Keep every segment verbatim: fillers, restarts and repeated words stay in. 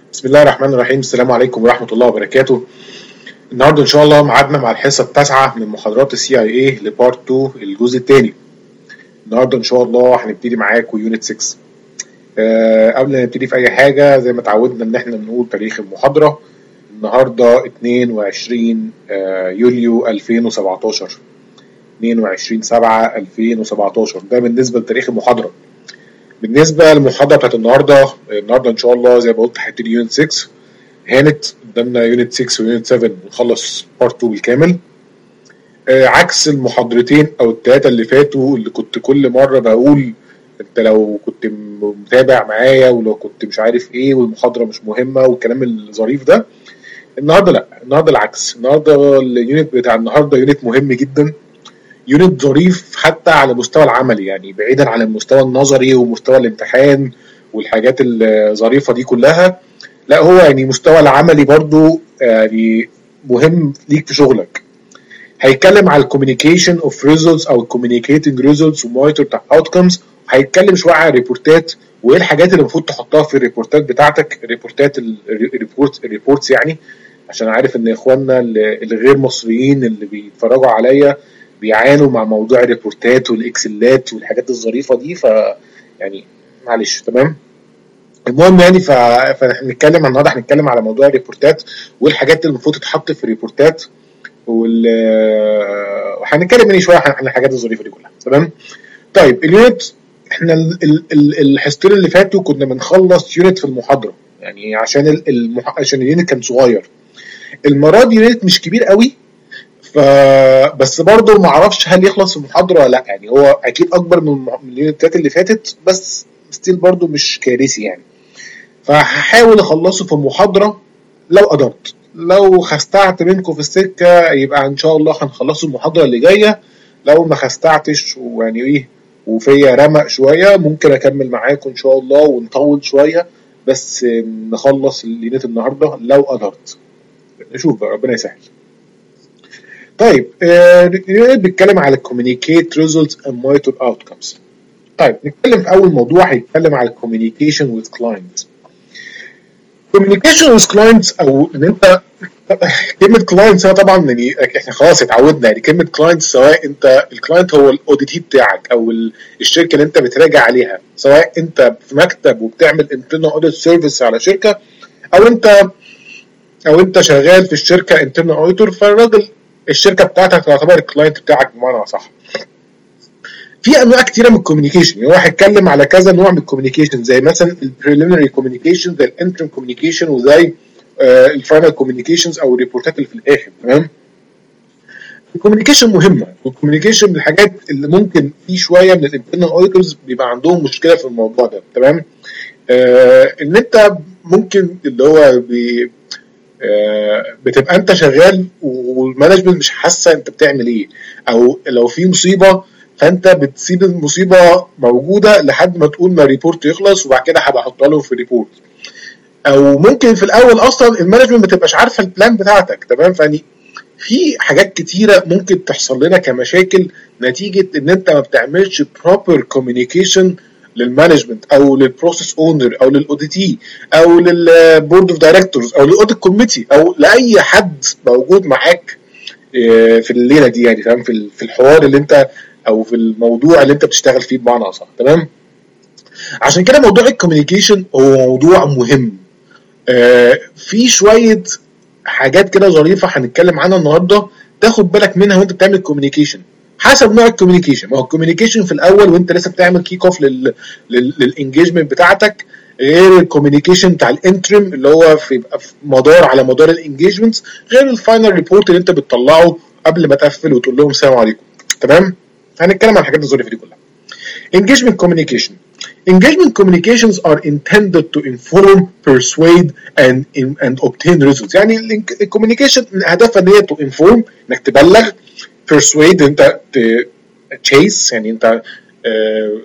بسم الله الرحمن الرحيم. السلام عليكم ورحمة الله وبركاته. النهارده إن شاء الله ميعادنا مع الحصة التاسعة من محاضرات السي اي اي لبارت اتنين الجزء الثاني. النهارده إن شاء الله هنبتدي معاكم يونت ستة. أه قبل ما نبتدي في أي حاجة زي ما اتعودنا إن إحنا بنقول تاريخ المحاضرة. النهارده اتنين وعشرين يوليو ألفين وسبعتاشر اتنين وعشرين سبعة ألفين وسبعتاشر. ده بالنسبة لتاريخ المحاضرة. بالنسبة للمحاضرة بتاعت النهاردة النهاردة إن شاء الله زي ما قلت هنبتدي يونت ستة. هانت قدامنا يونت ستة ويونت سبعة ونخلص بارت اتنين بالكامل. آه عكس المحاضرتين أو التلاتة اللي فاتوا اللي كنت كل مرة بقول أنت لو كنت متابع معايا ولو كنت مش عارف إيه والمحاضرة مش مهمة والكلام الظريف ده. النهاردة لأ، النهاردة العكس. النهاردة اليونت بتاع النهاردة يونت مهم جدا، يونت ظريف حتى على مستوى العملي، يعني بعيدا عن المستوى النظري ومستوى الامتحان والحاجات الظريفة دي كلها. لا هو يعني مستوى العملي برضو يعني مهم ليك في شغلك. هيتكلم على الكوميونيكيشن اوف ريزلتس او الكوميونيكيتنج ريزلتس ومونيتور بتاع اوتكمز. هيتكلم شويه على الريبورتات وايه الحاجات اللي المفروض تحطها في الريبورتات بتاعتك، الريبورتات الريبورت الريبورتس يعني، عشان عارف ان اخواننا الغير مصريين اللي بيتفرجوا عليا بيعانوا مع موضوع الريبورتات والاكسلات والحاجات الظريفه دي، ف يعني معلش. تمام. المهم يعني فهنتكلم النهارده هنتكلم على موضوع الريبورتات والحاجات اللي المفروض تتحط في الريبورتات وال وهنتكلم يعني شويه عن الحاجات الظريفه دي كلها. تمام. طيب اليونت احنا الحصتين اللي فاتوا كنا بنخلص يونت في المحاضره، يعني عشان المح... عشان اليونت كان صغير. المره دي يونت مش كبير قوي، ف بس برضه ما اعرفش هل يخلص في المحاضره ولا لا، يعني هو اكيد اكبر من اليونتات اللي فاتت بس ستيل برضه مش كارثي يعني. فهحاول اخلصه في المحاضره لو قدرت. لو خستعت منكم في السكه يبقى ان شاء الله هنخلصه المحاضره اللي جايه. لو ما خستعتش ويعني ايه وفيا رمق شويه ممكن اكمل معاكم ان شاء الله ونطول شويه، بس نخلص اليونت النهارده لو قدرت. نشوف بقى، ربنا يسهل. طيب آه بيتكلم على communicate results and monitor outcomes. طيب نتكلم في اول موضوع هيتكلم على communication with clients. communication with clients او ان انت كلمه clients هي طبعا يعني احنا خلاص اتعودنا، يعني كلمه clients سواء انت الكلاينت هو الاوديتي بتاعك او الشركه اللي انت بتراجع عليها، سواء انت في مكتب وبتعمل internal audit service على شركه او انت او انت شغال في الشركه internal auditor، فالراجل الشركه بتاعتك تعتبر الكلاينت بتاعك بمعنى صح. في انواع كتيره من الكوميونيكيشن، يعني هو هيتكلم على كذا نوع من الكوميونيكيشن زي مثلا البريليمينري كوميونيكيشن زي الانترم كوميونيكيشن وزي الفاينل كوميونيكيشنز او الريبورتات اللي في الاخر. تمام. الكوميونيكيشن مهمه، والكوميونيكيشن من الحاجات اللي ممكن في شويه من الانترنال اوديتورز بيبقى عندهم مشكله في الموضوع ده. تمام. آه ان انت ممكن اللي هو بي آه بتبقى انت شغال والمانجمنت مش حاسه انت بتعمل ايه، او لو في مصيبه فانت بتسيب المصيبه موجوده لحد ما تقول ما الريبورت يخلص وبعد كده هبقى احطها له في الريبورت. او ممكن في الاول اصلا المانجمنت ما تبقاش عارفه البلان بتاعتك. تمام. فاني في حاجات كتيره ممكن تحصل لنا كمشاكل نتيجه ان انت ما بتعملش بروبر كوميونيكيشن للمانجمنت او للبروسيس اونر او للاوديتي او للبورد اوف دايركتورز او للاوديت كوميتي او لاي حد موجود معاك في الليله دي، يعني فاهم، في الحوار اللي انت او في الموضوع اللي انت بتشتغل فيه بمعنى اصح. تمام. عشان كده موضوع الكوميونيكيشن هو موضوع مهم. آه في شويه حاجات كده ظريفه هنتكلم عنها النهارده تاخد بالك منها وانت بتعمل كوميونيكيشن حسب نوع الكوميونيكيشن. ما هو الكوميونيكيشن في الاول وانت لسه بتعمل كيك اوف لل للانجيجمنت بتاعتك غير الكوميونيكيشن بتاع الانترم اللي هو في يبقى في مدار على مدار الانجيجمنت، غير الفاينل ريبورت اللي انت بتطلعه قبل ما تقفل وتقول لهم السلام عليكم. تمام. هنتكلم عن الحاجات الظريفه دي كلها. engagement communication. Engagement communications are intended to inform, persuade and and obtain results. يعني الكوميونيكيشن هدفها ان هي to inform انك تبلغ، persuade انت chase يعني انت آه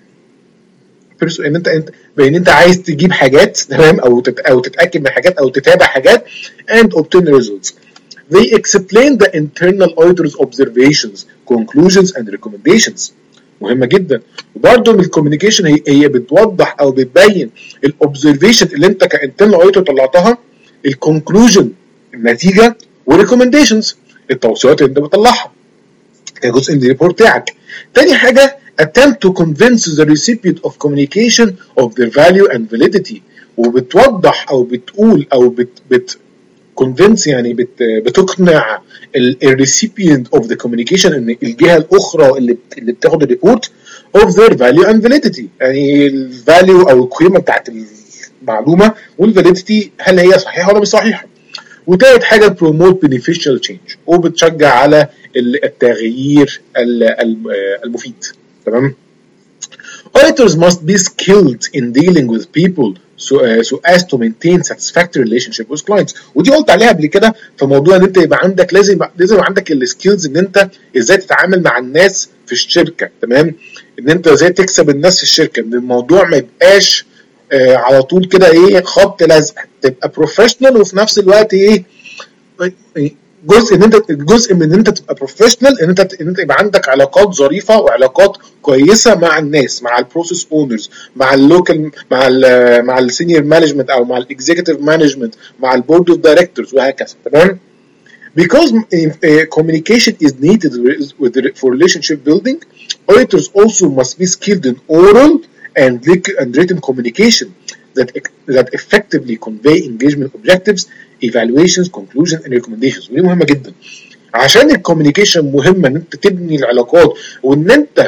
ان انت انت بان انت عايز تجيب حاجات. تمام. او تت او تتاكد من حاجات او تتابع حاجات and obtain results. They explain the internal auditor's observations, conclusions and recommendations. مهمه جدا. وبرده من الكوميونيكيشن هي هي بتوضح او بتبين الاوبزرفيشن اللي انت كانترنال اوديتور طلعتها، الكونكلوجن النتيجه، والريكومنديشنز التوصيات اللي انت بتطلعها كجزء من الريبورت بتاعك. تاني حاجه attempt to convince the recipient of communication of their value and validity، وبتوضح او بتقول او بت بت convince يعني بت بتقنع الريسيبيانت اوف ذا كوميونيكيشن ان الجهه الاخرى اللي اللي بتاخد الريبورت of their value and validity، يعني الفاليو او القيمه بتاعت المعلومه والفاليديتي هل هي صحيحه ولا مش صحيحه. وتالت حاجه promote beneficial change، وبتشجع على التغيير المفيد. تمام. Auditors must be skilled in dealing with people so, uh, so as to maintain satisfactory relationship with clients. ودي قلت عليها قبل كده في موضوع ان انت يبقى عندك لازم لازم يبقى عندك السكيلز ان انت ازاي تتعامل مع الناس في الشركه. تمام. ان انت ازاي تكسب الناس في الشركه، ان الموضوع ما يبقاش آه على طول كده ايه خبط لزق، تبقى بروفيشنال وفي نفس الوقت ايه جزء ان انت جزء من ان انت تبقى بروفيشنال ان انت ان انت يبقى عندك علاقات ظريفه وعلاقات كويسه مع الناس، مع البروسيس اونرز، مع اللوكال، مع ال مع السينيور مانجمنت او مع الاكزيكتيف مانجمنت، مع البورد اوف دايركتورز وهكذا. تمام. Because uh, communication is needed with the, for relationship building, auditors also must be skilled in oral and, and written communication that that effectively convey engagement objectives, evaluations, conclusions and recommendations. ودي مهمه جدا عشان الكوميونيكيشن مهمه ان انت تبني العلاقات وان انت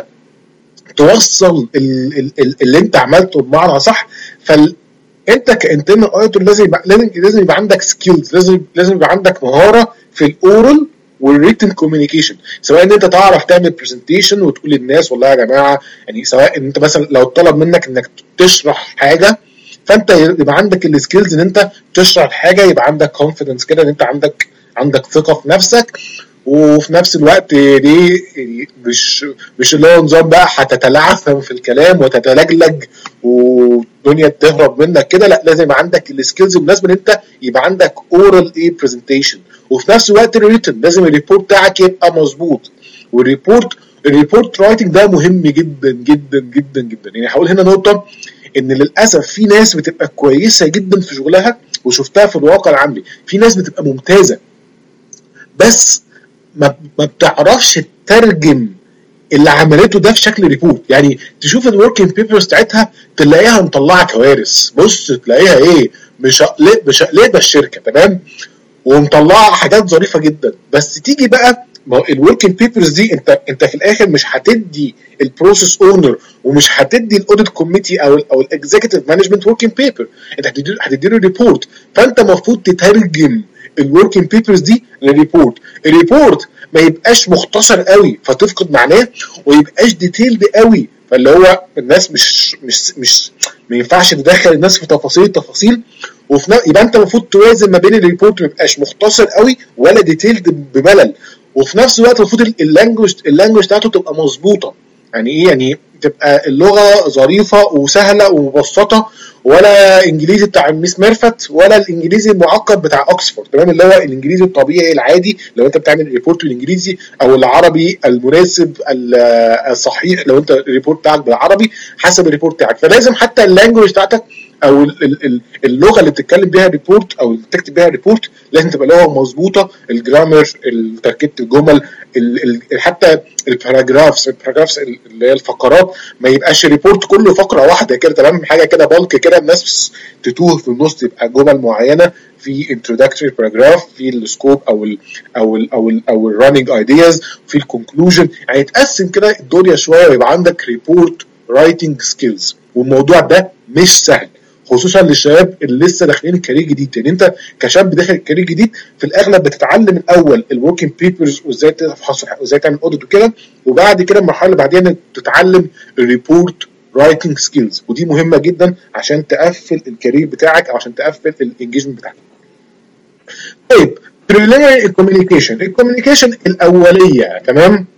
توصل اللي انت عملته بمعنى صح. فانت كانترنال اوديتور لازم يبقى لازم لازم يبقى عندك سكيلز، لازم لازم يبقى عندك مهاره في الاورال والريتن كوميونيكيشن، سواء ان انت تعرف تعمل برزنتيشن وتقول للناس والله يا جماعه، يعني سواء ان انت مثلا لو طلب منك انك تشرح حاجه فانت يبقى عندك السكيلز ان انت تشرح حاجه، يبقى عندك كونفيدنس كده ان انت عندك عندك ثقه في نفسك. وفي نفس الوقت دي مش مش اللي هو نظام بقى هتتلعثم في الكلام وتتلجلج والدنيا تهرب منك كده، لا لازم يبقى عندك السكيلز المناسبه ان انت يبقى عندك اورال ايه برزنتيشن، وفي نفس الوقت الريتن لازم الريبورت بتاعك يبقى مظبوط. والريبورت الريبورت رايتنج ده مهم جدا جدا جدا جدا. يعني هقول هنا نقطه ان للاسف في ناس بتبقى كويسه جدا في شغلها وشفتها في الواقع العملي، في ناس بتبقى ممتازه بس ما ما بتعرفش تترجم اللي عملته ده في شكل ريبورت. يعني تشوف الوركينج بيبرز بتاعتها تلاقيها مطلعه كوارث، بص تلاقيها ايه مش مش قلبه الشركه. تمام. ومطلعه حاجات ظريفه جدا، بس تيجي بقى الوركينج بيبرز دي انت انت في الاخر مش هتدي البروسيس اونر ومش هتدي الاوديت كوميتي او ال او الاكزيكتيف مانجمنت وركينج بيبر، انت هتدي هتدي له ريبورت. فانت المفروض تترجم الوركينج بيبرز دي للريبورت. الريبورت ما يبقاش مختصر قوي فتفقد معناه، ويبقاش ديتيلد قوي فاللي هو الناس مش مش مش ما ينفعش تدخل الناس في تفاصيل التفاصيل. وفي يبقى انت المفروض توازن ما بين الريبورت ما يبقاش مختصر قوي ولا ديتيلد بملل، وفي نفس الوقت المفروض اللانجوج اللانجوج بتاعته تبقى مظبوطه. يعني ايه؟ يعني تبقى اللغه ظريفه وسهله ومبسطه، ولا انجليزي بتاع الميس ميرفت ولا الانجليزي المعقد بتاع اوكسفورد. تمام. اللي هو الانجليزي الطبيعي العادي لو انت بتعمل ريبورت بالانجليزي، او العربي المناسب الصحيح لو انت الريبورت بتاعك بالعربي حسب الريبورت بتاعك. فلازم حتى اللانجوج بتاعتك او اللغه اللي بتتكلم بيها ريبورت او اللي بتكتب بيها ريبورت لازم تبقى لغه مظبوطه، الجرامر، تركيبه الجمل، حتى الباراجرافز الباراجرافز اللي هي الفقرات، ما يبقاش ريبورت كله فقره واحده كده. تمام. حاجه كده بالك كده الناس تتوه في النص، تبقى جمل معينه في introductory paragraph، في السكوب او ال او ال او ال او الراننج ايدياز، في الكونكلوجن. يعني تقسم كده الدنيا شويه ويبقى عندك ريبورت رايتنج سكيلز. والموضوع ده مش سهل خصوصا للشباب اللي لسه داخلين الكارير جديد. يعني انت كشاب داخل الكارير جديد في الاغلب بتتعلم الاول الوركينج بيبرز وازاي تفحص وازاي تعمل اوديت وكده، وبعد كده المرحله اللي بعديها انك تتعلم الريبورت رايتنج سكيلز. ودي مهمه جدا عشان تقفل الكارير بتاعك او عشان تقفل الانجيجمنت بتاعك. طيب preliminary communication، الكوميونيكيشن الاوليه. تمام.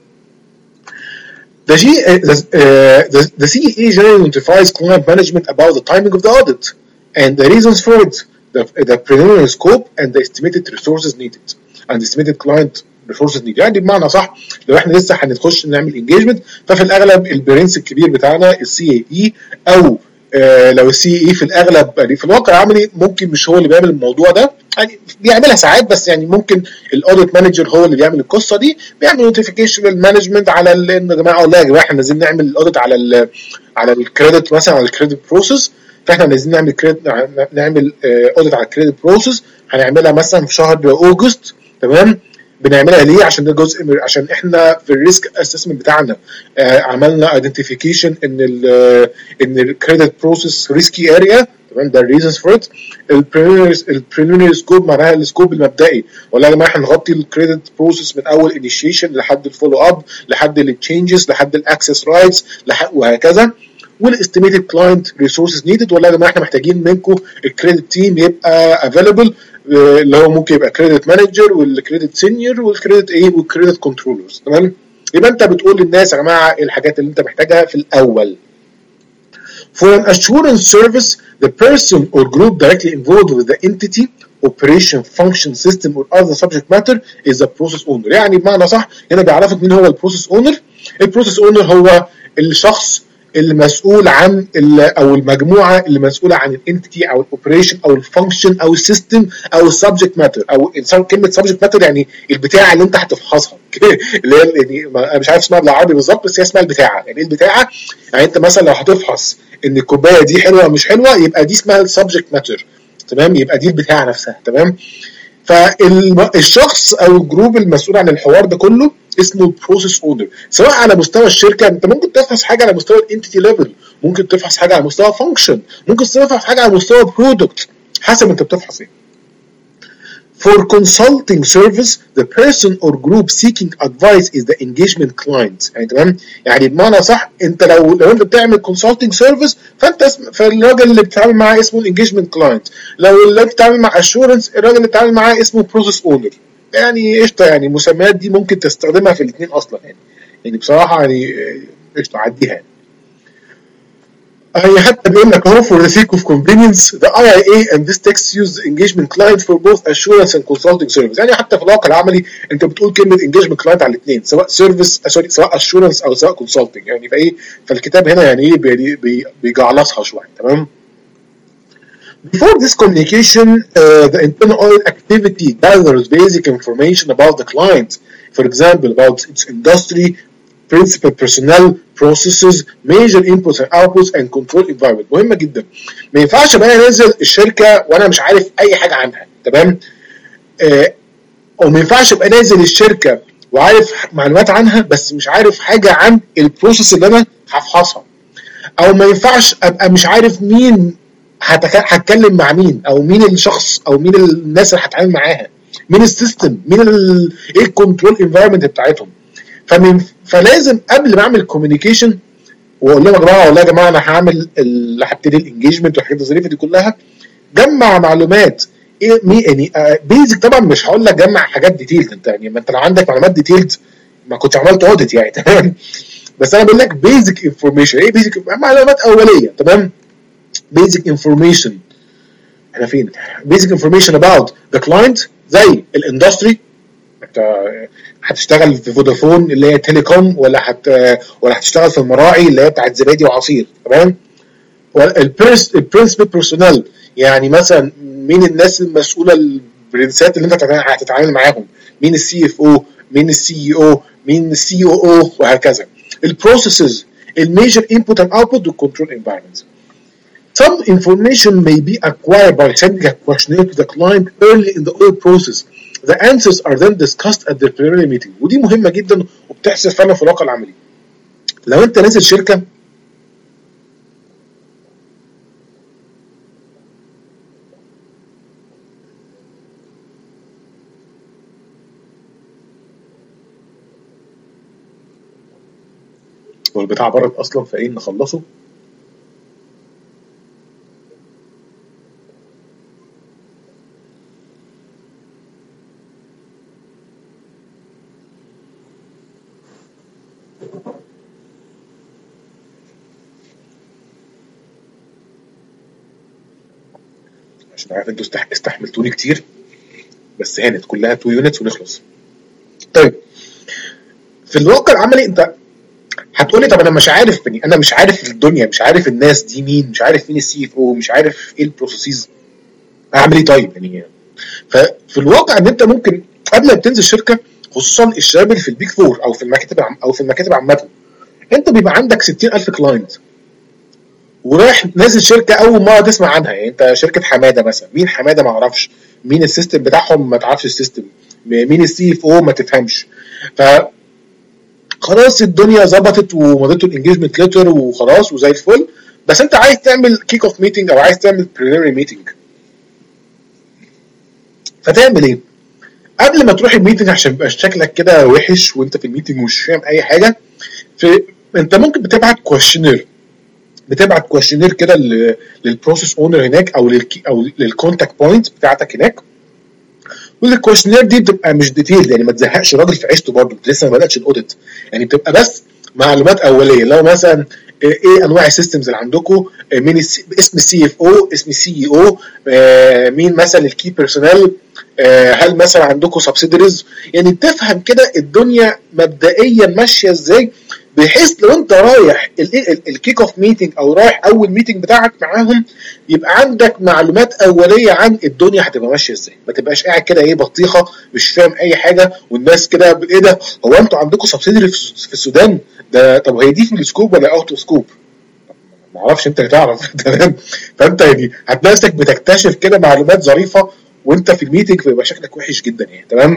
The, G, uh, the, uh, the, the C E A generally notifies client management about the timing of the audit and the reasons for it, the, the preliminary scope and the estimated resources needed and the estimated client ريسورسز نيد. يعني بمعنى صح لو احنا لسه هنخش نعمل انجيجمنت ففي الاغلب البرنس الكبير بتاعنا السي اي اي او آه لو السي اي في الاغلب يعني في الواقع العملي ممكن مش هو اللي بيعمل الموضوع ده، يعني بيعملها ساعات بس يعني ممكن الاوديت مانجر هو اللي بيعمل القصه دي، بيعمل نوتيفيكيشن للمانجمنت على ان يا جماعه والله يا جماعه احنا عايزين نعمل الاوديت على ال على الكريدت مثلا على الكريدت بروسيس، فاحنا عايزين نعمل كريدت نعمل اوديت على الكريدت بروسيس هنعملها مثلا في شهر اوجست. تمام. بنعملها ليه؟ عشان ده جزء من عشان احنا في الريسك اسسمنت بتاعنا آه عملنا ايدنتيفيكيشن ان ال ان الكريدت بروسيس ريسكي اريا. تمام. ده الريزنز فور ات. البريليمينري سكوب معناها السكوب المبدئي، ولا يا جماعه احنا نغطي الكريدت بروسيس من اول انيشيشن لحد الفولو اب لحد التشينجز لحد الاكسس رايتس وهكذا. والاستيميتد كلاينت ريسورسز نيدد، ولا يا جماعه احنا محتاجين منكم الكريدت تيم يبقى افيلبل اللي هو ممكن يبقى كريدت مانجر والكريدت سينيور والكريدت ايه والكريدت كنترولرز. تمام. يبقى انت بتقول للناس يا جماعه ايه الحاجات اللي انت محتاجها في الاول. For an assurance service, the person or group directly involved with the entity, operation, function, system or other subject matter is the process owner. يعني بمعنى صح هنا بيعرفك مين هو البروسيس اونر. البروسيس اونر هو الشخص المسؤول عن او المجموعه اللي مسؤوله عن الانتيتي او الاوبريشن او الفانكشن او السيستم او السبجكت ماتر، او كلمه سبجكت ماتر يعني البتاعه اللي انت هتفحصها اللي هي يعني انا مش عارف اسمها بالعربي بالظبط بس هي اسمها البتاعه. يعني ايه البتاعه؟ يعني انت مثلا لو هتفحص ان الكوبايه دي حلوه ولا مش حلوه يبقى دي اسمها السبجكت ماتر. تمام. يبقى دي البتاعه نفسها. تمام. فالشخص او الجروب المسؤول عن الحوار ده كله اسمه البروسيس اونر، سواء على مستوى الشركه انت ممكن تفحص حاجه على مستوى الانتيتي ليفل، ممكن تفحص حاجه على مستوى فانكشن، ممكن تفحص حاجه على مستوى برودكت، حسب انت بتفحص ايه. For consulting service, the person or group seeking advice is the engagement client. يعني تمام. يعني بمعنى صح انت لو لو انت بتعمل consulting service فانت اسم فالراجل اللي بتتعامل معاه اسمه الانجيجمنت كلاينت، لو اللي بتتعامل مع assurance الراجل اللي بتتعامل معاه اسمه process owner. يعني قشطه، يعني المسميات دي ممكن تستخدمها في الاثنين اصلا يعني يعني بصراحه يعني قشطه عديها يعني. هي حتى بيقول لك اهو for the sake of convenience the اي اي اي and this text use engagement client for both assurance and consulting service. يعني حتى في الواقع العملي انت بتقول كلمه engagement client على الاثنين، سواء سيرفيس سوري سواء assurance او سواء consulting. يعني فايه فالكتاب هنا يعني ايه بي بيجعلصها شويه. تمام. Before this communication, uh, the internal audit activity gathers basic information about the client, for example, about its industry, principal personnel, processes, major inputs and outputs, and control environment. مهمة جدا. ما ينفعش بقى انزل الشركة وانا مش عارف اي حاجة عنها. تمام. آه او ما ينفعش ابقى نازل الشركة وعارف معلومات عنها بس مش عارف حاجة عن البروسيس اللي انا هفحصها، او ما ينفعش ابقى مش عارف مين هتكلم مع مين، او مين الشخص او مين الناس اللي هتعامل معاها، مين السيستم، مين ال ايه الكنترول انفايرمنت بتاعتهم. فمن فلازم قبل ما اعمل كوميونيكيشن واقول لهم يا جماعه والله يا جماعه انا هعمل اللي هبتدي الانجيجمنت والحاجات الظريفه دي كلها، جمع معلومات ايه يعني آه بيزك. طبعا مش هقول لك جمع حاجات ديتيلد، انت يعني ما انت لو عندك معلومات ديتيلد ما كنتش عملت اوديت يعني. تمام. بس انا بقول لك بيزك انفورميشن. ايه بيزك؟ معلومات اوليه. تمام. basic information. احنا فين؟ basic information about the client زي الاندستري، انت هتشتغل في فودافون اللي هي تيليكوم ولا هت ولا هتشتغل في المراعي اللي هي بتاعت زبادي وعصير. تمام. البرنسبل بيرسونال يعني مثلا مين الناس المسؤوله البرنسات اللي انت هتتعامل معاهم، مين السي اف او، مين السي اي او، مين السي او او وهكذا. البروسيسز، الميجر انبوت اند اوتبوت والكنترول انفايرمنت. Some information may be acquired by sending a questionnaire to the client early in the audit process. The answers are then discussed at the preliminary meeting. ودي مهمة جدا وبتحصل فعلا في الواقع العملي. لو انت نازل شركة والبتاع برد اصلا فايه نخلصه. عشان عارف انتوا استحملتوني كتير بس هانت كلها تو يونتس ونخلص. طيب في الواقع العملي انت هتقولي طب انا مش عارف، يعني انا مش عارف الدنيا، مش عارف الناس دي مين، مش عارف مين السي اف او، مش عارف ايه البروسيسز، اعمل ايه طيب يعني؟ ففي الواقع ان انت ممكن قبل ما تنزل شركه، خصوصا الشباب اللي في البيك فور او في المكاتب او في المكاتب عامه، انت بيبقى عندك ستين ألف كلاينت ورايح نازل شركه اول مره تسمع عنها. يعني انت شركه حماده مثلا، مين حماده ما اعرفش، مين السيستم بتاعهم ما تعرفش السيستم، مين السي اف او ما تفهمش. ف خلاص الدنيا ظبطت ومضيتوا الانجيجمنت ليتر وخلاص وزي الفل، بس انت عايز تعمل كيك اوف ميتنج او عايز تعمل بريليمري ميتنج، فتعمل ايه؟ قبل ما تروح الميتنج عشان يبقى شكلك كده وحش وانت في الميتنج ومش فاهم اي حاجه، في انت ممكن بتبعت كويشنير، بتبعت كويشنير كده للبروسيس اونر هناك او للكي او للكونتاكت بوينت بتاعتك هناك. والكويشنير دي بتبقى مش ديتيل، يعني ما تزهقش الراجل في عيشته برضه، لسه ما بداتش الاوديت، يعني بتبقى بس معلومات اوليه، لو مثلا ايه انواع السيستمز اللي عندكم، مين اسم السي اف او، اسم السي اي او، مين مثلا الكي بيرسونال، هل مثلا عندكم سبسيدريز، يعني تفهم كده الدنيا مبدئيا ماشيه ازاي، بحيث لو انت رايح الكيك اوف ميتنج او رايح اول ميتنج بتاعك معاهم يبقى عندك معلومات اوليه عن الدنيا هتبقى ماشيه ازاي، ما تبقاش قاعد كده ايه بطيخه مش فاهم اي حاجه، والناس كده ايه ده، هو انتوا عندكم سبسيدري في السودان ده؟ طب هي دي في السكوب ولا اوت اوف سكوب؟ ما اعرفش، انت تعرف تمام. فانت يعني هتلاقي نفسك بتكتشف كده معلومات ظريفه وانت في الميتنج، فيبقى شكلك وحش جدا يعني. تمام.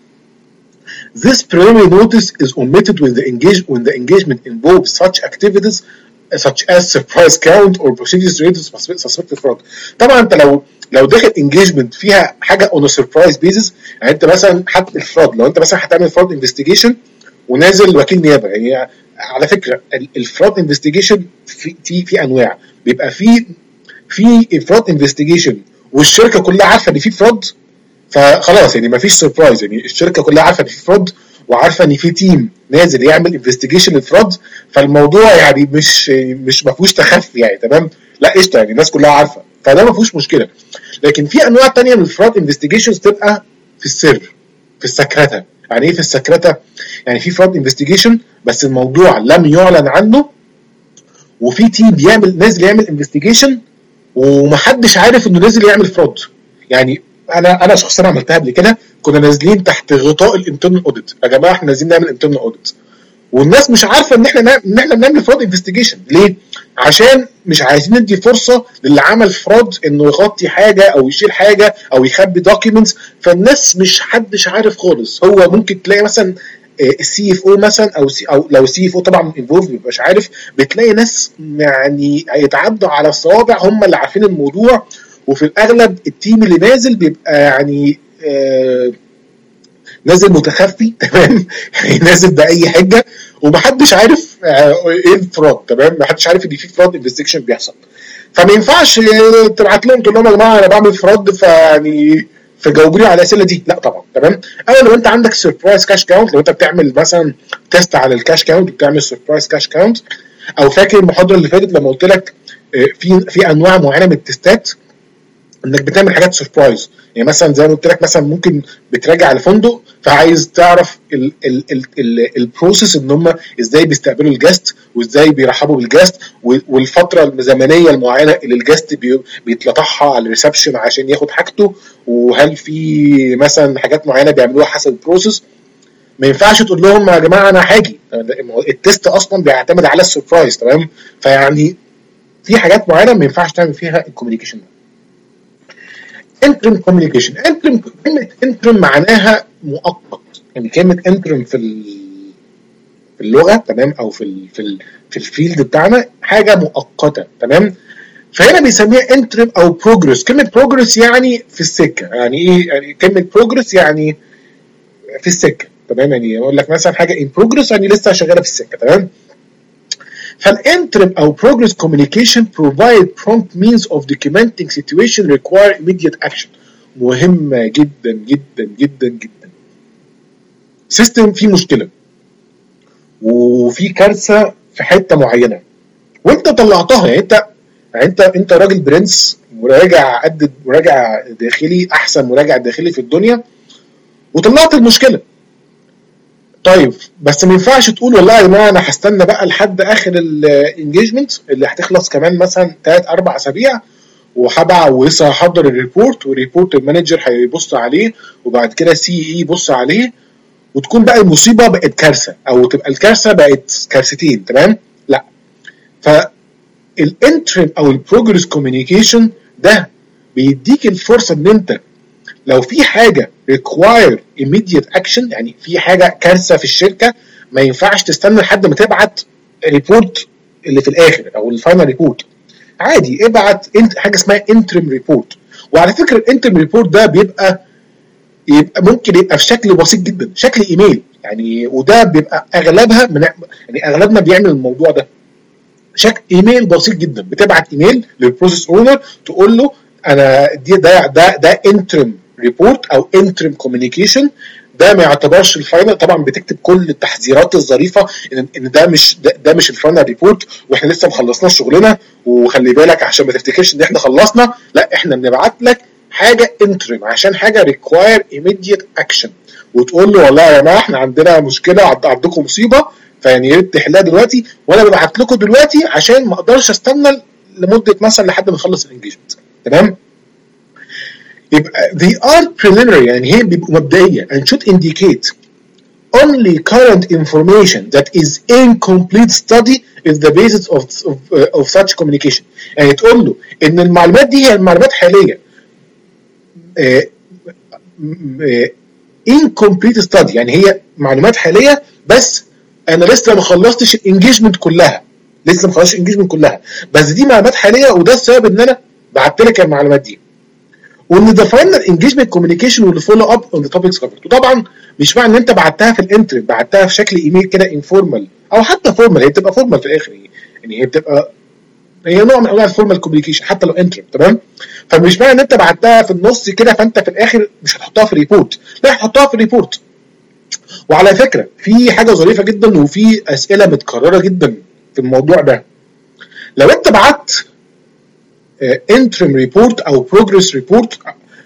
This preliminary notice is omitted when the engage when the engagement involves such activities such as surprise count or procedures related to suspected fraud. طبعا انت لو لو داخل engagement فيها حاجه on a surprise basis، يعني انت مثلا حتى الفراد، لو انت مثلا هتعمل fraud investigation ونازل وكيل نيابه، يعني على فكره الفراد انفستيجيشن في في في انواع، بيبقى في في فراد انفستيجيشن والشركه كلها عارفه ان في فراد، فخلاص يعني مفيش سربرايز، يعني الشركه كلها عارفه ان في فراد وعارفه ان في تيم نازل يعمل انفستيجيشن للفراد، فالموضوع يعني مش مش ما فيهوش تخفي يعني. تمام، لا قشطه، يعني الناس كلها عارفه، فده ما فيهوش مشكله. لكن في انواع تانية من الفراد انفستيجيشنز تبقى في السر، في السكرته. يعني ايه في السكرته؟ يعني في فراد انفستيجيشن بس الموضوع لم يعلن عنه، وفي تيم بيعمل نازل يعمل انفستيجيشن ومحدش عارف انه نازل يعمل فراد. يعني انا انا شخصيا عملتها قبل كده، كنا نازلين تحت غطاء الانترنال اوديت، يا جماعه احنا نازلين نعمل انترنال اوديت، والناس مش عارفه ان احنا ان احنا بنعمل فراد انفستيجيشن. ليه؟ عشان مش عايزين ندي فرصه للي عمل فراد انه يغطي حاجه او يشيل حاجه او يخبي دوكيومنتس، فالناس مش حدش عارف خالص. هو ممكن تلاقي مثلا السي اف او مثلا او سي او لو السي اف او طبعا انفولف مش عارف، بتلاقي ناس يعني يتعدوا على الصوابع هم اللي عارفين الموضوع، وفي الاغلب التيم اللي نازل بيبقى يعني آه نازل متخفي. تمام، يعني نازل باي حجه ومحدش عارف آه ايه الفراد. تمام، محدش عارف ان في فراد انفستيجيشن بيحصل، فما ينفعش تبعت لهم تقول لهم يا جماعه انا بعمل فراد فيعني فجاوبوني على الاسئله دي، لا طبعا. تمام، او لو انت عندك سربرايز كاش كاونت، لو انت بتعمل مثلا تيست على الكاش كاونت وبتعمل سربرايز كاش كاونت، او فاكر المحاضره اللي فاتت لما قلت لك في في انواع معينه من التستات انك بتعمل حاجات سربرايز، يعني مثلا زي ما قلت لك مثلا ممكن بتراجع الفندق فعايز تعرف البروسيس ان هم ازاي بيستقبلوا الجاست وازاي بيرحبوا بالجاست، والفتره الزمنيه المعينه اللي الجاست بيتلطحها على الريسبشن عشان ياخد حاجته، وهل في مثلا حاجات معينه بيعملوها حسب البروسيس. ما ينفعش تقول لهم يا جماعه انا هاجي، التست اصلا بيعتمد على السربرايز. تمام، فيعني في حاجات معينه ما ينفعش تعمل فيها الكوميونيكيشن ده. انترم كوميونيكيشن، انترم كلمه انترم معناها مؤقت، يعني كلمه انترم في في اللغه تمام او في ال في ال في الفيلد بتاعنا حاجه مؤقته. تمام، فهنا بيسميها انترم او بروجرس. كلمه بروجرس يعني في السكه، يعني ايه يعني كلمه بروجرس؟ يعني في السكه. تمام، يعني اقول لك مثلا حاجه ان بروجرس يعني لسه شغاله في السكه. تمام، فالانترم او progress communication provide prompt means of documenting situation require immediate action. مهمة جدا جدا جدا جدا. سيستم فيه مشكلة وفي كارثة في حتة معينة وانت طلعتها، يعني انت يعني انت انت راجل برنس مراجع قد مراجع داخلي، احسن مراجع داخلي في الدنيا، وطلعت المشكلة. طيب بس ما ينفعش تقول والله يا جماعه انا هستنى بقى لحد اخر الانجيجمنت اللي هتخلص كمان مثلا ثلاث اربع اسابيع وهبع ولسه هحضر الريبورت، والريبورت المانجر هيبص عليه وبعد كده سي اي يبص عليه، وتكون بقى المصيبه بقت كارثه او تبقى الكارثه بقت كارثتين. تمام؟ لا. فالانترم او البروجرس كوميونيكيشن ده بيديك الفرصه ان انت لو في حاجه require immediate action، يعني في حاجه كارثه في الشركه ما ينفعش تستنى لحد ما تبعت الريبورت اللي في الاخر او الفاينل ريبورت، عادي ابعت انت حاجه اسمها انترم ريبورت. وعلى فكره الانترم ريبورت ده بيبقى يبقى ممكن يبقى في شكل بسيط جدا، شكل ايميل يعني، وده بيبقى اغلبها من يعني اغلبنا بيعمل الموضوع ده شكل ايميل بسيط جدا. بتبعت ايميل للبروسيس اونر تقول له انا دي ده ده ده انترم ريبورت او انترم كوميونيكيشن، ده ما يعتبرش الفاينل. طبعا بتكتب كل التحذيرات الظريفه ان ان ده مش ده, ده مش الفاينل ريبورت واحنا لسه ما خلصناش شغلنا، وخلي بالك عشان ما تفتكرش ان احنا خلصنا، لا احنا بنبعت لك حاجه انترم عشان حاجه ريكواير ايميديت اكشن، وتقول له والله يا جماعه احنا عندنا مشكله، عندكم مصيبه، فيعني يا ريت تحلها دلوقتي وانا ببعت لكم دلوقتي عشان ما اقدرش استنى لمده مثلا لحد ما نخلص الانجيجمنت. تمام؟ يبقى they are preliminary يعني هي بيبقوا مبدئيه and should indicate only current information that is incomplete study is the basis of of, uh, of such communication. يعني تقول له ان المعلومات دي هي معلومات حاليه uh, uh, incomplete study، يعني هي معلومات حاليه بس انا لسه ما خلصتش الانجيجمنت كلها، لسه ما خلصتش الانجيجمنت كلها، بس دي معلومات حاليه وده السبب ان انا بعت لك المعلومات دي. وان ده فاينل انجيجمنت كوميونيكيشن والفولو اب اون ذا توبكس كفرد. وطبعا مش معنى ان انت بعتها في الانتري بعتها في شكل ايميل كده انفورمال او حتى فورمال، هي بتبقى فورمال في الاخر، يعني هي بتبقى هي نوع من انواع الفورمال كوميونيكيشن حتى لو انتري. تمام؟ فمش معنى ان انت بعتها في النص كده فانت في الاخر مش هتحطها في الريبورت، لا هتحطها في الريبورت. وعلى فكره في حاجه ظريفه جدا وفي اسئله متكرره جدا في الموضوع ده. لو انت بعت انترم ريبورت او بروجرس ريبورت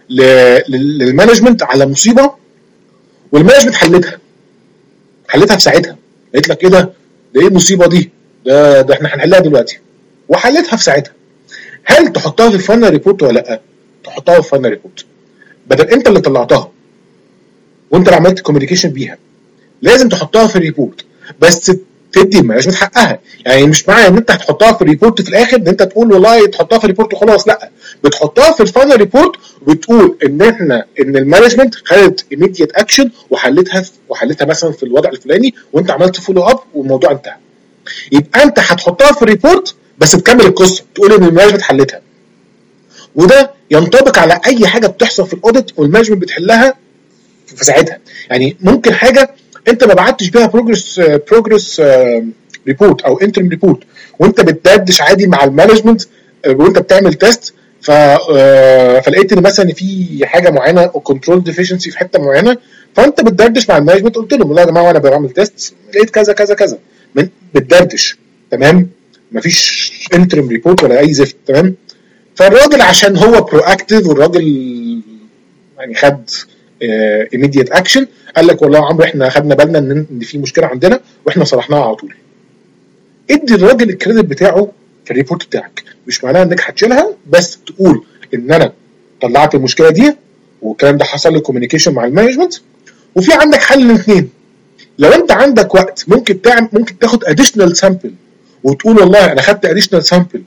للمانجمنت على مصيبه والمانجمنت حلتها حلتها في ساعتها، قالت لك ايه ده؟ ده ايه المصيبه دي؟ ده ده احنا هنحلها دلوقتي، وحلتها في ساعتها، هل تحطها في الفاينل ريبورت ولا لا؟ تحطها في الفاينل ريبورت بدل انت اللي طلعتها وانت اللي عملت كوميونيكيشن بيها، لازم تحطها في الريبورت بس تدي المانجمنت حقها. يعني مش معنى ان انت هتحطها في الريبورت في الاخر ان انت تقول والله تحطها في الريبورت وخلاص، لا بتحطها في الفاينل ريبورت وبتقول ان احنا ان المانجمنت خدت ايميديت اكشن وحلتها وحلتها مثلا في الوضع الفلاني وانت عملت فولو اب والموضوع انتهى. يبقى انت هتحطها في الريبورت بس تكمل القصه، تقول ان المانجمنت حلتها. وده ينطبق على اي حاجه بتحصل في الاوديت والمانجمنت بتحلها في ساعتها. يعني ممكن حاجه انت ما بعتش بيها بروجرس بروجرس ريبورت او انترم ريبورت وانت بتدردش عادي مع المانجمنت وانت بتعمل تيست، ف فلقيت ان مثلا في حاجه معينه او كنترول ديفيشنسي في حته معينه، فانت بتدردش مع المانجمنت قلت لهم لا يا جماعه وانا بعمل تيست لقيت كذا كذا كذا، بتدردش. تمام؟ مفيش انترم ريبورت ولا اي زفت. تمام؟ فالراجل عشان هو برو اكتيف والراجل يعني خد ايميديت اكشن قال لك والله يا عمرو احنا خدنا بالنا ان ان في مشكله عندنا واحنا صلحناها على طول. ادي الراجل الكريدت بتاعه في الريبورت بتاعك، مش معناها انك هتشيلها بس تقول ان انا طلعت المشكله دي والكلام ده حصل لي كوميونيكيشن مع المانجمنت. وفي عندك حل الاثنين، لو انت عندك وقت ممكن تعمل ممكن تاخد اديشنال سامبل وتقول والله انا خدت اديشنال سامبل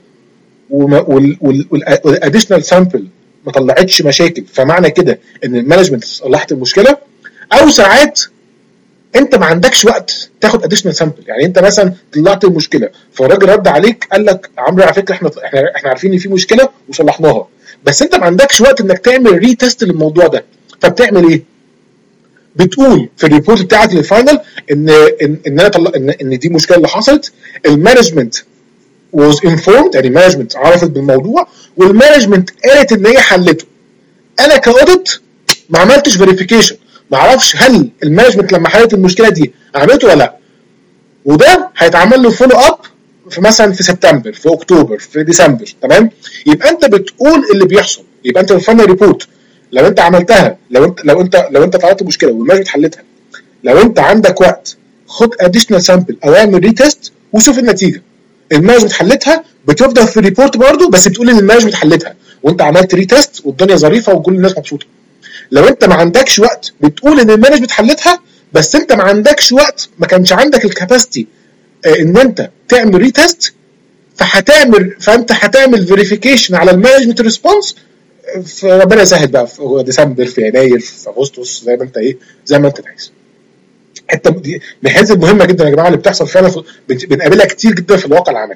والاديشنال سامبل ما طلعتش مشاكل فمعنى كده ان المانجمنت صلحت المشكله. او ساعات انت ما عندكش وقت تاخد اديشنال سامبل، يعني انت مثلا طلعت المشكله فالراجل رد عليك قال لك عمرو على فكره احنا احنا احنا عارفين ان في مشكله وصلحناها، بس انت ما عندكش وقت انك تعمل ري تيست للموضوع ده، فبتعمل ايه؟ بتقول في الريبورت بتاعتي للفاينل ان ان ان انا طلع ان, إن دي مشكله اللي حصلت، المانجمنت was informed يعني المانجمنت عرفت بالموضوع والمانجمنت قالت ان هي حلته. انا كاوديت ما عملتش فيريفيكيشن، ما اعرفش هل المانجمنت لما حلت المشكله دي عملته ولا لا، وده هيتعمل له فولو اب في مثلا في سبتمبر في اكتوبر في ديسمبر. تمام؟ يبقى انت بتقول اللي بيحصل، يبقى انت في الفاينل ريبورت لو انت عملتها لو انت لو انت لو انت طلعت مشكله والمانجمنت حلتها لو انت عندك وقت خد اديشنال سامبل او اعمل ريتست وشوف النتيجه. المانجمنت حلتها بتفضل في الريبورت برضو، بس بتقول ان المانجمنت حلتها وانت عملت ريتست والدنيا ظريفه وكل الناس مبسوطه. لو انت ما عندكش وقت بتقول ان المانجمنت حلتها، بس انت ما عندكش وقت، ما كانش عندك الكاباسيتي ان انت تعمل ريتست، فهتعمل فانت هتعمل فيريفيكيشن على المانجمنت ريسبونس في ربنا يسهل بقى في ديسمبر، في يناير، في اغسطس، زي ما انت ايه زي ما انت عايز. حتى دي من الحاجات المهمه جدا يا جماعه اللي بتحصل فعلا بنقابلها كتير جدا في الواقع العملي.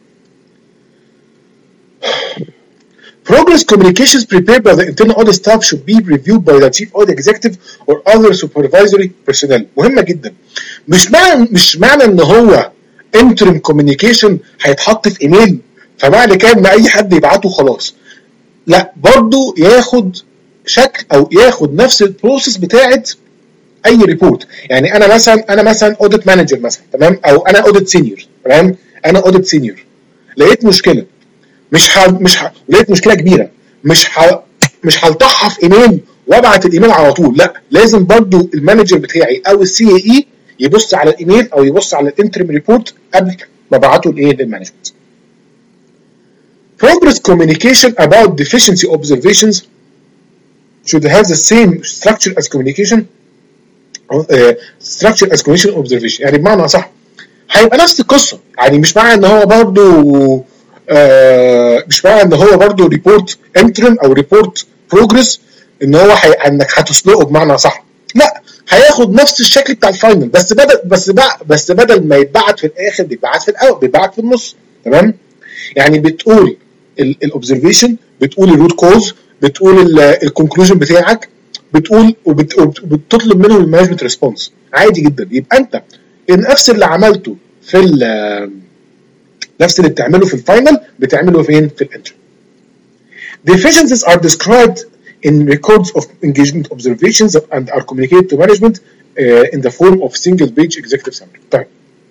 Progress communications prepared by the internal audit staff should be reviewed by the chief audit executive or other supervisory personnel. مهمه جدا. مش معنى مش معنى ان هو interim communication هيتحط في ايميل فمعنى كده ان اي حد يبعته خلاص. لا، برضو ياخد شكل او ياخد نفس البروسيس بتاعت اي ريبورت. يعني انا مثلا انا مثلا اوديت مانجر مثلا، تمام، او انا اوديت سينيور، تمام، انا اوديت سينيور لقيت مشكله، مش ح... مش ح... لقيت مشكله كبيره، مش ح... مش هلطحها في ايميل وابعت الايميل على طول. لا، لازم برضو المانجر بتاعي او السي اي اي يبص على الايميل او يبص على الانترم ريبورت قبل ما ابعته لايه للمانجمنت. Progress communication about deficiency observations should have the same structure as communication uh, structure as communication observation. يعني بمعنى صح هيبقى نفس القصه، يعني مش معنى ان هو برضو آه مش معنى ان هو برضو ريبورت انترم او ريبورت بروجرس ان هو حي... انك هتسلقه بمعنى صح. لا، هياخد نفس الشكل بتاع الفاينل، بس بدل بس بقى بس بدل ما يتبعت في الاخر بيتبعت في الاول، بيتبعت في النص، تمام. يعني بتقول الاوبزرفيشن، بتقول الروت كوز، بتقول الكونكلوجن بتاعك، بتقول وبتطلب منه المانجمنت ريسبونس عادي جدا. يبقى انت نفس اللي عملته في نفس اللي بتعمله في الفاينل بتعمله فين؟ في الانتر. Deficiencies are described in records of engagement observations and are communicated to management uh, in the form of single page executive summary. طيب.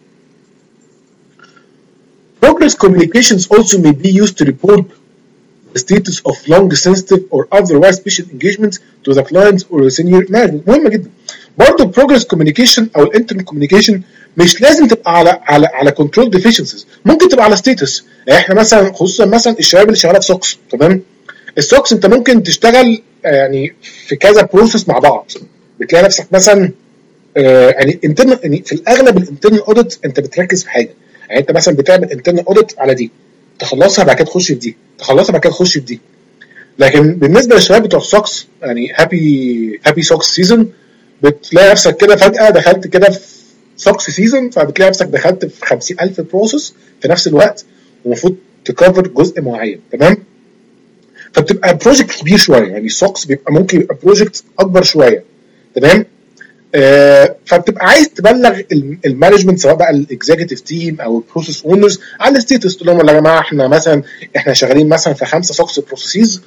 Progress communications also may be used to report the status of long sensitive or otherwise special engagements to the clients or the senior management. مهمة جدا. برضه progress communication او الانترن communication مش لازم تبقى على على على كنترول ديفيشنسيز، ممكن تبقى على ستيتس. يعني احنا مثلا خصوصا مثلا الشباب اللي شغاله في سوكس، تمام، السوكس انت ممكن تشتغل يعني في كذا بروسيس مع بعض، بتلاقي نفسك مثلا آه يعني انترنال، يعني في الاغلب الانترنال اوديت انت بتركز في حاجه. يعني انت مثلا بتعمل انترنال اوديت على دي، تخلصها بعد كده تخش في دي، تخلصها بعد كده تخش في دي. لكن بالنسبه للشباب بتوع السوكس، يعني هابي هابي سوكس سيزون، بتلاقي نفسك كده فجاه دخلت كده في سوكس سيزون، فبتلاقي نفسك دخلت في خمسين ألف بروسيس في نفس الوقت ومفروض تكفر جزء معين، تمام. فبتبقى بروجكت كبير شويه، يعني السوكس بيبقى ممكن يبقى بروجكت اكبر شويه، تمام. آه فبتبقى عايز تبلغ المانجمنت سواء بقى الاكزيكتيف تيم او البروسيس اونرز على الستيتس، تقول لهم يا جماعه احنا مثلا احنا شغالين مثلا في خمسه سوكس بروسيسز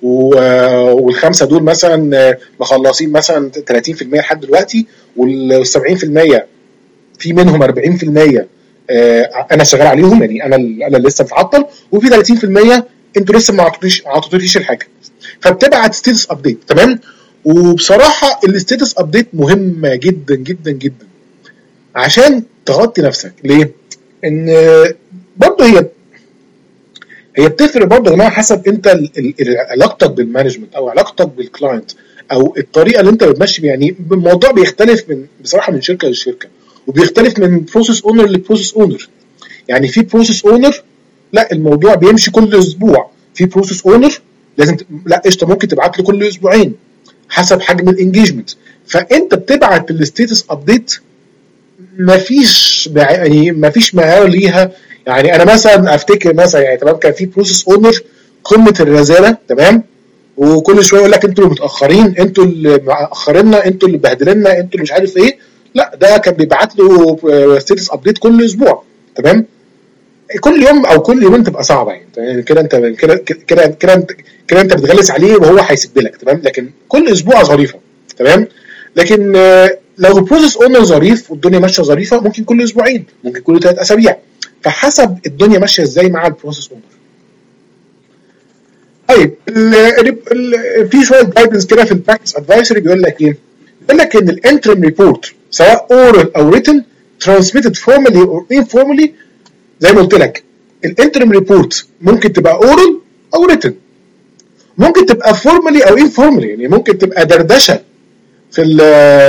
والخمسه دول مثلا مخلصين مثلا ثلاثين في المية لحد دلوقتي، وال سبعين في المية في منهم أربعين في المية انا شغال عليهم، يعني انا انا لسه متعطل، وفي ثلاثين في المية انتوا لسه ما عطيتوش ما عطيتوليش الحاجه. فبتبعت ستيتس ابديت، تمام. وبصراحه الستيتس ابديت مهمه جدا جدا جدا عشان تغطي نفسك. ليه؟ ان برضه هي هي بتفرق برضه يا جماعه حسب انت علاقتك بالمانجمنت او علاقتك بالكلاينت او الطريقه اللي انت بتمشي بيها. يعني الموضوع بيختلف من بصراحه من شركه لشركه، وبيختلف من بروسيس اونر لبروسيس اونر. يعني في بروسيس اونر لا الموضوع بيمشي كل اسبوع، في بروسيس اونر لازم ت... لا قشطه ممكن تبعت له كل اسبوعين حسب حجم الانجيجمنت. فانت بتبعت الستيتس ابديت مفيش يعني مفيش معيار ليها. يعني انا مثلا افتكر مثلا يعني تمام كان في بروسيس اونر قمه الرزاله، تمام، وكل شويه يقول لك انتوا اللي متاخرين، انتوا اللي مأخريننا، انتوا اللي بهدلنا، انتوا اللي مش عارف ايه. لا، ده كان بيبعت له ستيتس ابديت كل اسبوع، تمام. كل يوم او كل يومين تبقى صعبه، يعني كده انت كده كده كده انت كده انت بتغلس عليه وهو هيسد لك، تمام. لكن كل اسبوع ظريفه، تمام. لكن لو البروسيس اونر ظريف والدنيا ماشيه ظريفه ممكن كل اسبوعين، ممكن كل ثلاث اسابيع، فحسب الدنيا ماشيه ازاي مع البروسيس اونر. طيب في شويه جايدنس كده في البراكتس ادفايسري بيقول لك ايه؟ بيقول لك ان الانترم ريبورت سواء اورال او written transmitted formally or informally. زي ما قلت لك الانترم ريبورت ممكن تبقى اورال او written، ممكن تبقى فورمالي او انفورمالي، يعني ممكن تبقى دردشه في ال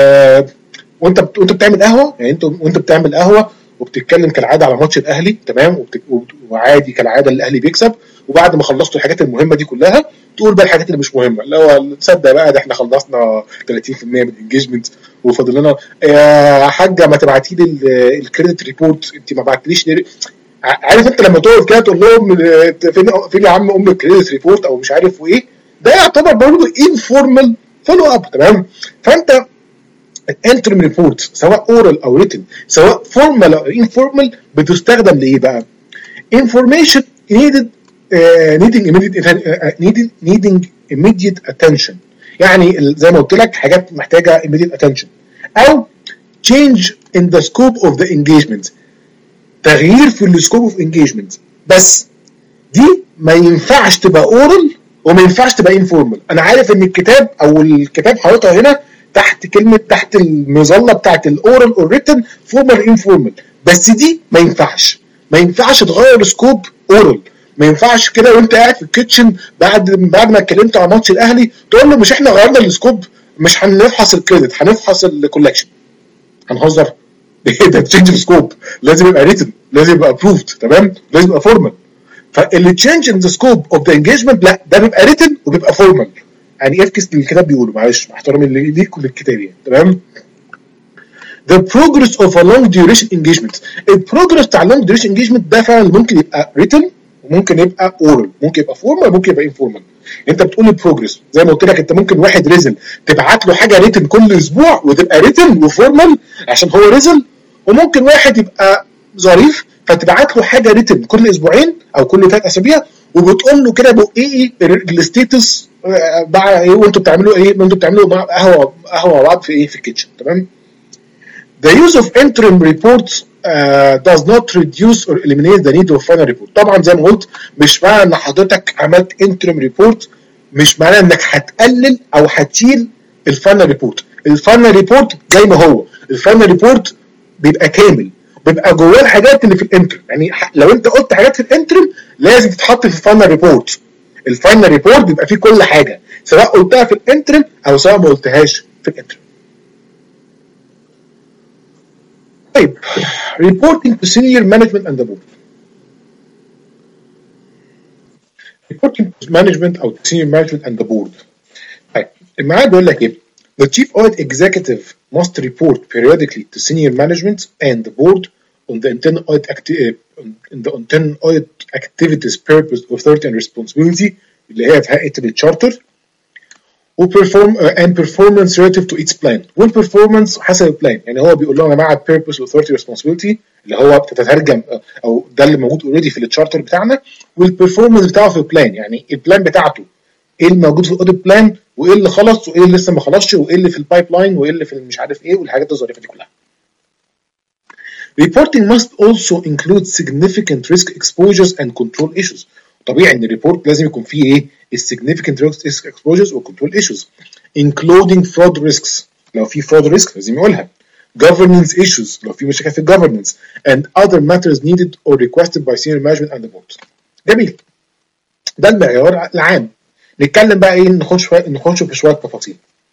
وانت بت... وانت بتعمل قهوه، يعني انت وانت بتعمل قهوه وبتتكلم كالعاده على ماتش الاهلي، تمام، وبت... وعادي كالعاده الاهلي بيكسب، وبعد ما خلصتوا الحاجات المهمه دي كلها تقول بقى الحاجات اللي مش مهمه، اللي هو تصدق بقى ده احنا خلصنا ثلاثين في المية من الانجيجمنت وفاضل لنا يا حاجه ما تبعتي لي الكريدت ريبورت، انت ما بعتليش ليه؟ عارف انت لما تقعد كده تقول لهم فين فين يا عم ام الكريدت ريبورت او مش عارف وايه، ده يعتبر برضه انفورمال فولو اب، تمام. فانت الانترم ريبورت سواء اورال او written سواء فورمال او انفورمال بتستخدم لايه بقى؟ information needed uh, needing immediate uh, needing needing immediate attention، يعني زي ما قلت لك حاجات محتاجه immediate attention، او change in the scope of the engagement، تغيير في السكوب اوف انجيجمنت. بس دي ما ينفعش تبقى اورال وما ينفعش تبقى انفورمال. انا عارف ان الكتاب او الكتاب حاططها هنا تحت كلمه تحت المظله بتاعت الاورال اور ريتن فورمال انفورمال، بس دي ما ينفعش ما ينفعش تغير سكوب اورال، ما ينفعش كده وانت قاعد في الكيتشن بعد بعد ما اتكلمت على ماتش الاهلي تقول له مش احنا غيرنا السكوب، مش هنفحص الكريدت هنفحص الكولكشن. هنهزر؟ ده تشينج سكوب لازم يبقى ريتن، لازم يبقى ابروفد، تمام، لازم يبقى فورمال. فاللي تشينج ان ذا سكوب اوف ذا انجيجمنت لا ده بيبقى ريتن وبيبقى فورمال. يعني افكس الكتاب بيقولوا، معلش مع احترامي ليكم للكتاب يعني، تمام. The progress of a long duration engagement، البروجرس بتاع long duration engagement ده فعلا ممكن يبقى written وممكن يبقى oral، ممكن يبقى formal ممكن يبقى informal. انت بتقول البروجرس زي ما قلت لك، انت ممكن واحد ريزل تبعت له حاجه ريتن كل اسبوع وتبقى ريتن وفورمال عشان هو ريزل، وممكن واحد يبقى ظريف فتبعت له حاجه ريتن كل اسبوعين او كل ثلاث اسابيع وبتقول له كده ايه الستيتس بقى ايه وانتوا بتعملوا ايه، وانتوا بتعملوا قهوه قهوه مع بعض في ايه في الكيتشن، تمام. The use of interim reports uh, does not reduce or eliminate the need of final report. طبعا زي ما قلت مش معنى ان حضرتك عملت interim report مش معنى انك هتقلل او هتشيل الفاينل ريبورت. الفاينل ريبورت زي ما هو، الفاينل ريبورت بيبقى كامل، بيبقى جواه الحاجات اللي في الانترم، يعني لو انت قلت حاجات في الانترم لازم تتحط في الفاينل ريبورت. الفاينل ريبورت بيبقى فيه كل حاجه سواء قلتها في الانترم او سواء ما قلتهاش في الانترم. طيب reporting to senior management and the board. reporting to management او to senior management and the board. طيب الميعاد بيقول لك ايه؟ The chief audit executive must report periodically to senior management and the board on the internal audit acti- in the internal audit activities, purpose, authority and responsibility اللي هي في هيئة التشارتر، وperform uh, and performance relative to its plan. والperformance حسب البلان، يعني هو بيقول لهم يا جماعه purpose authority responsibility اللي هو بتترجم او ده اللي موجود اوريدي في التشارتر بتاعنا، والperformance بتاعه في البلان، يعني البلان بتاعته ايه اللي موجود في الاوديت بلان وايه اللي خلص وايه اللي لسه ما خلصش وايه اللي في البايب لاين وايه اللي في مش عارف ايه والحاجات الظريفه دي كلها. Reporting must also include significant risk exposures and control issues. طبيعي ان الريبورت لازم يكون فيه ايه؟ السيجنيفيكانت ريسك اكسبوجرز وكنترول ايشوز including fraud risks، لو في fraud risk لازم يقولها، governance issues لو في مشاكل في governance and other matters needed or requested by senior management and the board. جميل، ده المعيار العام. نتكلم بقى ايه، نخش نخش في شويه تفاصيل.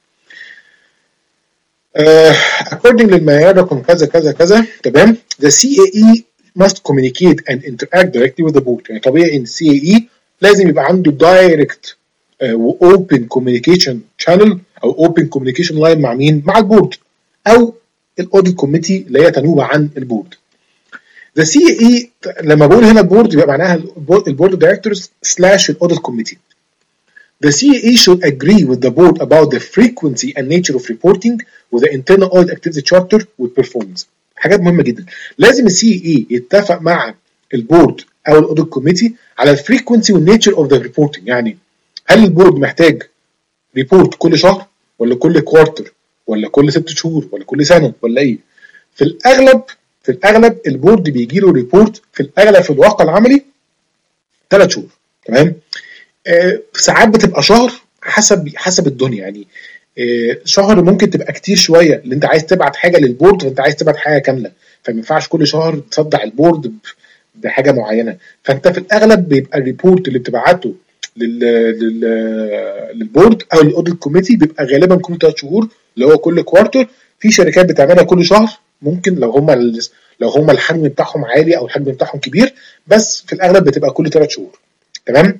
Uh, according للمعيار رقم كذا كذا كذا، تمام. The C A E must communicate and interact directly with the board. يعني طبيعي ان C A E لازم يبقى عنده direct و uh, open communication channel او open communication line مع مين؟ مع البورد او الاوديت كوميتي اللي هي تنوب عن البورد. The C A E لما بقول هنا البورد يبقى معناها البورد دايركتورز سلاش الاوديت كوميتي. The C A E should agree with the board about the frequency and nature of reporting with the internal audit activity charter with performance. حاجات مهمة جدا. لازم ال C A E يتفق مع البورد أو الاوديت كوميتي على الفريكونسي والنيتشر اوف ذا ريبورتنج، يعني هل البورد محتاج ريبورت كل شهر ولا كل كوارتر ولا كل ست شهور ولا كل سنة ولا ايه؟ في الأغلب في الأغلب البورد بيجي له ريبورت في الأغلب في الواقع العملي ثلاث شهور، تمام؟ ساعات بتبقى شهر حسب حسب الدنيا، يعني شهر ممكن تبقى كتير شويه، اللي انت عايز تبعت حاجه للبورد فانت عايز تبعت حاجه كامله، فما ينفعش كل شهر تصدع البورد بحاجه معينه. فانت في الاغلب بيبقى الريبورت اللي بتبعته لل لل للبورد او الاوديت كوميتي بيبقى غالبا كل ثلاث شهور، اللي هو كل كوارتر. في شركات بتعملها كل شهر ممكن لو هم لو هم الحجم بتاعهم عالي او الحجم بتاعهم كبير، بس في الاغلب بتبقى كل ثلاث شهور. تمام.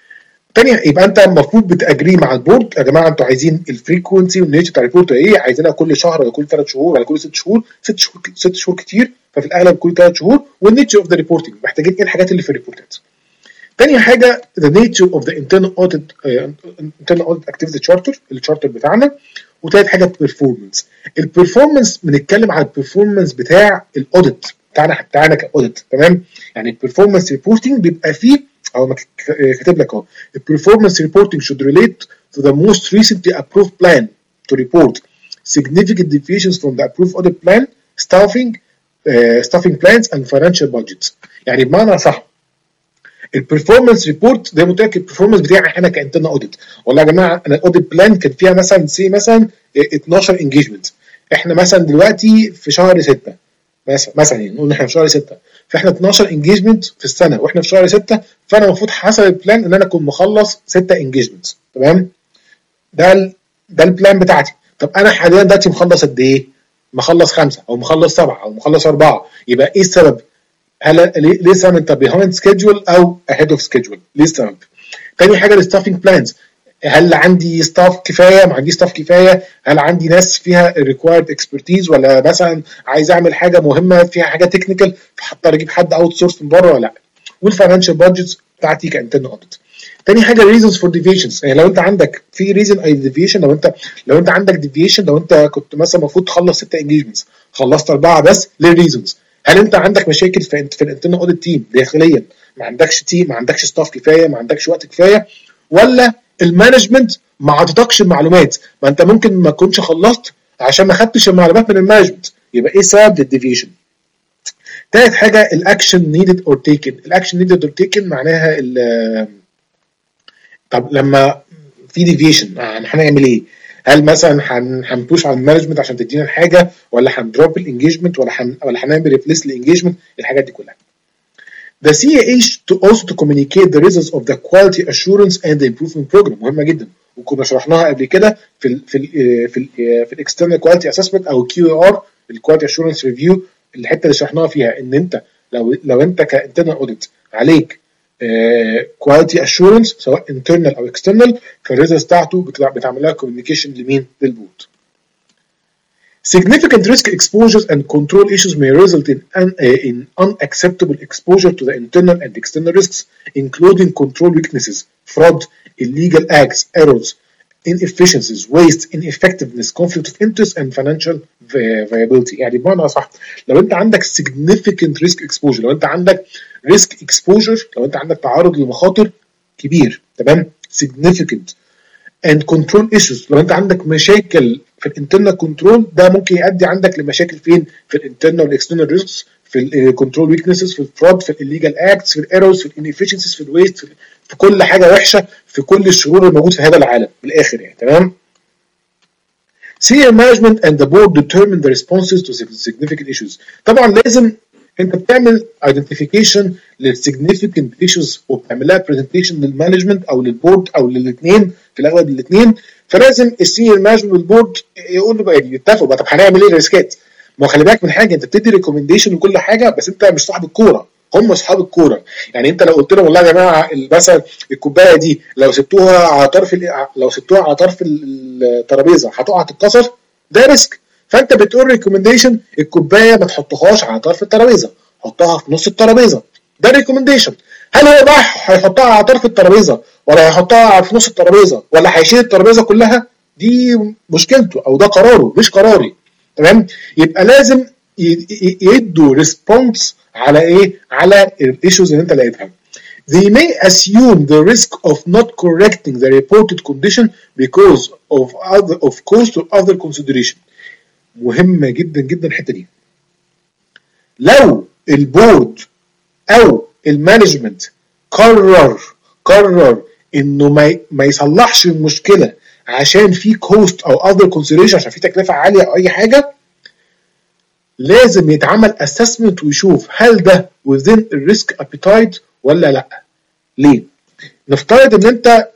تاني يبقى انت المفروض بتاجري مع البورد، يا جماعه انتوا عايزين الفريكونسي والنيتشر بتاع الريبورت ايه؟ عايزينها كل شهر ولا كل ثلاث شهور ولا كل ست شهور؟ ست شهور ست شهور كتير، ففي الاغلب كل ثلاث شهور. والنيتشر اوف ذا ريبورتنج، محتاجين ايه الحاجات اللي في الريبورتات. تاني حاجه the nature of the internal audit uh, internal audit activity charter، الشارتر بتاعنا. وتالت حاجه performance. البرفورمانس بنتكلم على البرفورمانس بتاع الاوديت بتاعنا بتاعنا كاوديت. تمام. يعني البرفورمانس ريبورتنج بيبقى فيه او كاتب لك اهو البرفورمانس ريبورتنج should relate to the most recently approved plan to report significant deviations from the approved audit plan, staffing uh, staffing plans and financial budgets. يعني بمعنى صح البرفورمانس ريبورت زي ما قلت لك البرفورمانس بتاعي انا كانترنال اوديت، والله يا جماعه انا الاوديت بلان كان فيها مثلا سي مثلا اتناشر انجيجمنت، احنا مثلا دلوقتي في شهر ستة مثلا مثلا يعني نقول احنا في شهر ستة، فاحنا اتناشر انجيجمنت في السنه واحنا في شهر ستة، فانا المفروض حسب البلان ان انا اكون مخلص ستة انجيجمنت. تمام. ده ال ده البلان بتاعتي. طب انا حاليا دلوقتي مخلص قد ايه؟ مخلص خمسه او مخلص سبعه او مخلص اربعه. يبقى ايه السبب؟ هل ليه سبب انت behind schedule او ahead of schedule؟ ليه السبب؟ تاني حاجه الستافنج بلانز، هل عندي ستاف كفايه؟ ما عنديش ستاف كفايه؟ هل عندي ناس فيها required expertise ولا مثلا عايز اعمل حاجه مهمه فيها حاجه تكنيكال فهضطر اجيب حد اوت سورس من بره ولا لا؟ والفاينانشال بادجتس بتاعتي كانترنال اوديت. تاني حاجه reasons for deviations، يعني لو انت عندك في reason اي deviation، لو انت لو انت عندك deviation، لو انت كنت مثلا المفروض تخلص ستة engagements خلصت اربعه بس، ليه reasons؟ هل انت عندك مشاكل في في الانترنال اوديت تيم داخليا؟ ما عندكش تيم، ما عندكش ستاف كفايه، ما عندكش وقت كفايه، ولا المانجمنت ما عطتكش المعلومات؟ ما انت ممكن ما تكونش خلصت عشان ما خدتش المعلومات من المانجمنت. يبقى ايه سبب للديفيشن؟ ثالث حاجه الاكشن نيدد اور تيكن. الاكشن نيدد اور تيكن معناها طب لما في ديفيشن هنعمل ايه؟ هل مثلا هنبوش على المانجمنت عشان تدينا الحاجه، ولا هندروب الانجيجمنت، ولا حن... ولا هنعمل ريبليس الانجيجمنت؟ الحاجات دي كلها. The سي إيه إيه to also to communicate the results of the quality assurance and the improvement program. مهمه جدا وكنا شرحناها قبل كده في ال في ال في ال في الاكسترنال كواليتي اسسمنت او كيو ار، الكواليتي اشورنس ريفيو. الحته اللي شرحناها فيها ان انت لو لو انت كانترنال اوديت عليك كواليتي اشورنس سواء انترنال او اكسترنال، فالريزلتس بتاعته بتعمل لها كوميونيكيشن لمين؟ للبورد. Significant risk exposures and control issues may result in, un, uh, in unacceptable exposure to the internal and external risks, including control weaknesses, fraud, illegal acts, errors, inefficiencies, waste, ineffectiveness, conflict of interest, and financial viability. يعني بمعنى صح لو انت عندك significant risk exposure، لو انت عندك risk exposure، لو انت عندك تعرض لمخاطر كبير، تمام، significant and control issues، لو انت عندك مشاكل في الانترنال كنترول، ده ممكن يؤدي عندك لمشاكل فين؟ في الانترنال والاكسترنال ريسكس، في الكنترول ويكنسز، في الفراد، في الليجال اكتس، في الايرورز، في الانيفيشنسيز، في الويست، في, في كل حاجه وحشه، في كل الشرور الموجود في هذا العالم من الاخر يعني. تمام. Senior management and the board determine the responses to significant issues. طبعا لازم انت بتعمل identification للsignificant issues وبتعمل لها presentation للمانجمنت او للبورد او للاثنين، في الاغلب الاثنين. فلازم السينيور مانجمنت والبورد يقولوا بقى يتفقوا بقى طب هنعمل ايه الريسكات؟ ما خلي بالك من حاجه، انت بتدي ريكومنديشن لكل حاجه بس انت مش صاحب الكوره، هم اصحاب الكوره. يعني انت لو قلت لهم والله يا جماعه مثلا الكوبايه دي لو سبتوها على طرف لو سبتوها على طرف الترابيزه هتقع تتكسر، ده ريسك. فانت بتقول ريكومنديشن الكوبايه ما تحطهاش على طرف الترابيزه، حطها في نص الترابيزه، ده ريكومنديشن. هل هو بقى هيحطها على طرف الترابيزه ولا هيحطها في نص الترابيزه ولا هيشيل الترابيزه كلها؟ دي مشكلته او ده قراره مش قراري. تمام. يبقى لازم يدوا ريسبونس على ايه؟ على الايشوز اللي انت لقيتها. They may assume the risk of not correcting the reported condition because of other of cost or other consideration. مهمه جدا جدا الحته دي. لو البورد او المانجمنت قرر قرر انه ما ما يصلحش المشكله عشان في كوست او اذر كونسيدريشن، عشان في تكلفه عاليه او اي حاجه، لازم يتعمل اسسمنت ويشوف هل ده within الريسك ابيتايت ولا لا. ليه؟ نفترض ان انت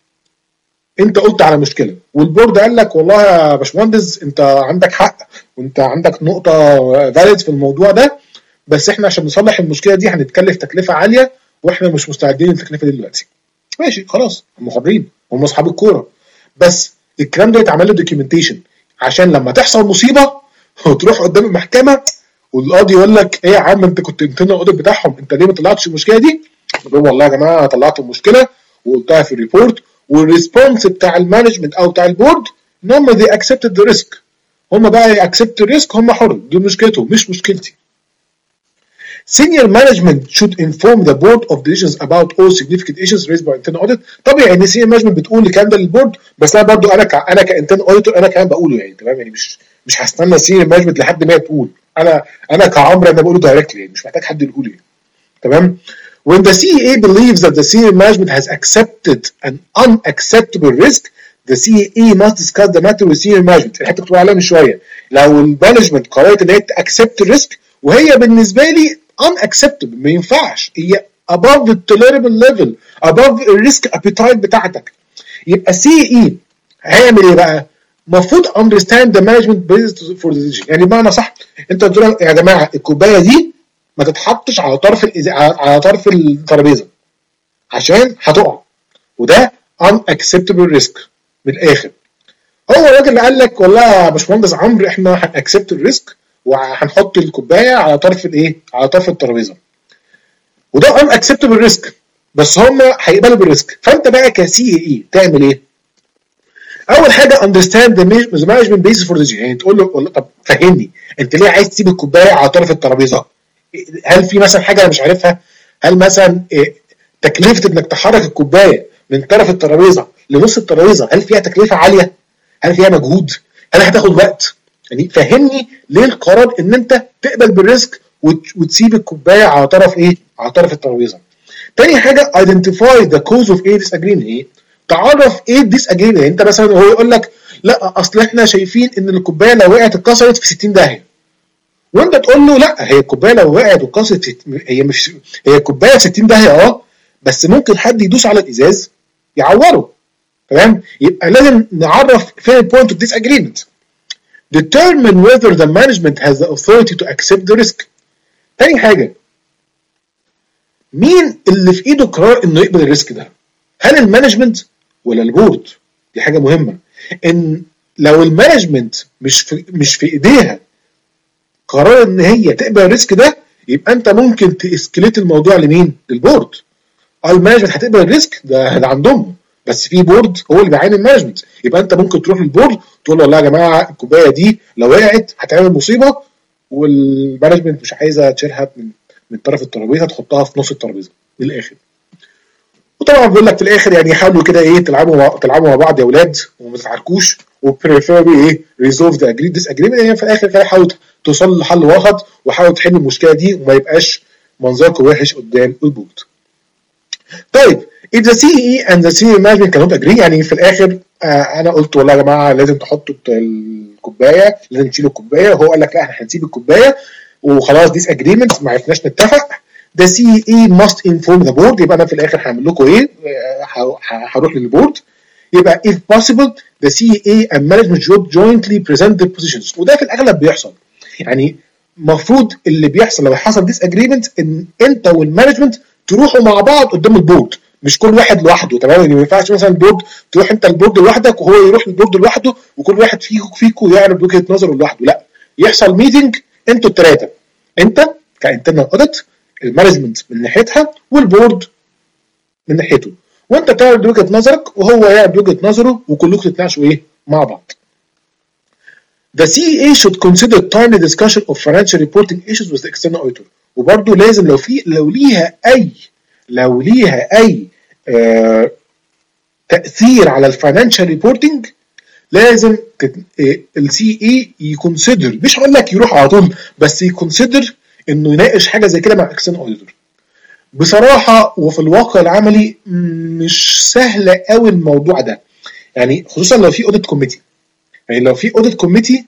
انت قلت على مشكله والبورد قال لك والله يا باشمهندس انت عندك حق وانت عندك نقطه فاليد في الموضوع ده، بس احنا عشان نصلح المشكله دي هنتكلف تكلفه عاليه واحنا مش مستعدين للتكلفه دي دلوقتي. ماشي خلاص، هم حرين، هم اصحاب الكوره، بس الكلام ده يتعمل له دوكيومنتيشن عشان لما تحصل مصيبه وتروح قدام المحكمه والقاضي يقول لك ايه يا عم انت كنت انترنال اوديت بتاعهم، انت ليه ما طلعتش المشكله دي؟ تقول والله يا جماعه انا طلعت المشكله وقلتها في الريبورت، والريسبونس بتاع المانجمنت او بتاع البورد ان هم they accepted the risk. هم بقى يأكسبت الريسك، هم حر، دي مشكلتهم مش مشكلتي. Senior management should inform the board of decisions about all significant issues raised by internal audit. طبيعي ان senior management بتقول الكلام ده للبورد، بس انا برضو انا ك انا كانترنال اوديتور انا كمان بقوله يعني، تمام؟ يعني مش مش هستنى senior management لحد ما تقول، انا انا كعمرو انا بقوله دايركتلي يعني، مش محتاج حد يقول لي، تمام؟ When the سي إي A believes that the senior management has accepted an unacceptable risk, the سي إي A must discuss the matter with senior management. الحته بتقول عليها من شويه، لو المانجمنت قررت ان هي تاكسبت الريسك وهي بالنسبه لي unacceptable، ما ينفعش، هي above the tolerable level، above الريسك appetite بتاعتك، يبقى سي إي هيعمل ايه بقى؟ المفروض understand the management basis for the decision. يعني بمعنى صح، انت بتقول يا جماعه الكوبايه دي ما تتحطش على طرف الإزا... على طرف الترابيزه عشان هتقع، وده unacceptable risk من الاخر. هو الراجل اللي قال لك والله يا باشمهندس عمرو احنا هنأكسبت الريسك وهنحط الكوبايه على طرف الايه؟ على طرف الترابيزه، وده unacceptable risk، بس هم هيقبلوا بالريسك. فانت بقى كسي اي تعمل ايه؟ اول حاجه understand the management basis for the decision. يعني تقول له والله طب فهمني انت ليه عايز تسيب الكوبايه على طرف الترابيزه؟ هل في مثلا حاجه انا مش عارفها؟ هل مثلا تكلفه انك تحرك الكوبايه من طرف الترابيزه لنص الترابيزه هل فيها تكلفه عاليه؟ هل فيها مجهود؟ هل هتاخد وقت؟ يعني فهمني ليه القرار ان انت تقبل بالريسك وتسيب الكوبايه على طرف ايه؟ على طرف الترابيزه. تاني حاجه identify the cause of a disagreement. ايه؟ تعرف ايه disagreement. يعني انت مثلا هو يقول لك لا اصل احنا شايفين ان الكوبايه لو وقعت اتكسرت في ستين داهيه، وانت تقول له لا هي الكوبايه لو وقعت واتكسرت هي مش هي الكوبايه ستين داهيه اه، بس ممكن حد يدوس على الازاز يعوره، تمام؟ يبقى لازم نعرف فين البوينت اوف disagreement. determine whether the management has the authority to accept the risk. تاني حاجه، مين اللي في ايده قرار انه يقبل الريسك ده؟ هل المانجمنت ولا البورد؟ دي حاجه مهمه. ان لو المانجمنت مش في مش في ايديها قرار ان هي تقبل الريسك ده، يبقى انت ممكن تاسكليت الموضوع لمين؟ للبورد. اه المانجمنت هتقبل الريسك ده ده عندهم، بس في بورد هو اللي بيعين المانجمنت، يبقى انت ممكن تروح للبورد تقول له والله يا جماعه الكوبايه دي لو وقعت هتعمل مصيبه والمانجمنت مش عايزه تشيلها من من طرف الترابيزه تحطها في نص الترابيزه من الاخر. وطبعا بيقول لك في الاخر يعني حاولوا كده ايه تلعبوا تلعبوا مع بعض يا اولاد وما تتعاركوش، وبريفيربلي ايه ريزولف ذا اجريد ديس اجريمنت. يعني في الاخر كده حاولوا توصلوا لحل وسط وحاولوا تحلوا المشكله دي وما يبقاش منظركم وحش قدام البورد. طيب if the سي إي and the senior management cannot agree، يعني في الاخر آه انا قلت والله يا جماعه لازم تحطوا الكوبايه، لازم تشيلوا الكوبايه، وهو قال لك لا احنا هنسيب الكوبايه وخلاص ديس اجريمنت ما عرفناش نتفق. the سي إي must inform the board. يبقى انا في الاخر هعمل لكم ايه؟ هروح للبورد. يبقى if possible the سي إي and management should jointly present their positions. وده في الاغلب بيحصل. يعني المفروض اللي بيحصل لو حصل ديس اجريمنت ان انت والمانجمنت تروحوا مع بعض قدام البورد، مش كل واحد لوحده، تمام؟ يعني ما ينفعش مثلا البورد تروح انت البورد لوحدك وهو يروح للبورد لوحده وكل واحد فيكم فيكم يعرض وجهه نظره لوحده، لا، يحصل ميتنج انتوا الثلاثه، انت كانترنال اوديت، المانجمنت من ناحيتها والبورد من ناحيته، وانت تعرض وجهه نظرك وهو يعرض وجهه نظره وكلكم تتناقشوا ايه مع بعض. The سي إي A should consider timely discussion of financial reporting issues with the external auditor. وبرضه لازم لو في لو ليها اي لو ليها اي آه تاثير على الفاينانشال ريبورتنج لازم السي اي يكونسيدر، مش هقول لك يروح على طول، بس يكونسيدر انه يناقش حاجه زي كده مع الاكسترنال اوديتور. بصراحه وفي الواقع العملي مش سهله قوي الموضوع ده. يعني خصوصا لو في اوديت كوميتي. يعني لو في اوديت كوميتي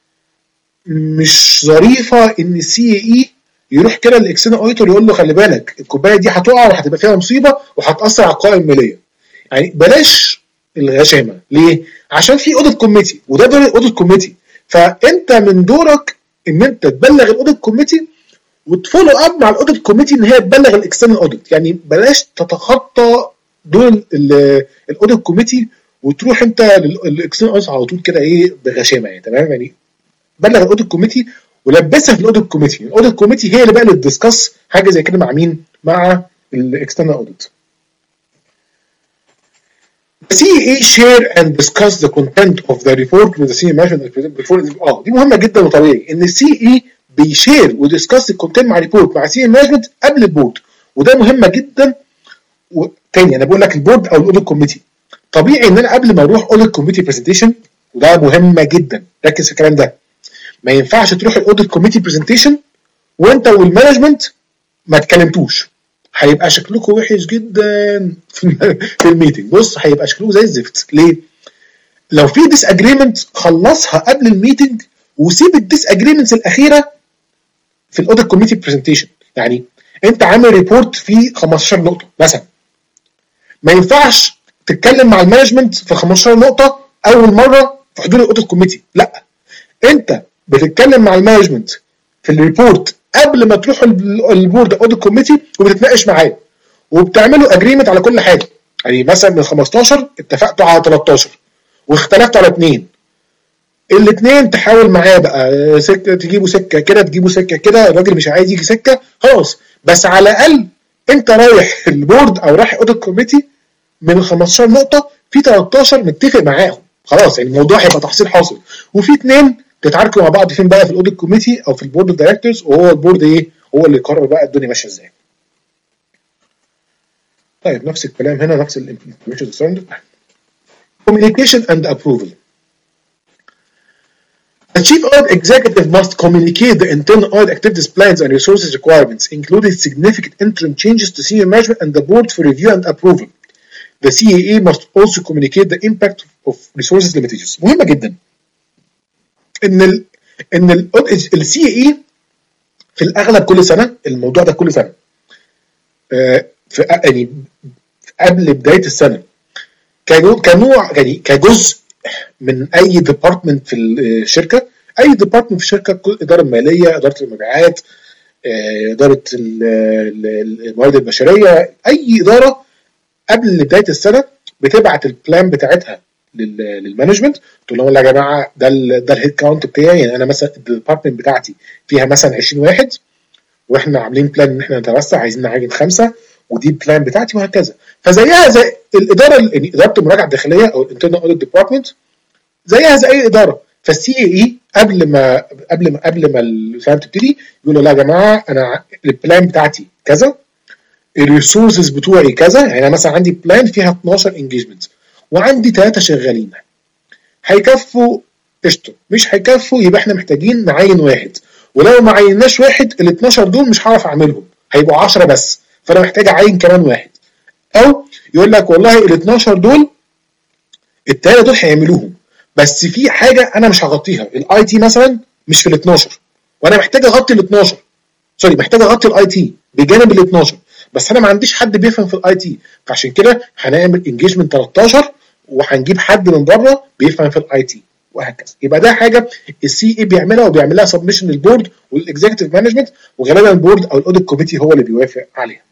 مش ظريفه ان السي اي يروح كده للاكسترنال اوديتور يقول له خلي بالك الكوبايه دي هتقع وهتبقى فيها مصيبه وهتاثر على القوائم الماليه. يعني بلاش الغشامه. ليه؟ عشان في اوديت كوميتي وده دور الاوديت كوميتي، فانت من دورك ان انت تبلغ الاوديت كوميتي وتفولو اب مع الاوديت كوميتي ان هي تبلغ الاكسترنال اوديت. يعني بلاش تتخطى دور الاوديت كوميتي وتروح انت للاكسترنال اوديت على طول كده ايه بغشامه. يعني تمام، يعني بلغ الاوديت كوميتي ولبسها في الاوديت كوميتي. الاوديت كوميتي هي اللي بقى اللي تدسكس حاجه زي كده مع مين؟ مع الاكسترنال اوديت. The سي اي A share and discuss the content of the report with the senior management before. اه دي مهمه جدا وطبيعي ان السي اي بيشير وديسكاس الكونتنت مع ريبورت مع سينيور مانجمنت قبل البورد، وده مهمه جدا. وتاني انا بقول لك البورد او الاوديت كوميتي طبيعي ان انا قبل ما اروح اوديت كوميتي برزنتيشن، وده مهمه جدا ركز في الكلام ده، ما ينفعش تروح الاوديت كوميتي برزنتيشن وانت والمانجمنت ما اتكلمتوش، هيبقى شكلكم وحش جدا في الميتنج. بص هيبقى شكلكم زي الزفت. ليه؟ لو في ديس اجريمنت خلصها قبل الميتنج وسيب الديس اجريمنتس الاخيره في الاوديت كوميتي برزنتيشن. يعني انت عامل ريبورت فيه خمستاشر نقطه مثلا، ما ينفعش تتكلم مع المانجمنت في خمستاشر نقطه اول مره في حضور الاوديت كوميتي. لا، انت بتتكلم مع المانجمنت في الريبورت قبل ما تروح البورد اوديت كوميتي وبتتناقش معاه وبتعملوا اجريمنت على كل حاجه. يعني مثلا من خمستاشر اتفقتوا على تلتاشر واختلفتوا على اتنين، الاثنين تحاول معاه بقى سكه تجيبوا سكه كده تجيبوا سكه كده، الراجل مش عايز يجي سكه خلاص، بس على الاقل انت رايح البورد او رايح اوديت كوميتي من خمستاشر نقطه في تلتاشر متفق معاهم خلاص. يعني الموضوع هيبقى تحصيل حاصل، وفي اثنين تتعاركوا مع بعض فين بقى؟ في الاوديت كوميتي او في البورد اوف دايركتورز، وهو البورد ايه هو اللي يقرر بقى الدنيا ماشيه ازاي. طيب نفس الكلام هنا، نفس الانفورميشن ستاندرد. communication and approval. The chief audit executive must communicate the internal audit activities plans and resources requirements, including significant interim changes to senior management and the board for review and approval. The سي اي A must also communicate the impact of resources limitations. مهمة جدا ان ال ان السي اي في الاغلب كل سنة، الموضوع ده كل سنة في يعني قبل بداية السنة كنوع يعني كجزء من اي ديبارتمنت في الشركه. اي ديبارتمنت في الشركه، اداره الماليه، اداره المبيعات، اداره الموارد البشريه، اي اداره قبل بدايه السنه بتبعت البلان بتاعتها للمانجمنت، تقول لهم يا جماعه ده ده الهيد كاونت بتاعي. يعني انا مثلا الديبارتمنت بتاعتي فيها مثلا عشرين واحد واحنا عاملين بلان ان احنا نتوسع، عايزين نعين خمسه، ودي البلان بتاعتي وهكذا. فزيها زي الاداره يعني اداره المراجعه الداخليه او الانترنال اوديت ديبارتمنت، زيها زي اي اداره. فالسي اي اي قبل ما قبل ما قبل ما البلان تبتدي يقول له لا يا جماعه انا البلان بتاعتي كذا، الريسورسز بتوعي كذا. يعني انا مثلا عندي بلان فيها اتناشر انجيجمنت وعندي ثلاثه شغالين، هيكفوا قشطه، مش هيكفوا يبقى احنا محتاجين نعين واحد، ولو ما عيناش واحد ال اتناشر دول مش هعرف اعملهم، هيبقوا عشرة بس، فانا محتاج اعين كمان واحد. او يقول لك والله ال اتناشر دول الثلاثه دول هيعملوهم، بس في حاجه انا مش هغطيها، الاي تي مثلا مش في ال اتناشر وانا محتاج اغطي ال اتناشر، سوري محتاج اغطي الاي تي بجانب ال اتناشر، بس انا ما عنديش حد بيفهم في الاي تي، فعشان كده هنعمل انجيجمنت تلتاشر وهنجيب حد من بره بيفهم في الاي تي وهكذا. يبقى ده حاجه السي اي بيعملها وبيعملها سبمشن للبورد والاكزيكتيف مانجمنت، وغالبا البورد او الاوديت كوميتي هو اللي بيوافق عليها.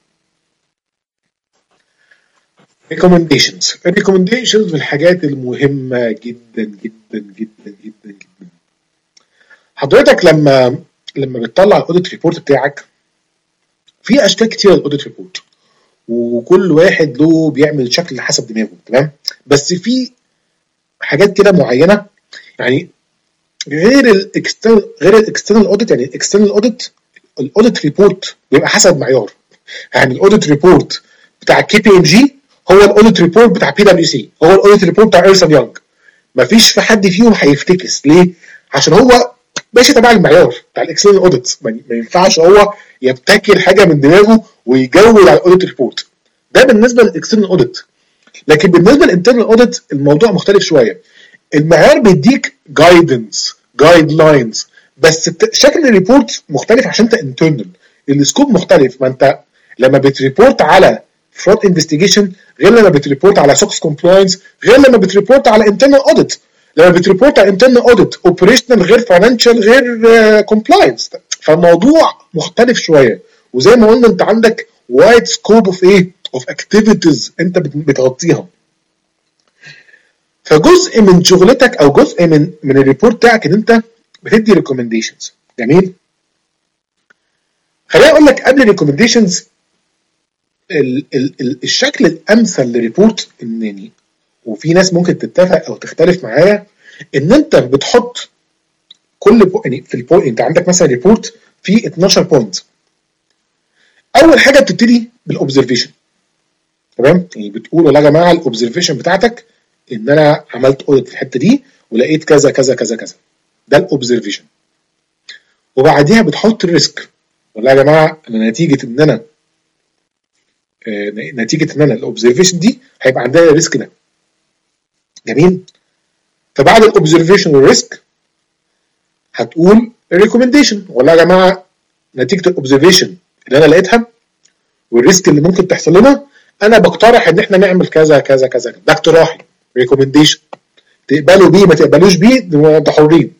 recommendations. recommendations من الحاجات المهمة جدا جدا جدا جدا جدا. حضرتك لما لما بتطلع الاوديت ريبورت بتاعك في اشكال كتير للاوديت ريبورت، وكل واحد له بيعمل شكل حسب دماغه، تمام؟ بس في حاجات كده معينة يعني غير الاكسترنال غير الاكسترنال اوديت. يعني الاكسترنال اوديت الاوديت ريبورت بيبقى حسب معيار. يعني الاوديت ريبورت بتاع كي بي ام جي هو الاوديت ريبورت بتاع بي دبليو سي، هو الاوديت ريبورت بتاع ايرسون يونج. مفيش في حد فيهم هيفتكس. ليه؟ عشان هو ماشي تبع المعيار بتاع الاكسترنال اوديت، ما ينفعش هو يبتكر حاجه من دماغه ويجود على الاوديت ريبورت. ده بالنسبه للاكسترنال اوديت. لكن بالنسبه للانترنال اوديت الموضوع مختلف شويه. المعيار بيديك جايدنس جايد لاينز، بس شكل الريبورت مختلف عشان انت انترنال، السكوب مختلف. ما انت لما بتريبورت على فرود انفستيجيشن غير لما بتريبورت على سوكس كومبلاينس غير لما بتريبورت على انترنال اوديت. لما بتريبورت على انترنال اوديت اوبريشنال غير فاينانشال غير كومبلاينس، فالموضوع مختلف شويه. وزي ما قلنا انت عندك وايد سكوب اوف ايه اوف اكتيفيتيز انت بتغطيها. فجزء من شغلتك او جزء من من الريبورت بتاعك ان انت بتدي ريكومنديشنز. جميل. خليني اقول لك قبل الريكومنديشنز ال ال ال الشكل الامثل للريبورت، انني وفي ناس ممكن تتفق او تختلف معايا، ان انت بتحط كل بو يعني في البوينت انت عندك مثلا ريبورت فيه اتناشر بوينت. اول حاجه بتبتدي بالاوبزرفيشن. تمام؟ يعني بتقول والله يا جماعه الاوبزرفيشن بتاعتك ان انا عملت اوديت في الحته دي ولقيت كذا كذا كذا كذا. ده الاوبزرفيشن. وبعديها بتحط الريسك. والله يا جماعه انا نتيجه ان انا آه نتيجه ان انا الاوبزرفيشن دي هيبقى عندنا الريسك ده. جميل. فبعد الاوبزرفيشن والريسك هتقول الريكومنديشن. والله يا جماعه نتيجه الاوبزرفيشن اللي انا لقيتها والريسك اللي ممكن تحصل لنا، انا بقترح ان احنا نعمل كذا كذا كذا. ده اقتراحي ريكومنديشن. تقبلوا بيه ما تقبلوش بيه انتوا حرين.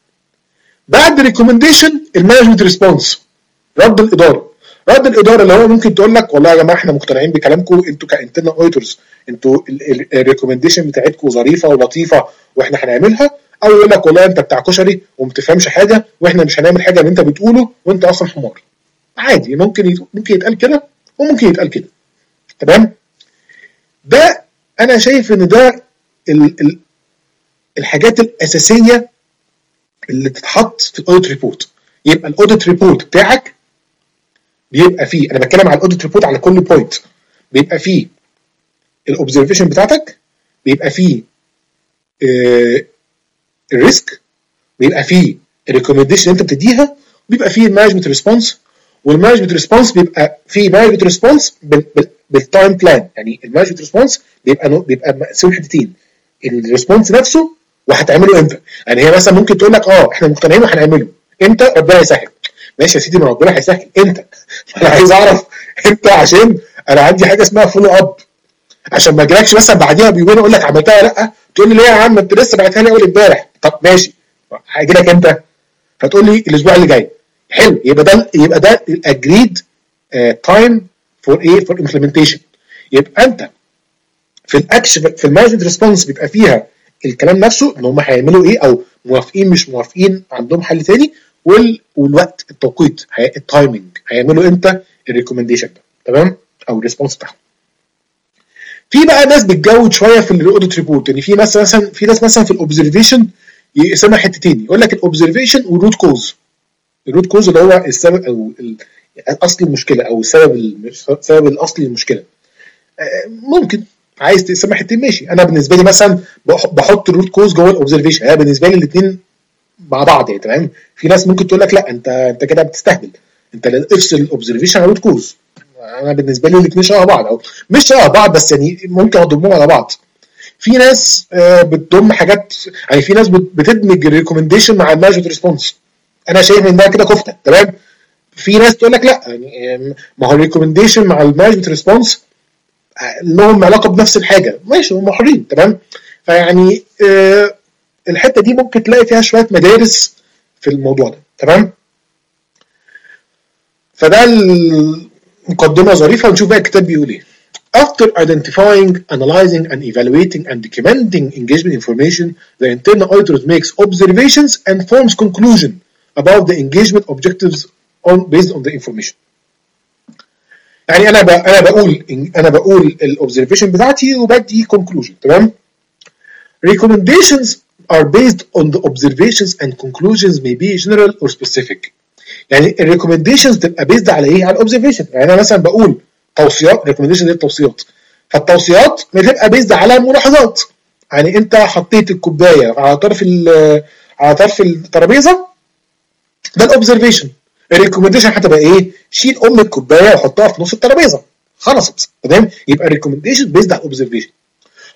بعد ريكومنديشن المانجمنت ريسبونس، رد الاداره. رد الاداره اللي هو ممكن تقول لك والله يا جماعه احنا مقتنعين بكلامكم انتوا كانترنال اوديتورز، انتوا الريكومنديشن بتاعتكم ظريفه ولطيفه واحنا هنعملها، او يقول لك والله انت بتاع كشري وما بتفهمش حاجه واحنا مش هنعمل حاجه اللي انت بتقوله وانت اصلا حمار. عادي، ممكن ممكن يتقال كده وممكن يتقال كده. تمام؟ ده انا شايف ان ده ال ال الحاجات الاساسيه اللي تتحط في الاوديت ريبورت. يبقى الاوديت ريبورت بتاعك بيبقى فيه، انا بتكلم على الاوديت ريبورت على كل بوينت، بيبقى فيه الاوبزرفيشن بتاعتك، بيبقى فيه آه الريسك، بيبقى فيه الريكومنديشن اللي انت بتديها، بيبقى فيه المانجمنت ريسبونس. والمانجمنت ريسبونس بيبقى فيه مانجمنت ريسبونس بالتايم بلان. يعني المانجمنت ريسبونس بيبقى بيبقى مقسوم حتتين، الريسبونس نفسه وهتعمله امتى. يعني هي مثلا ممكن تقول لك اه احنا مقتنعين وهنعمله امتى، ربنا يسهل. ماشي يا سيدي، ما ربنا هيسهل امتى؟ انا عايز اعرف امتى، عشان انا عندي حاجه اسمها فولو اب، عشان ما اجيلكش مثلا بعديها بيومين اقول لك عملتها ولا لا، تقول لي ليه يا عم انت لسه بعتها لي اول امبارح. طب ماشي، هاجي لك امتى؟ فتقول لي الاسبوع اللي جاي. حلو، يبقى ده يبقى ده الاجريد تايم فور ايه فور امبلمنتيشن. يبقى انت في الاكشن في المانجمنت ريسبونس بيبقى فيها الكلام نفسه ان هم هيعملوا ايه، او موافقين مش موافقين عندهم حل تاني، وال... والوقت التوقيت التايمنج هيعملوا امتى الريكومنديشن ده. تمام؟ او الريسبونس بتاعهم. في بقى ناس بتجود شويه في الاوديت ريبورت. يعني في ناس مثلا في ناس مثلا في الاوبزرفيشن يقسمها حتتين، يقول لك الاوبزرفيشن والروت كوز. الروت كوز اللي هو السبب او اصل المشكله او السبب السبب الاصلي للمشكله. ممكن عايز تقسمها حتتين، ماشي. انا بالنسبه لي مثلا بحط الروت كوز جوه الاوبزرفيشن. انا بالنسبه لي الاثنين مع بعض يعني. تمام؟ في ناس ممكن تقول لك لا انت انت كده بتستهبل، انت افصل الاوبزرفيشن عن الروت كوز. انا بالنسبه لي الاثنين شبه بعض، او مش شبه بعض بس يعني ممكن اضمهم على بعض. في ناس بتضم حاجات، يعني في ناس بتدمج الريكومنديشن مع المانجمنت ريسبونس. انا شايف ان ده كده كفته. تمام؟ في ناس تقول لك لا، يعني ما هو الريكومنديشن مع المانجمنت ريسبونس لهم علاقه بنفس الحاجه. ماشي، هم حرين. تمام؟ فيعني آه الحته دي ممكن تلاقي فيها شويه مدارس في الموضوع ده. تمام؟ فده المقدمه ظريفه، ونشوف بقى الكتاب بيقول ايه. After identifying, analyzing, and evaluating and documenting engagement information, the internal auditor makes observations and forms conclusion about the engagement objectives on based on the information. يعني انا انا بقول انا بقول الاوبزرفيشن بتاعتي وبدي conclusion. تمام؟ Recommendations are based on the observations and conclusions may be general or specific. يعني الريكومنديشنز تبقى بيزد على ايه؟ على الاوبزرفيشن. يعني انا مثلا بقول توصيات، ريكومنديشن دي التوصيات، فالتوصيات بتبقى بيزد على ملاحظات. يعني انت حطيت الكوبايه على طرف على طرف الترابيزه، ده الاوبزرفيشن. الريكومنديشن هتبقى ايه؟ شيل ام الكوبايه وحطها في نص الترابيزه، خلصت. تمام؟ يبقى الريكومنديشن بيزد على الاوبزرفيشن.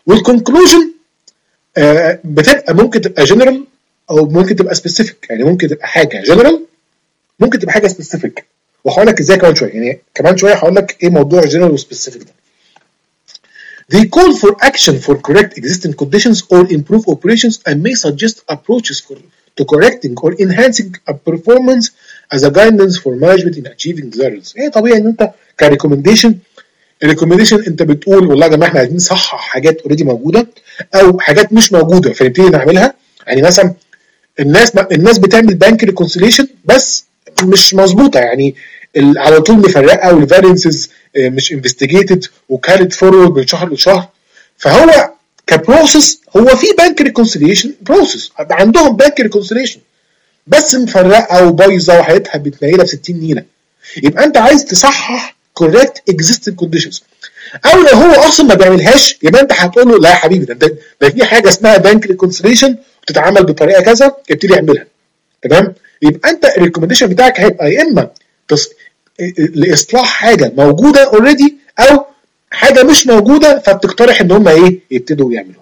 والكونكلوجن آه بتبقى ممكن تبقى جنرال او ممكن تبقى سبيسيفيك، يعني ممكن تبقى حاجه جنرال ممكن تبقى حاجه سبيسيفيك، وهقول لك ازاي كمان شويه، يعني كمان شويه هقول لك ايه موضوع جنرال وسبيسيفيك ده. They call for action for correct existing conditions or improve operations and may suggest approaches for to correcting or enhancing a performance as a guidance for management in achieving results. ايه طبيعي ان انت كريكومنديشن الريكومنديشن انت بتقول والله يا جماعه احنا عايزين نصحح حاجات اوريدي موجوده او حاجات مش موجوده فنبتدي نعملها. يعني مثلا الناس الناس بتعمل بانك ريكونسيليشن بس مش مظبوطه، يعني على طول مفرقه والفارينسز مش انفستيجيتد وكانت فورورد من شهر لشهر. فهو كبروسيس هو في بانك ريكونسيليشن بروسيس، عندهم بانك ريكونسيليشن بس مفرقه وبايظه وحياتها بتنيله في ستين نيله. يبقى انت عايز تصحح كوريكت اكزيستنج كونديشنز، او لو هو اصلا ما بيعملهاش يبقى انت هتقول له لا يا حبيبي ده ده في حاجه اسمها بانك ريكونسيليشن وتتعمل بطريقه كذا ابتدي اعملها. تمام؟ يبقى انت الريكومنديشن بتاعك هيبقى يا اما تص... لاصلاح حاجه موجوده اوريدي او حاجه مش موجوده فبتقترح ان هم ايه يبتدوا يعملوها.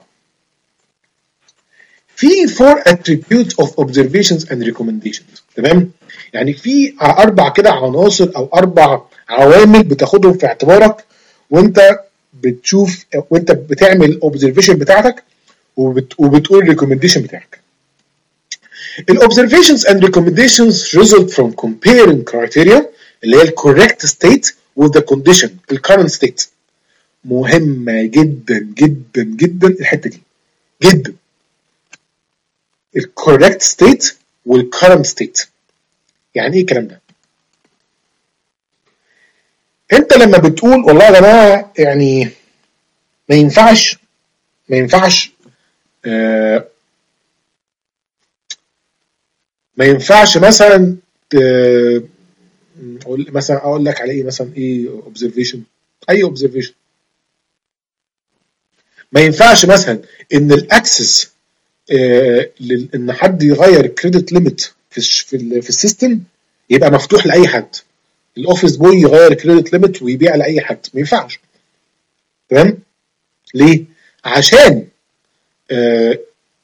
في four attributes of observations and recommendations. تمام؟ يعني في اربع كده عناصر او اربع عوامل بتاخدهم في اعتبارك وانت بتشوف وانت بتعمل الاوبزرفيشن بتاعتك وبت... وبتقول الريكومنديشن بتاعك. الاوبزرفيشنز and recommendations result from comparing criteria اللي هي الكوريكت ستيت with the condition الكرنت ستيت. مهمه جدا جدا جدا الحته دي جدا، الكوريكت ستيت والكرنت ستيت. يعني ايه الكلام ده؟ انت لما بتقول والله يا جماعه يعني ما ينفعش ما ينفعش آه ما ينفعش مثلا آه اقول مثلا اقول لك على ايه مثلا ايه اوبزرفيشن اي اوبزرفيشن ما ينفعش مثلا ان الاكسس آه ان حد يغير الكريدت ليميت في في, في السيستم يبقى مفتوح لاي حد. الاوفيس بوي يغير الكريدت ليميت ويبيع لاي حد، ما ينفعش. تمام؟ ليه؟ عشان آه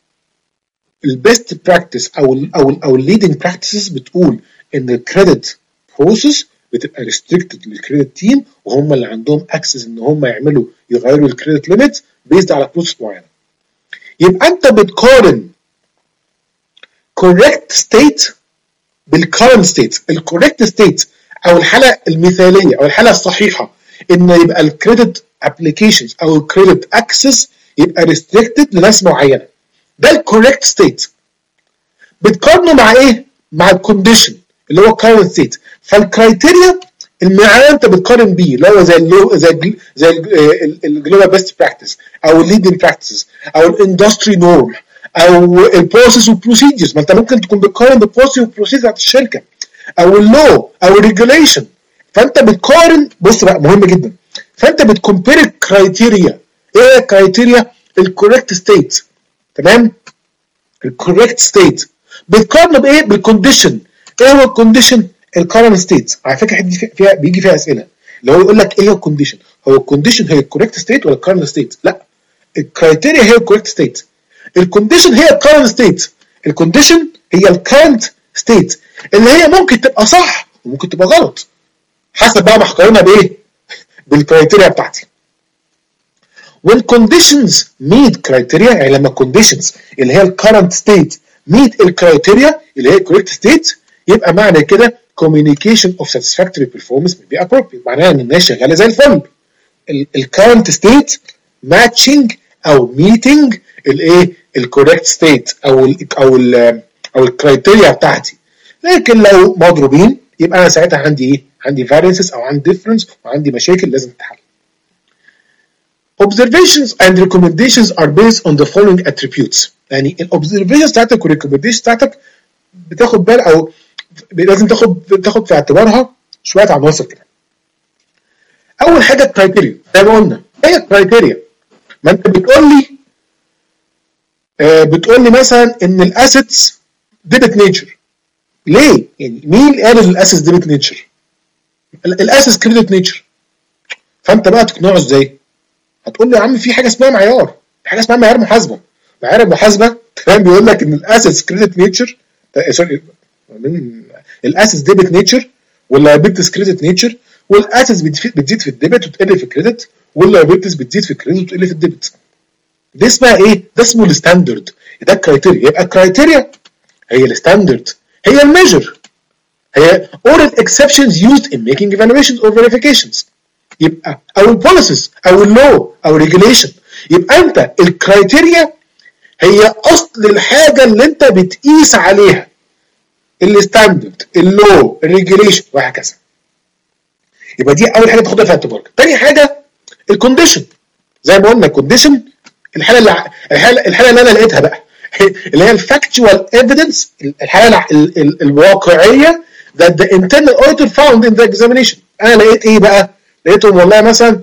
البيست براكتس او ال او ال او الليدنج براكتسز بتقول ان الكريدت بروسيس بتبقى ريستريكتد للكريدت تيم وهم اللي عندهم اكسس ان هم يعملوا يغيروا الكريدت ليميت بيزد على بروسيس معينه. يبقى انت بتقارن كوريكت ستيت بالكرنت ستيت. الكوريكت ستيت او الحاله المثاليه او الحاله الصحيحه ان يبقى الكريدت ابلكيشنز او الكريدت اكسس يبقى ريستريكتد لناس معينه، ده الكوريكت ستيت. بتقارنه مع ايه؟ مع الكونديشن اللي هو الكرنت ستيت. فالكرايتيريا المعيار انت بتقارن بيه اللي هو زي اللو زي زي الجلوبال بيست براكتس او الليدنج براكتسز او الاندستري نورم او البروسيس والبروسيدجرز. ما انت ممكن تكون بتقارن بالبروسيس والبروسيس بتاعت الشركه او اللو او الريجوليشن. فانت بتقارن، بص بقى مهم جدا، فانت بتكمبير الكرايتيريا. ايه الكرايتيريا؟ الكوريكت ستيت. تمام؟ الكوريكت ستيت بتقارنه بايه؟ بالكونديشن. ايه هو الكونديشن؟ الكرنت ستيت. على فكره دي فيها بيجي فيها اسئله اللي هو يقول لك ايه هو الكونديشن؟ هو الكونديشن هي الكوريكت ستيت ولا الكرنت ستيت؟ لا، الكرايتيريا هي الكوريكت ستيت، الكونديشن هي الكرنت ستيت. الكونديشن هي الكرنت ستيت اللي هي ممكن تبقى صح وممكن تبقى غلط حسب بقى ما هقارنها بايه؟ بالكرايتيريا بتاعتي. when conditions meet criteria، يعني لما conditions اللي هي الكرنت ستيت meet الكرايتيريا اللي هي الكوريكت ستيت يبقى معنى كده communication of satisfactory performance may be appropriate. معناها ان الناس شغاله زي الفل. الكرنت ستيت matching او meeting الايه؟ الكوريكت ستيت او ال او ال او الكرايتيريا بتاعتي. لكن لو مضروبين يبقى انا ساعتها عندي ايه؟ عندي variances او عندي difference وعندي مشاكل لازم تتحل. Observations and recommendations are based on the following attributes. يعني الobservations بتاعتك والrecommendations بتاعتك بتاخد بال او لازم تاخد تاخد في اعتبارها شويه عناصر كده. اول حاجه الكرايتيريا زي ما قلنا. ايه الكرايتيريا؟ ما انت بتقول لي آه بتقول لي مثلا ان الاسيتس ديبت نيتشر. ليه؟ يعني مين قال ان الاسيتس ديبت نيتشر؟ الاسيتس كريدت نيتشر. فانت بقى تقنعه ازاي؟ هتقول له يا عم في حاجه اسمها معيار، حاجه اسمها معيار محاسبه. معيار المحاسبه تمام بيقول لك ان الاسيتس كريدت نيتشر، سوري من الاسيتس ديبت نيتشر واللايبيلتيز كريدت نيتشر، والاسيتس بتزيد في الديبت وتقل في الكريدت، واللايبيلتيز بتزيد في الكريدت وتقل في الديبت. ده اسمها ايه؟ ده اسمه الستاندرد، ده الكرايتيريا. يبقى الكرايتيريا هي الستاندرد، هي الميجر، هي all exceptions used in making evaluations or verifications. يبقى او البوليسيز او اللو او الريجوليشن. يبقى انت الكرايتيريا هي اصل الحاجه اللي انت بتقيس عليها، الستاندرد، اللو، الريجوليشن وهكذا. يبقى دي اول حاجه تاخدها في اعتبارك. تاني حاجه الكونديشن، زي ما قلنا الكونديشن الحاله اللي الحاله الحاله اللي انا لقيتها بقى اللي هي الفاكتشوال ايفيدنس، الحاله ال ال الواقعيه that the internal auditor found in the examination. انا لقيت ايه بقى؟ لقيتهم والله مثلا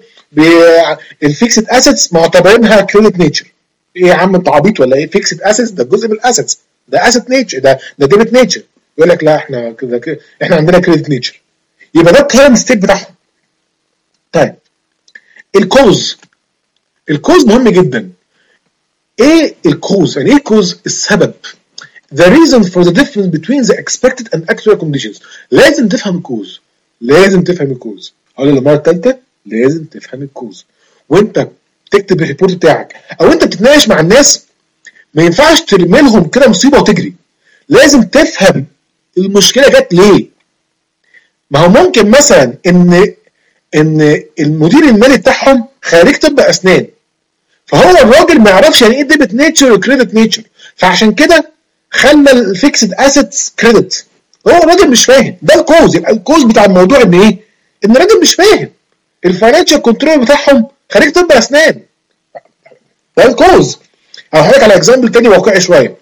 الفيكسد اسيتس معتبرينها كريدت نيتشر. ايه يا عم انت عبيط ولا ايه؟ فيكسد اسيتس ده جزء من الاسيتس، ده اسيت نيتشر، ده ده ديبت نيتشر. يقول لك لا احنا كده احنا عندنا كريدت نيتشر. يبقى ده الكلام ستيك بتاعهم. طيب الكوز، الكوز مهم جدا. ايه الكوز؟ يعني ايه الكوز؟ السبب. The reason for the difference between the expected and actual conditions. لازم تفهم الكوز، لازم تفهم الكوز. اقول للمره الثالثه لازم تفهم الكوز. وانت تكتب الريبورت بتاعك او انت بتتناقش مع الناس ما ينفعش ترمي لهم كده مصيبه وتجري. لازم تفهم المشكله جت ليه. ما هو ممكن مثلا ان ان المدير المالي بتاعهم خريج طب اسنان، فهو الراجل ما يعرفش يعني ايه ديبت نيتشر وكريدت نيتشر، فعشان كده خلى الفيكسد اسيتس كريدت. هو الراجل مش فاهم، ده الكوز. يبقى الكوز بتاع الموضوع ان ايه؟ ان الراجل مش فاهم. الفاينانشال كنترول بتاعهم خريج طب اسنان، ده الكوز. هحكي على اكزامبل تاني واقعي شويه.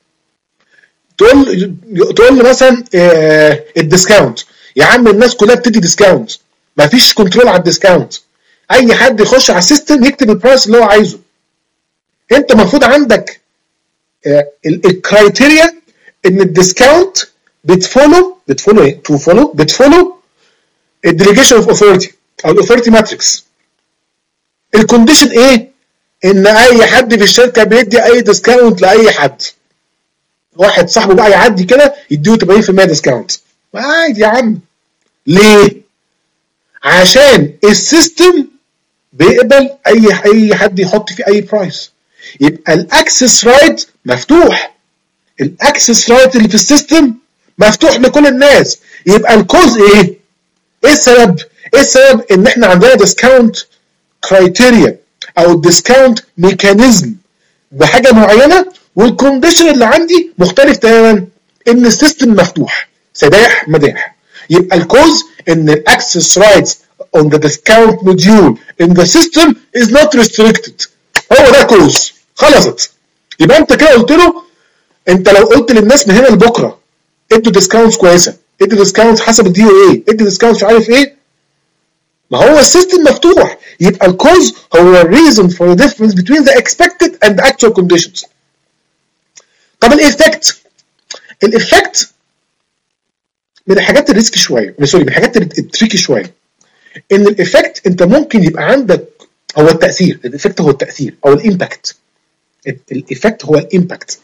تقول تقول لي مثلا آه الديسكاونت، يا عم الناس كلها بتدي ديسكاونت، مفيش كنترول على الديسكاونت، اي حد يخش على السيستم يكتب البرايس اللي هو عايزه. انت المفروض عندك آه الكرايتيريا ان الديسكاونت بتفولو بتفولو ايه؟ تو فولو بتفولو الديليجيشن اوف اوثورتي او الاوثورتي ماتريكس. الكونديشن ايه؟ ان اي حد في الشركه بيدي اي ديسكاونت لاي حد. واحد صاحبه بقى يعدي كده يديه ثمانين بالمية ديسكاونت، عادي يا عم. ليه؟ عشان السيستم بيقبل اي اي حد يحط فيه اي برايس. يبقى الاكسس رايت مفتوح، الاكسس رايت اللي في السيستم مفتوح لكل الناس. يبقى الكوز ايه؟ ايه السبب؟ ايه السبب؟ ان احنا عندنا ديسكاونت كرايتيريا او الديسكاونت ميكانيزم بحاجه معينه، والكونديشن اللي عندي مختلف تماما، ان السيستم مفتوح سداح مداح. يبقى الكوز ان الاكسس رايتس on the discount module in the system is not restricted. هو ده كوز، خلصت. يبقى انت كده قلت له، انت لو قلت للناس من هنا لبكره ادوا ديسكاونتس كويسه، ادوا ديسكاونتس حسب الدي او ايه، ادوا ديسكاونتس مش عارف ايه، ما هو السيستم مفتوح. يبقى الكوز هو reason for the difference between the expected and the actual conditions. طب الافكت، الافكت من الحاجات الريسكي شويه، سوري من الحاجات التريكي شويه. ان الافكت انت ممكن يبقى عندك هو التاثير، الافكت هو التاثير او الامباكت. الافكت هو الامباكت.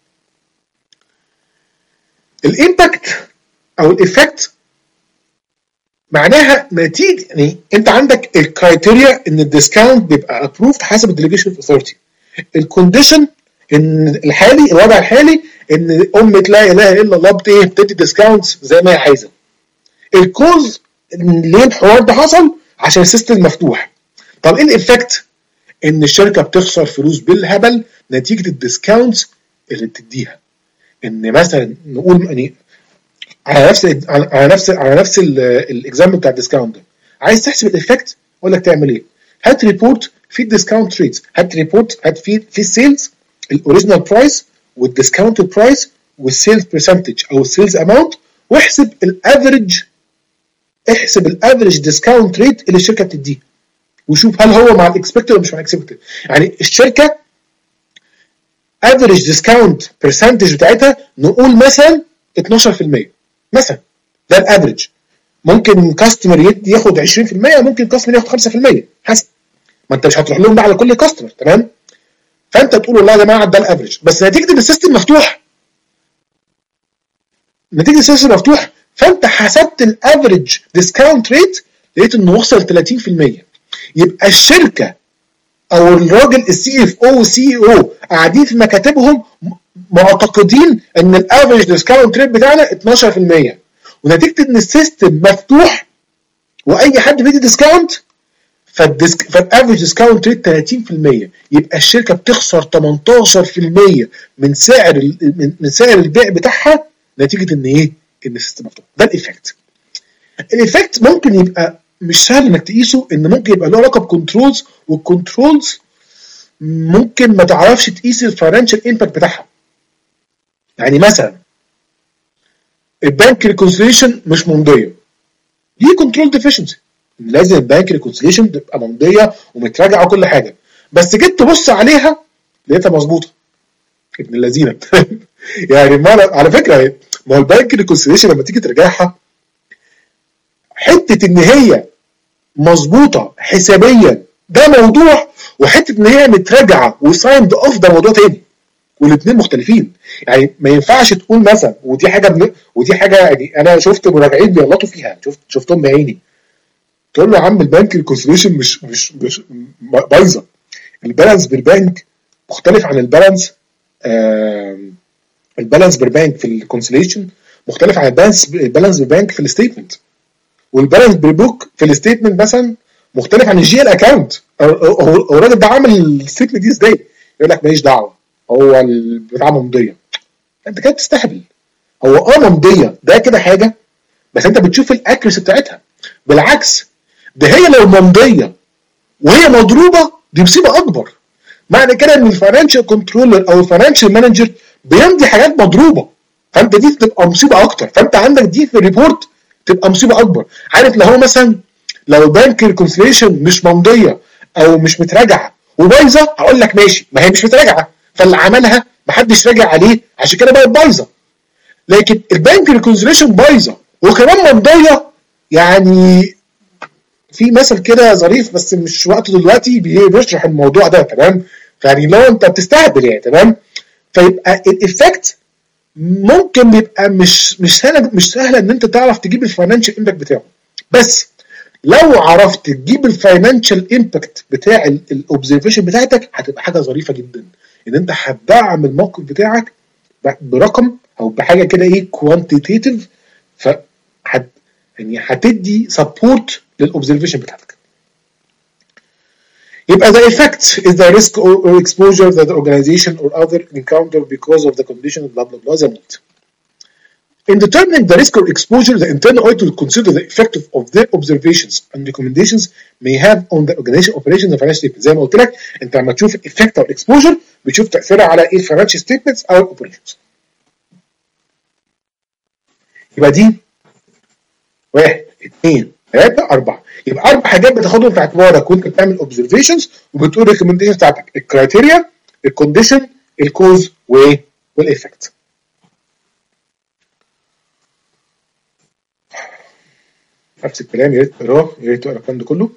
الامباكت او الافكت معناها نتيجه، يعني انت عندك الكرايتيريا ان الديسكاونت بيبقى ابروفد حسب الديليجيشن اوف اوثورتي. الكونديشن ان الحالي، الوضع الحالي ان امه لا اله الا الله بتدي ديسكاونت زي ما هي عايزه. الكوز ليه الحوار ده حصل؟ عشان السيستم مفتوح. طب ايه الافكت؟ ان الشركه بتخسر فلوس بالهبل نتيجه الديسكاونت اللي بتديها. ان مثلا نقول يعني على نفس على نفس على نفس الاكزامبل بتاع الديسكاونت ده، عايز تحسب الافكت اقول لك تعمل ايه؟ هات ريبورت في الديسكاونت ريتس، هات ريبورت هات في في السيلز الاوريجينال برايس والديسكاونت برايس والسيلز برسنتج او السيلز اماونت، واحسب الافريج، احسب الافريج ديسكاونت ريت اللي الشركه بتديه، وشوف هل هو مع الاكسبكتد ولا مش مع الاكسبكتد. يعني الشركه افريج ديسكاونت برسنتج بتاعتها نقول مثلا اتناشر بالمية مثلا، ده الافريج. ممكن كاستمر ياخد عشرين بالمية، ممكن كاستمر ياخد خمسة بالمية حسب، ما انت مش هتروح لهم بقى على كل كاستمر، تمام؟ فانت تقول والله يا جماعه ده الافريج، بس نتيجه ان السيستم مفتوح نتيجه السيستم مفتوح فانت حسبت الافريج ديسكاونت ريت لقيت انه وصل ثلاثين في المية. يبقى الشركه او الراجل السي اف او والسي او قاعدين في مكاتبهم معتقدين ان الافريج ديسكاونت ريت بتاعنا اتناشر في المية، ونتيجه ان السيستم مفتوح واي حد بيدي ديسكاونت فالديسك فالافريج ديسكاونت ريت ثلاثين في المية. يبقى الشركه بتخسر تمنتاشر في المية من سعر من سعر البيع بتاعها نتيجه ان ايه؟ ان السيستم مفتوح. ده الايفكت. الايفكت ممكن يبقى مش سهل انك تقيسه، ان ممكن يبقى له علاقه بكنترولز، والكنترولز ممكن ما تعرفش تقيس الفاينانشال امباكت بتاعها. يعني مثلا البنك ريكونسيليشن مش ممضيه، دي كنترول ديفيشنسي، لازم البنك ريكونسيليشن تبقى ممضيه ومتراجعه وكل حاجه، بس جيت تبص عليها لقيتها مظبوطه ابن اللذينه. يعني ما على فكره ما هو البنك ريكونسيليشن لما تيجي ترجعها حته ان هي مظبوطه حسابيا ده موضوع، وحته ان هي متراجعه وسايند اوف ده موضوع تاني، والاثنين مختلفين. يعني ما ينفعش تقول مثلا، ودي حاجه بن... ودي حاجه يعني انا شفت مراجعين بيغلطوا فيها، شفت شفتهم بعيني، تقول له يا عم البنك ريكونسيليشن مش مش مش بايظه، البالانس بالبنك مختلف عن البالانس آه البالانس بالبنك في الكونسيليشن مختلف عن البالانس البالانس بالبنك في الستيتمنت، والبالانس بالبوك في الستيتمنت مثلا مختلف عن الجي ال اكونت. هو الراجل ده عامل الستيتمنت دي ازاي؟ يقول لك ماليش دعوه هو البتاع ممضيه. انت كده بتستهبل. هو اه ممضيه ده كده حاجه، بس انت بتشوف الاكيرسي بتاعتها. بالعكس ده هي لو ممضيه وهي مضروبه دي مصيبه اكبر. معنى كده ان الفاينانشال كنترولر او الفاينانشال مانجر بيمضي حاجات مضروبه، فانت دي تبقى مصيبه اكتر، فانت عندك دي في الريبورت تبقى مصيبه اكبر. عارف لو هو مثلا لو البنك ريكونسيليشن مش ممضيه او مش متراجعه وبايظه هقول لك ماشي، ما هي مش متراجعه فاللي عملها محدش راجع عليه عشان كده بقت بايظه. لكن البنك ريكونسيليشن بايظه وكمان ممضيه، يعني في مثل كده ظريف بس مش وقته دلوقتي بيشرح الموضوع ده تمام. يعني لو انت بتستهبل يعني تمام، فيبقى الايفكت ممكن يبقى مش مش سهله مش سهله ان انت تعرف تجيب الفاينانشال امباكت بتاعه، بس لو عرفت تجيب الفاينانشال امباكت بتاع الاوبزرفيشن بتاعتك هتبقى حاجه ظريفه جدا، ان انت هتدعم الموقف بتاعك برقم او بحاجه كده ايه كوانتيتيف، ف يعني هتدي سبورت للاوبزرفيشن بتاعتك. يبقى the effect is the risk or exposure that the organization or other encounter because of the condition blah blah blah زي ما قلت. In determining the risk or exposure, the internal auditor will consider the effect of their observations and recommendations may have on the organization operations and financial statements. زي ما قلت لك انت لما تشوف الeffect او exposure بتشوف تأثيرها على ايه financial statements او operations. يبقى دي واحد اثنين ثلاثة أربعة، يبقى أربع حاجات بتاخدهم في اعتبارك وأنت بتعمل observations وبتقول recommendations بتاعتك: الكرايتيريا، الكونديشن، الكوز والإفكت. نفس الكلام يا ريت تقراه، يا ريت تقرا الكلام ده كله.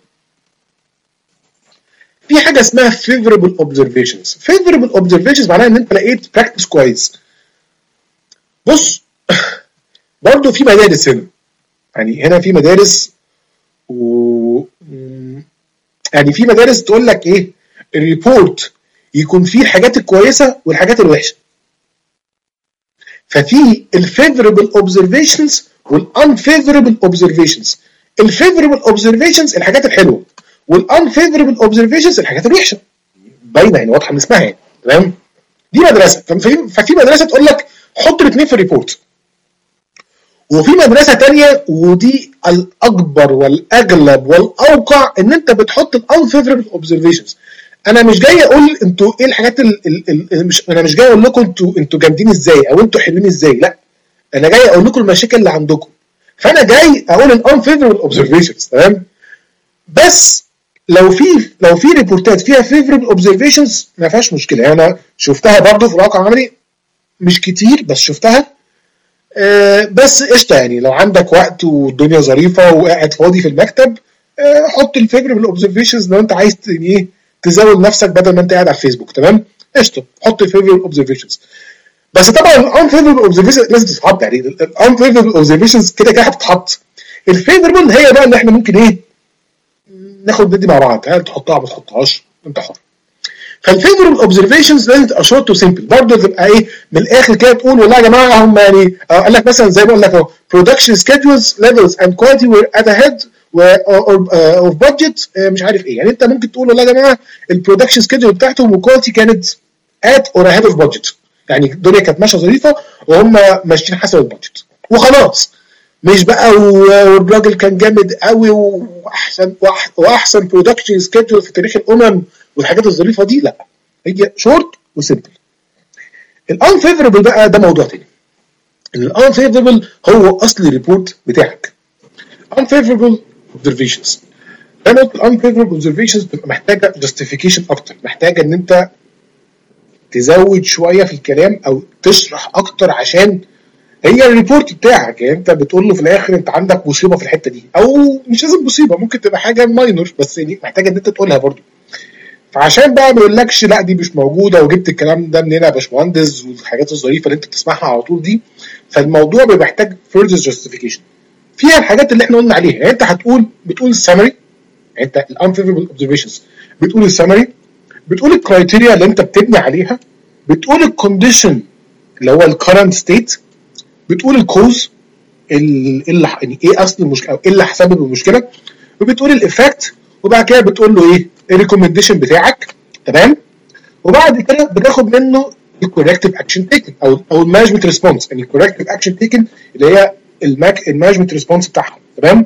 في حاجة اسمها favorable observations. favorable observations معناها إن أنت لقيت practice كويس. بص برضه في مدارس هنا، يعني هنا في مدارس و يعني في مدارس تقول لك ايه الريبورت يكون فيه الحاجات الكويسه والحاجات الوحشه. ففي الفيفوربل اوبزرفيشنز والانفيفوربل اوبزرفيشنز. الفيفوربل اوبزرفيشنز الحاجات الحلوه، والانفيفوربل اوبزرفيشنز الحاجات الوحشه. باينه يعني واضحه من اسمها يعني تمام. دي مدرسه. ففي مدرسه تقول لك حط الاثنين في الريبورت، وفي مدرسة تانية ودي الأكبر والأغلب والأوقع إن أنت بتحط الانفيفوربل اوبزرفيشنز. أنا مش جاي أقول أنتوا إيه الحاجات ال ال مش أنا مش جاي أقول لكم أنتوا أنتوا جامدين إزاي أو أنتوا حلوين إزاي، لا أنا جاي أقول لكم المشاكل اللي عندكم، فأنا جاي أقول الانفيفوربل اوبزرفيشنز تمام. بس لو في لو في ريبورتات فيها فيفوربل اوبزرفيشنز ما فيهاش مشكلة. أنا شفتها برضه في الواقع العملي مش كتير بس شفتها. أه بس قشطه يعني لو عندك وقت والدنيا ظريفه وقاعد فاضي في المكتب أه حط الفيفوربل اوبزرفيشنز لو انت عايز ايه تزود نفسك بدل ما انت قاعد على الفيسبوك تمام. قشطه حط favorable observations. بس طبعا ال unfavorable observations لازم تتحط، يعني ال unfavorable observations كده كده هتتحط. الفيفوربل هي بقى اللي احنا ممكن ايه ناخد ندي مع بعض، هل تحطها ما تحطهاش انت حر. فالفيفوربل اوبزرفيشنز لازم تبقى شورت وسمبل، برضه تبقى ايه من الاخر كده تقول والله يا جماعه هم يعني آه قال لك مثلا زي ما بقول لك اهو production schedules levels and quality were at ahead of budget مش عارف ايه. يعني انت ممكن تقول والله يا جماعه البرودكشن سكيدول بتاعتهم والكواليتي كانت at or ahead of budget، يعني الدنيا كانت ماشيه ظريفه وهم ماشيين حسب البادجت وخلاص. مش بقى والراجل كان جامد قوي واحسن واحسن برودكشن سكيدول في تاريخ الامم والحاجات الظريفه دي، لا هي شورت وسمبل. الانفيفوربل بقى ده موضوع تاني. الانفيفوربل هو اصل الريبورت بتاعك. unfavorable observations، انا قلت الانفيفوربل observations بتبقى محتاجه justification اكتر، محتاجه ان انت تزود شويه في الكلام او تشرح اكتر عشان هي الريبورت بتاعك. يعني انت بتقول له في الاخر انت عندك مصيبه في الحته دي، او مش لازم مصيبه، ممكن تبقى حاجه ماينور بس يعني محتاجه ان انت تقولها برضو. فعشان بقى ما يقولكش لا دي مش موجوده وجبت الكلام ده منين يا باشمهندس والحاجات الظريفه اللي انت بتسمعها على طول دي، فالموضوع بيبقى محتاج further justification فيها الحاجات اللي احنا قلنا عليها. يعني انت هتقول بتقول السمري، يعني انت الانفيفوربل اوبزرفيشنز بتقول السمري، بتقول الكرايتيريا اللي انت بتبني عليها، بتقول الكونديشن اللي هو الكرنت ستيت، بتقول الكوز اللي يعني ايه اصل المشكله او ايه اللي سبب المشكله، وبتقول الايفكت، وبعد كده بتقول له ايه الريكومنديشن بتاعك. تمام. وبعد كده بتاخد منه الكوركتيف اكشن تيكن او او المانجمنت ريسبونس، يعني الكوركتيف اكشن تيكن اللي هي المانجمنت ريسبونس بتاعها. تمام.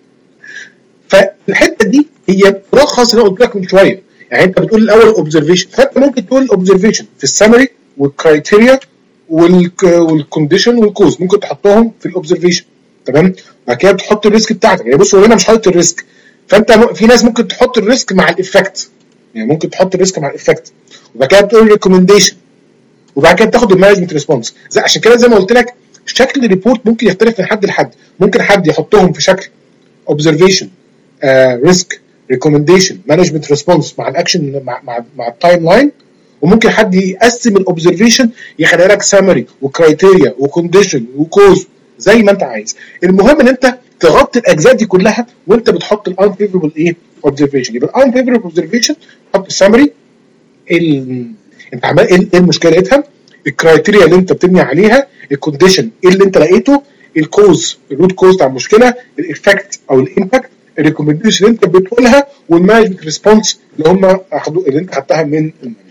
فالحته دي هي ملخص اللي انا قلت لك من شويه. يعني انت بتقول الاول اوبزرفيشن، فانت ممكن تقول الاوبزرفيشن في السمري والكرايتيريا والكونديشن والكوز ممكن تحطهم في الاوبزرفيشن. تمام. بعد كده بتحط الريسك بتاعتك. يعني بص هو هنا مش حاطط الريسك، فانت في ناس ممكن تحط الريسك مع الايفكت، يعني ممكن تحط الريسك مع الايفكت، وبعد كده بتقول الريكومنديشن، وبعد كده بتاخد المانجمنت ريسبونس. عشان كده زي ما قلت لك شكل الريبورت ممكن يختلف من حد لحد. ممكن حد يحطهم في شكل observation ريسك ريكومنديشن مانجمنت ريسبونس مع الاكشن مع مع, مع التايم لاين، وممكن حد يقسم الاوبزرفيشن يخلي لك سامري وكرايتيريا وكونديشن وكوز زي ما انت عايز. المهم ان انت تغطي الاجزاء دي كلها وانت بتحط الانفيفوربل ايه اوبزرفيشن. يبقى الانفيفوربل اوبزرفيشن تحط السامري ال... انت عمال ايه المشكلتها، الكرايتيريا اللي انت بتبني عليها، الكونديشن ايه اللي انت لقيته، الكوز الروت كوز بتاع المشكله، الايفكت او الامباكت، الريكومنديشن اللي انت بتقولها، والمانجمنت ريسبونس اللي هم اخدوا اللي انت خدتها من المانجمنت.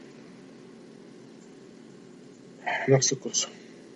نفس القصه.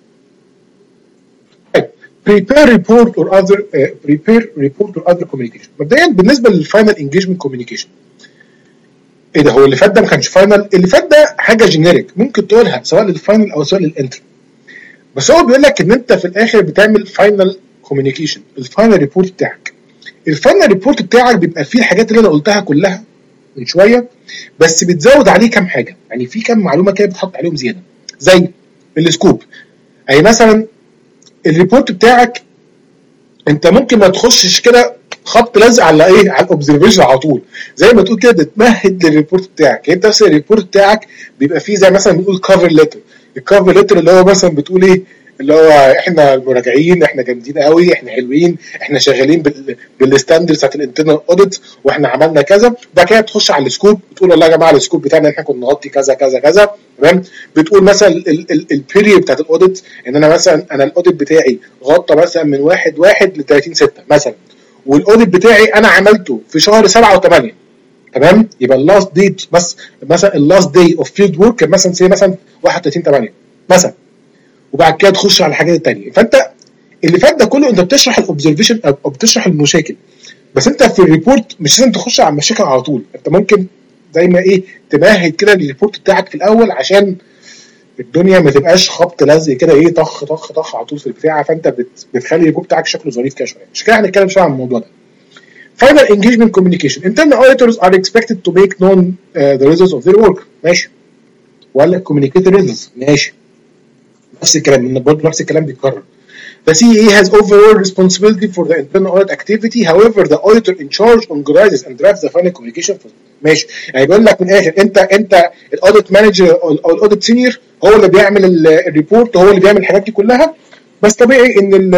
prepare report or other uh, prepare report or other communication. مبدئيا بالنسبه للفاينل انجيجمنت كوميونيكيشن، ايه ده؟ هو اللي فات ده ما كانش فاينل، اللي فات ده حاجه جينيريك ممكن تقولها سواء للفاينل او سواء للانتر. بس هو بيقول لك ان انت في الاخر بتعمل فاينل كوميونيكيشن، الفاينل ريبورت بتاعك. الفاينل ريبورت بتاعك بيبقى فيه الحاجات اللي انا قلتها كلها من شويه، بس بتزود عليه كام حاجه، يعني في كام معلومه كده بتحط عليهم زياده، زي السكوب. يعني مثلا الريبورت بتاعك انت ممكن ما تخشش كده خط لازق على ايه، على الاوبزرفيشن على طول، زي ما تقول كده تمهد للريبورت بتاعك. يعني انت مثلا الريبورت بتاعك بيبقى فيه زي مثلا بنقول كفر ليتر. الكفر ليتر اللي هو مثلا بتقول ايه، اللي هو احنا المراجعين احنا جامدين قوي، احنا حلوين، احنا شغالين بالستاندردز بتاعت الانترنال اوديت، واحنا عملنا كذا. بعد كده تخش على السكوب بتقول والله يا جماعه السكوب بتاعنا احنا كنا نغطي كذا كذا كذا. تمام. بتقول مثلا البيريود بتاعت الاوديت ان انا مثلا انا الاوديت بتاعي غطى مثلا من واحد واحد ل ثلاثين ستة مثلا، والاوديت بتاعي انا عملته في شهر سبعة وثمانية. تمام. يبقى اللاست ديت بس مثلا اللاست داي اوف فيلد ورك كان مثلا سي مثلا واحد وثلاثين ثمانية مثلا، وبعد كده تخش على الحاجات الثانيه. فانت اللي فات ده كله انت بتشرح الاوبزرفيشن او بتشرح المشاكل، بس انت في الريبورت مش لازم تخش على المشاكل على طول. انت ممكن زي ما ايه تمهد كده الريبورت بتاعك في الاول عشان الدنيا ما تبقاش خبط لزق كده ايه طخ طخ طخ على طول في البتاع، فانت بت بتخلي الريبورت بتاعك شكله ظريف كده شويه. عشان كده هنتكلم شويه عن الموضوع ده. Final engagement communication. Internal auditors are expected to make known uh, the results of their work. ماشي. ولا communicate the results. ماشي. نفس الكلام، ان برضه نفس الكلام بيتكرر. The C E A has overall responsibility for the internal audit activity. However, the auditor in charge organizes and drafts the final communication for ماشي، يعني بيقول لك من الاخر انت انت الاوديت مانجر او الاوديت سينيور هو اللي بيعمل الريبورت، هو اللي بيعمل الحاجات دي كلها. بس طبيعي ان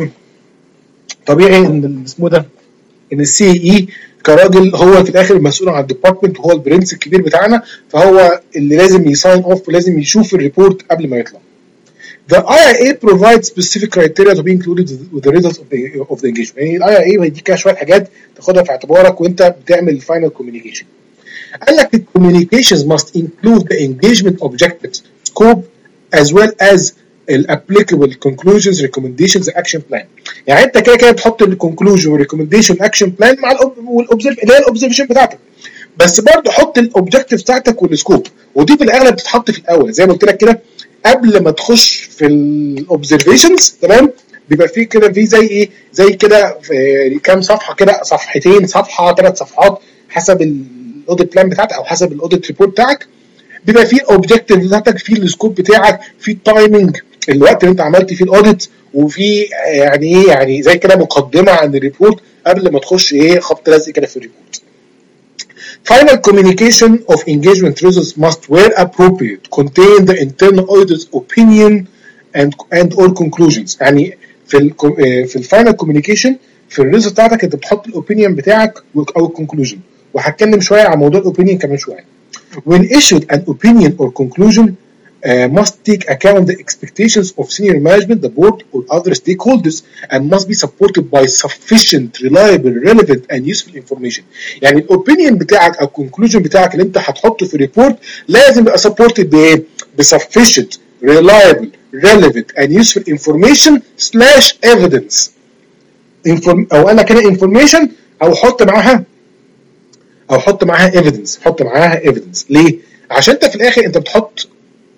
طبيعي ان اسمه ده ان السي اي كراجل هو في الاخر المسؤول عن الديبارتمنت وهو البرنس الكبير بتاعنا، فهو اللي لازم يساين اوف ولازم يشوف الريبورت قبل ما يطلع. The I I A provides specific criteria to be included with the results of the of the engagement. يعني ال I I A هيديك كده شويه حاجات تاخدها في اعتبارك وانت بتعمل الفاينل communication. قال لك the communications must include the engagement objectives, scope, as well as applicable conclusions, recommendations, action plan. يعني انت كده كده بتحط الكونكلوجن والريكومنديشن اكشن بلان مع الاوبزرف اللي هي الاوبزرفيشن بتاعتك، بس برضه حط الاوبجكتيف بتاعتك والسكوب، ودي في الاغلب بتتحط في الاول زي ما قلت لك كده قبل ما تخش في الاوبزرفيشنز. تمام، بيبقى فيه كده في زي ايه زي كده كام صفحه كده، صفحتين صفحه ثلاث صفحات حسب الاوديت بلان بتاعتك او حسب الاوديت ريبورت بتاعك، بيبقى فيه الاوبجكتيف بتاعتك، فيه السكوب بتاعك، فيه التايمنج الوقت اللي انت عملت فيه الاوديت، وفي يعني ايه يعني زي كده مقدمه عن الريبورت قبل ما تخش ايه خبط لازق كده في الريبورت. Final communication of engagement results must, where appropriate, contain the internal auditor's opinion and and or conclusions. يعني في ال في الفاينل كوميونيكيشن في الريزلت بتاعتك انت بتحط الاوبينيون بتاعك او الكونكلوجن، وهتكلم شويه عن موضوع الاوبينيون كمان شويه. When issued an opinion or conclusion uh, must take account the expectations of senior management, the board, or other stakeholders, and must be supported by sufficient, reliable, relevant, and useful information. يعني الاوبينيون بتاعك او الكونكلوجن بتاعك اللي انت هتحطه في الريبورت لازم يبقى supported بايه؟ بsufficient, reliable, relevant, and useful information slash evidence. Inform او انا كده information او حط معاها او حط معاها evidence، حط معاها evidence. ليه؟ عشان انت في الاخر انت بتحط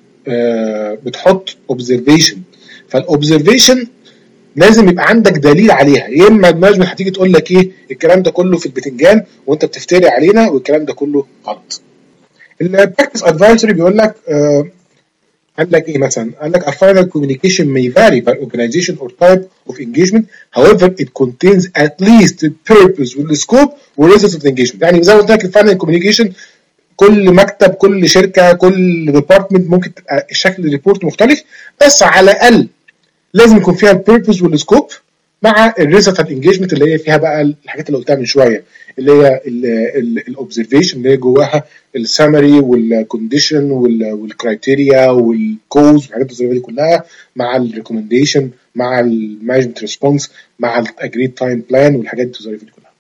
آه بتحط observation، فالobservation لازم يبقى عندك دليل عليها. يا اما المانجمنت هتيجي تقول لك ايه الكلام ده كله في البتنجان وانت بتفتري علينا والكلام ده كله غلط. البراكتس ادفايزري بيقول لك آه قال لك ايه مثلا؟ قال لك a final communication may vary by organization or type of engagement, however it contains at least the purpose والscope والresults of the engagement. يعني زي ما قلت لك الفاينل communication كل مكتب كل شركه كل ديبارتمنت ممكن تبقى شكل الريبورت مختلف، بس على الاقل لازم يكون فيها البيربز والسكوب مع الريزلت اوف انجيجمنت اللي هي فيها بقى الحاجات اللي قلتها من شويه، اللي هي الاوبزرفيشن اللي هي جواها السامري والكونديشن والكرايتيريا والكوز والحاجات الظريفه دي كلها، مع الريكومنديشن مع المانجمنت ريسبونس مع الاجريد تايم بلان والحاجات الظريفه دي كلها.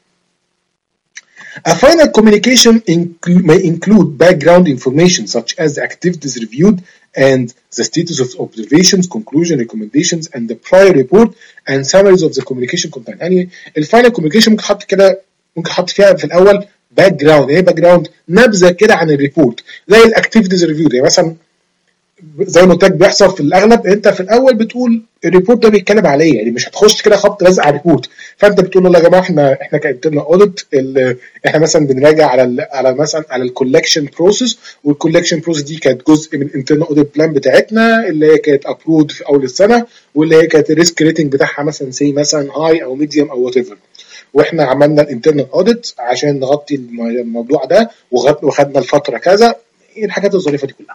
A final communication inclu- may include background information such as the activities reviewed and the status of observations, conclusion, recommendations, and the prior report and summaries of the communication content. يعني الفاينل communication ممكن حط كده ممكن حط فيها في الأول background. ايه background؟ نبذة كده عن الريبورت زي الاكتيفيتيز ريفيو. يعني مثلا زي ما قلت لك بيحصل في الاغلب انت في الاول بتقول الريبورت ده بيتكلم على ايه، يعني مش هتخش كده خبط لازق على الريبورت، فانت بتقول له يا جماعه احنا احنا كانترنال اوديت احنا مثلا بنراجع على ال على مثلا على الكولكشن بروسيس، والكولكشن بروسيس دي كانت جزء من الانترنال اوديت بلان بتاعتنا اللي هي كانت ابرود في اول السنه، واللي هي كانت الريسك ريتنج بتاعها مثلا سي مثلا هاي او ميديوم او وات ايفر، واحنا عملنا الانترنال اوديت عشان نغطي الموضوع ده وخدنا الفتره كذا، الحاجات الظريفه دي كلها.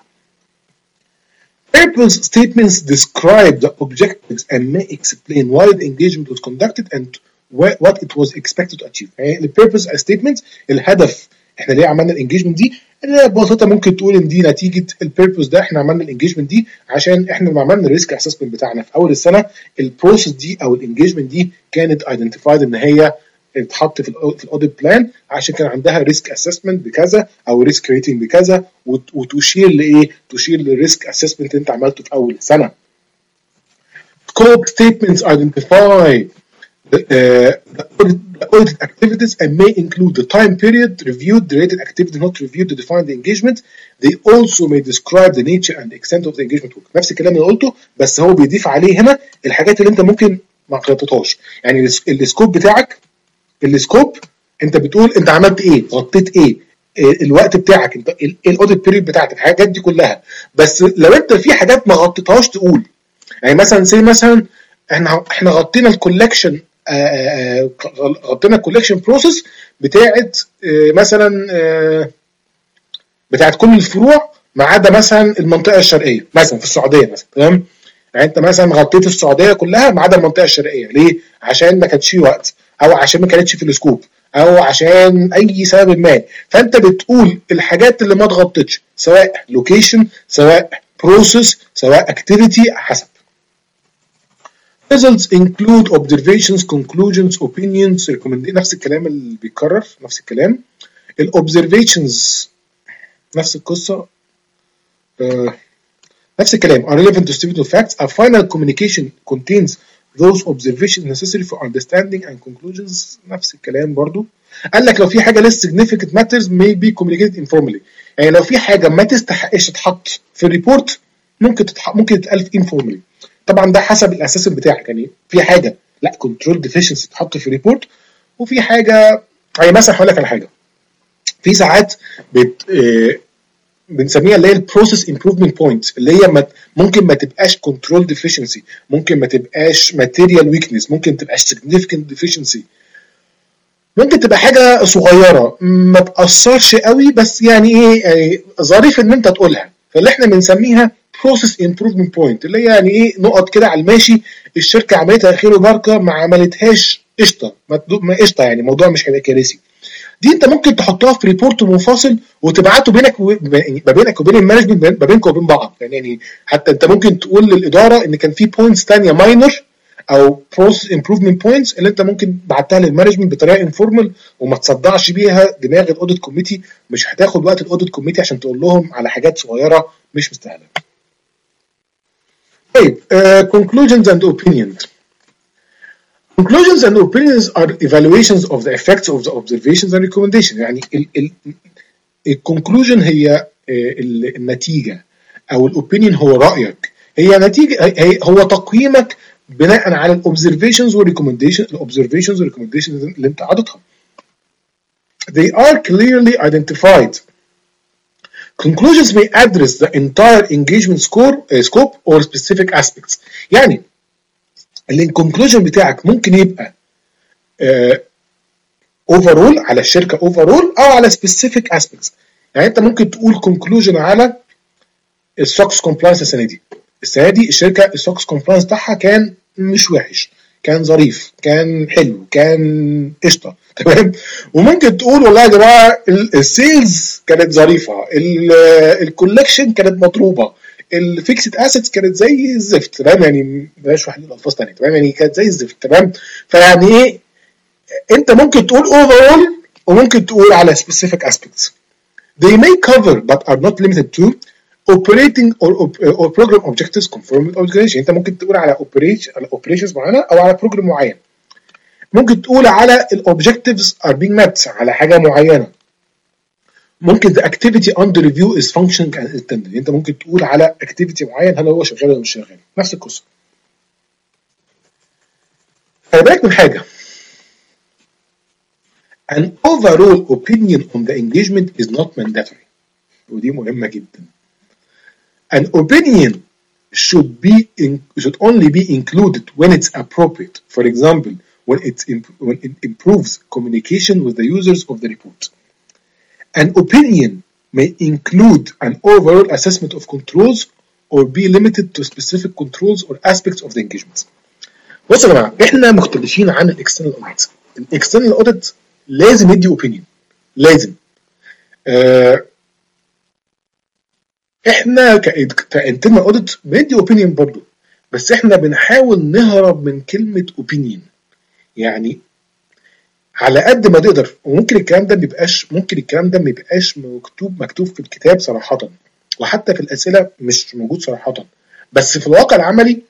Purpose statements describe the objectives and may explain why the engagement was conducted and what it was expected to achieve. يعني ال purpose statements الهدف احنا ليه عملنا الانجيجمنت دي، اللي ببساطه ممكن تقول ان دي نتيجه البيربوس ده احنا عملنا الانجيجمنت دي عشان احنا لما عملنا الريسك اسسمنت بتاعنا في اول السنه البروسيس دي او الانجيجمنت دي كانت ايدنتيفايد ان هي اتحط في الاوديت بلان عشان كان عندها ريسك اسسمنت بكذا او ريسك ريتنج بكذا، وتشير لايه؟ تشير للريسك اسسمنت انت عملته في اول سنه. Scope statements identify the, uh, the audited activities and may include the time period reviewed, the related activity not reviewed to define the engagement. They also may describe the nature and extent of the engagement work. نفس الكلام اللي قلته بس هو بيضيف عليه هنا الحاجات اللي انت ممكن ما غطيتهاش. يعني السكوب بتاعك السكوب انت بتقول انت عملت ايه، غطيت ايه، الوقت بتاعك، انت الاوديت بيريد بتاعتك، الحاجات دي كلها. بس لو انت في حاجات ما غطيتهاش تقول، يعني مثلا زي مثلا احنا احنا غطينا الكولكشن غطينا الكولكشن بروسيس بتاعت مثلا بتاعت كل الفروع ما عدا مثلا المنطقه الشرقيه مثلا في السعوديه مثلا، تمام؟ يعني انت مثلا غطيت السعوديه كلها ما عدا المنطقه الشرقيه، ليه؟ عشان ما كانش في وقت، او عشان ما كانتش في السكوب، او عشان اي سبب ما. فانت بتقول الحاجات اللي ما اتغطتش، سواء لوكيشن، سواء بروسيس، سواء اكتيفيتي، حسب. Results include observations, conclusions, opinions, recommendations. نفس الكلام اللي بيتكرر، نفس الكلام. الobservations نفس القصة، آه. نفس الكلام. are relevant to statement of facts. A final communication contains those observations necessary for understanding and conclusions. نفس الكلام برضو. قال لك لو في حاجة less significant matters may be communicated informally. يعني لو في حاجة ما تستحقش تتحط في الريبورت ممكن تتحط، ممكن تتقال informally. طبعا ده حسب الاساس بتاعك، يعني في حاجه لا كنترول ديفيشنسي تتحط في ريبورت، وفي حاجه يعني مثلا هقول لك على حاجه، في ساعات بت آه بنسميها اللي هي البروسيس امبروفمنت بوينت، اللي هي ممكن ما تبقاش كنترول ديفيشنسي، ممكن ما تبقاش ماتيريال ويكنس، ممكن ما تبقاش سيجنيفيكانت ديفيشنسي، ممكن تبقى حاجه صغيره ما تاثرش قوي بس يعني ايه يعني ظريف ان انت تقولها، فاللي احنا بنسميها بروسيس امبروفمنت بوينت، اللي هي يعني ايه نقط كده على الماشي الشركه عملتها خير وبركه، ما عملتهاش قشطه، ما قشطه يعني الموضوع مش هيبقى كارثي. دي انت ممكن تحطها في ريبورت منفصل وتبعته بينك ما بينك وبين المانجمنت، ما بينك وبين بعض، يعني حتى انت ممكن تقول للاداره ان كان في بوينتس ثانيه ماينر او بروسيس امبروفمنت بوينتس اللي انت ممكن بعتها للمانجمنت بطريقه انفورمال وما تصدعش بيها دماغ الاوديت كوميتي، مش هتاخد وقت الاوديت كوميتي عشان تقول لهم على حاجات صغيره مش مستاهله. طيب uh, conclusions and opinions. Conclusions and opinions are evaluations of the effects of the observations and recommendations. يعني ال ال الconclusion هي النتيجة، أو الopinion هو رأيك، هي نتيجة هي هو تقييمك بناء على الobservations والrecommendations الobservations والrecommendations اللي أنت عطتها. They are clearly identified. Conclusions may address the entire engagement score, uh, scope or specific aspects. يعني الكونكلوجن بتاعك ممكن يبقى اوفرول uh, على الشركه اوفرول او على سبيسيفيك اسبيكتس. يعني انت ممكن تقول كونكلوجن على السوكس كومبلاينس السنه دي، السنه دي الشركه السوكس كومبلاينس بتاعها كان مش وحش، كان ظريف، كان حلو، كان قشطه، تمام. وممكن تقول والله يا جماعه السيلز كانت ظريفه، الكولكشن كانت مضروبه، الفيكسد اسيتس كانت زي الزفت، تمام. يعني بلاش واحد يقول الفاظ ثانيه، تمام، يعني كانت زي الزفت، تمام. فيعني ايه انت ممكن تقول اوفرول وممكن تقول على specific aspects. They may cover but are not limited to operating or or program objectives conform with organization. انت ممكن تقول على operation على operations معينه او على program معين. ممكن تقول على الاوبجكتيفز are being met على حاجه معينه. ممكن the activity under review is functioning as intended. انت ممكن تقول على activity معين هل هو شغال ولا مش شغال، نفس القصه. خلي بالك من حاجه، an overall opinion on the engagement is not mandatory. ودي مهمه جدا. An opinion should be in, should only be included when it's appropriate. For example, when it when it improves communication with the users of the report. An opinion may include an overall assessment of controls or be limited to specific controls or aspects of the engagement. بصوا يا جماعه، احنا مختلفين عن الاكسترنال اوديت. الاكسترنال اوديت لازم يدي اوبينيون، لازم. آه احنا كانترنال اوديت بندي اوبينيون برضه، بس احنا بنحاول نهرب من كلمه اوبينيون. يعني على قد ما تقدر، وممكن الكلام ده ميبقاش ممكن الكلام ده ميبقاش مكتوب مكتوب في الكتاب صراحه، وحتى في الاسئله مش موجود صراحه، بس في الواقع العملي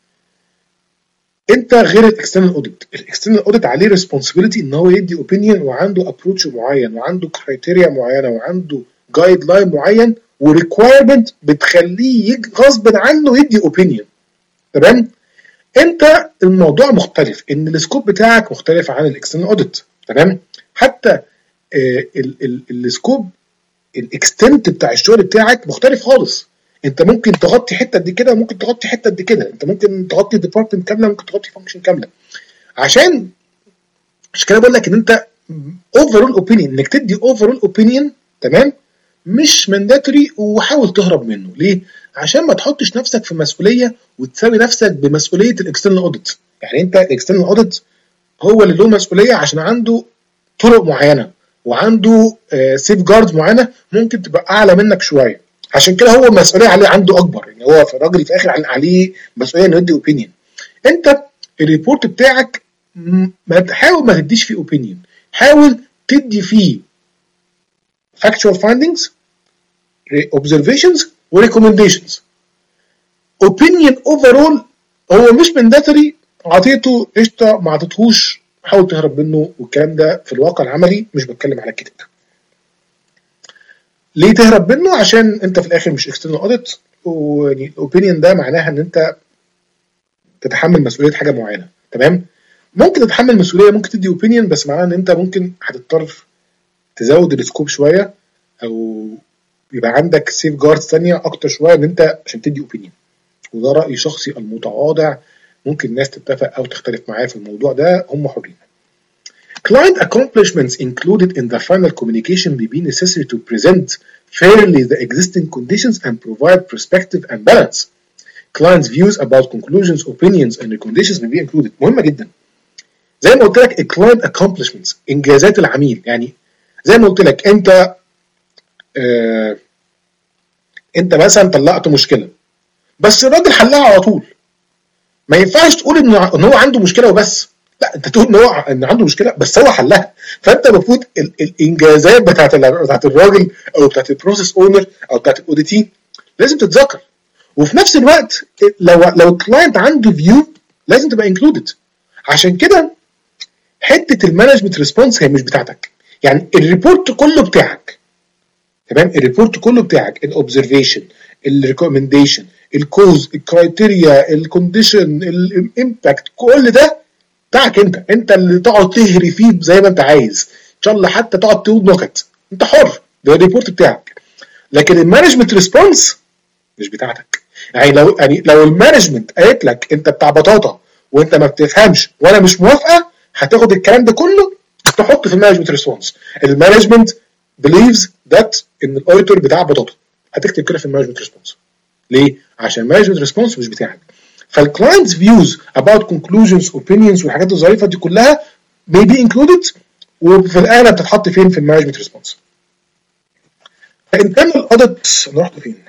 انت غير الاكسترنال اوديت. الاكسترنال اوديت عليه ريسبونسبيلتي ان هو يدي اوبينيون، وعنده ابروتش معين، وعنده كرايتيريا معينه، وعنده جايد لاين معين، وريكوايرمنت بتخليه غصب عنه يدي اوبينيون، تمام. انت الموضوع مختلف، ان السكوب بتاعك مختلف عن الاكسترنال اوديت، تمام. حتى آه السكوب الاكستنت بتاع الشغل بتاعك مختلف خالص. انت ممكن تغطي حته قد كده، وممكن تغطي حته قد كده، انت ممكن تغطي ديبارتمنت كامله، ممكن تغطي فانكشن كامله. عشان عشان كده بقول لك ان انت اوفرول اوبينيون، انك تدي اوفرول اوبينيون تمام مش مانداتوري، وحاول تهرب منه. ليه؟ عشان ما تحطش نفسك في مسؤوليه وتساوي نفسك بمسؤوليه الاكسترنال اوديت. يعني انت الاكسترنال اوديت هو اللي له مسؤوليه عشان عنده طرق معينه وعنده سيف جاردز معينه ممكن تبقى اعلى منك شويه، عشان كده هو المسؤوليه عليه عنده اكبر. يعني هو في الراجل في الاخر عليه مسؤوليه انه يدي اوبينيون. انت الريبورت بتاعك ما تحاول ما تديش فيه اوبينيون، حاول تدي فيه factual findings observations و recommendations. opinion overall هو مش mandatory، عطيته قشطه ما عطيتهوش حاول تهرب منه، والكلام ده في الواقع العملي مش بتكلم على الكتاب. ليه تهرب منه؟ عشان انت في الاخر مش external audit، ويعني الاوبينيون ده معناها ان انت تتحمل مسؤوليه حاجه معينه. تمام؟ ممكن تتحمل مسؤوليه، ممكن تدي اوبينيون، بس معناها ان انت ممكن هتضطر تزود السكوب شويه او يبقى عندك سيف جاردز ثانيه اكتر شويه ان انت عشان تدي اوبينيون. وده رايي شخصي المتواضع، ممكن الناس تتفق او تختلف معايا في الموضوع ده، هم حرين. Client accomplishments included in the final communication may be necessary to present fairly the existing conditions and provide perspective and balance. Clients' views about conclusions, opinions and recommendations may be included. مهمة جدا. زي ما قلت لك ال client accomplishments انجازات العميل. يعني زي ما قلت لك انت آه انت مثلا طلعت مشكلة بس الراجل حلها على طول. ما ينفعش تقول ان ان هو عنده مشكلة وبس، لا انت تقول ان هو ان عنده مشكله بس هو حلها. فانت المفروض الانجازات بتاعت بتاعت الراجل او بتاعت البروسيس اونر او بتاعت الاوديتي لازم تتذكر. وفي نفس الوقت لو لو الكلاينت عنده فيو لازم تبقى انكلودد. عشان كده حته المانجمنت ريسبونس هي مش بتاعتك، يعني الريبورت كله بتاعك. تمام؟ الريبورت كله بتاعك، الاوبزرفيشن، الريكومنديشن، الكوز، الكرايتيريا، الكونديشن، الامباكت، كل ده بتاعك انت. انت اللي تقعد تهري فيه زي ما انت عايز، ان شاء الله حتى تقعد تقول نكت، انت حر، ده الريبورت بتاعك. لكن المانجمنت ريسبونس مش بتاعتك. يعني لو يعني لو المانجمنت قالت لك انت بتاع بطاطا وانت ما بتفهمش وانا مش موافقه، هتاخد الكلام ده كله تحط في المانجمنت ريسبونس. المانجمنت believes that ان الاوديتور بتاع بطاطا، هتكتب كده في المانجمنت ريسبونس. ليه؟ عشان المانجمنت ريسبونس مش بتاعك. فالكلاينت's views about conclusions opinions والحاجات الظريفه دي كلها may be included، وفي الاغلب بتتحط فين؟ في المانجمنت ريسبونس. internal audit انا رحت فين؟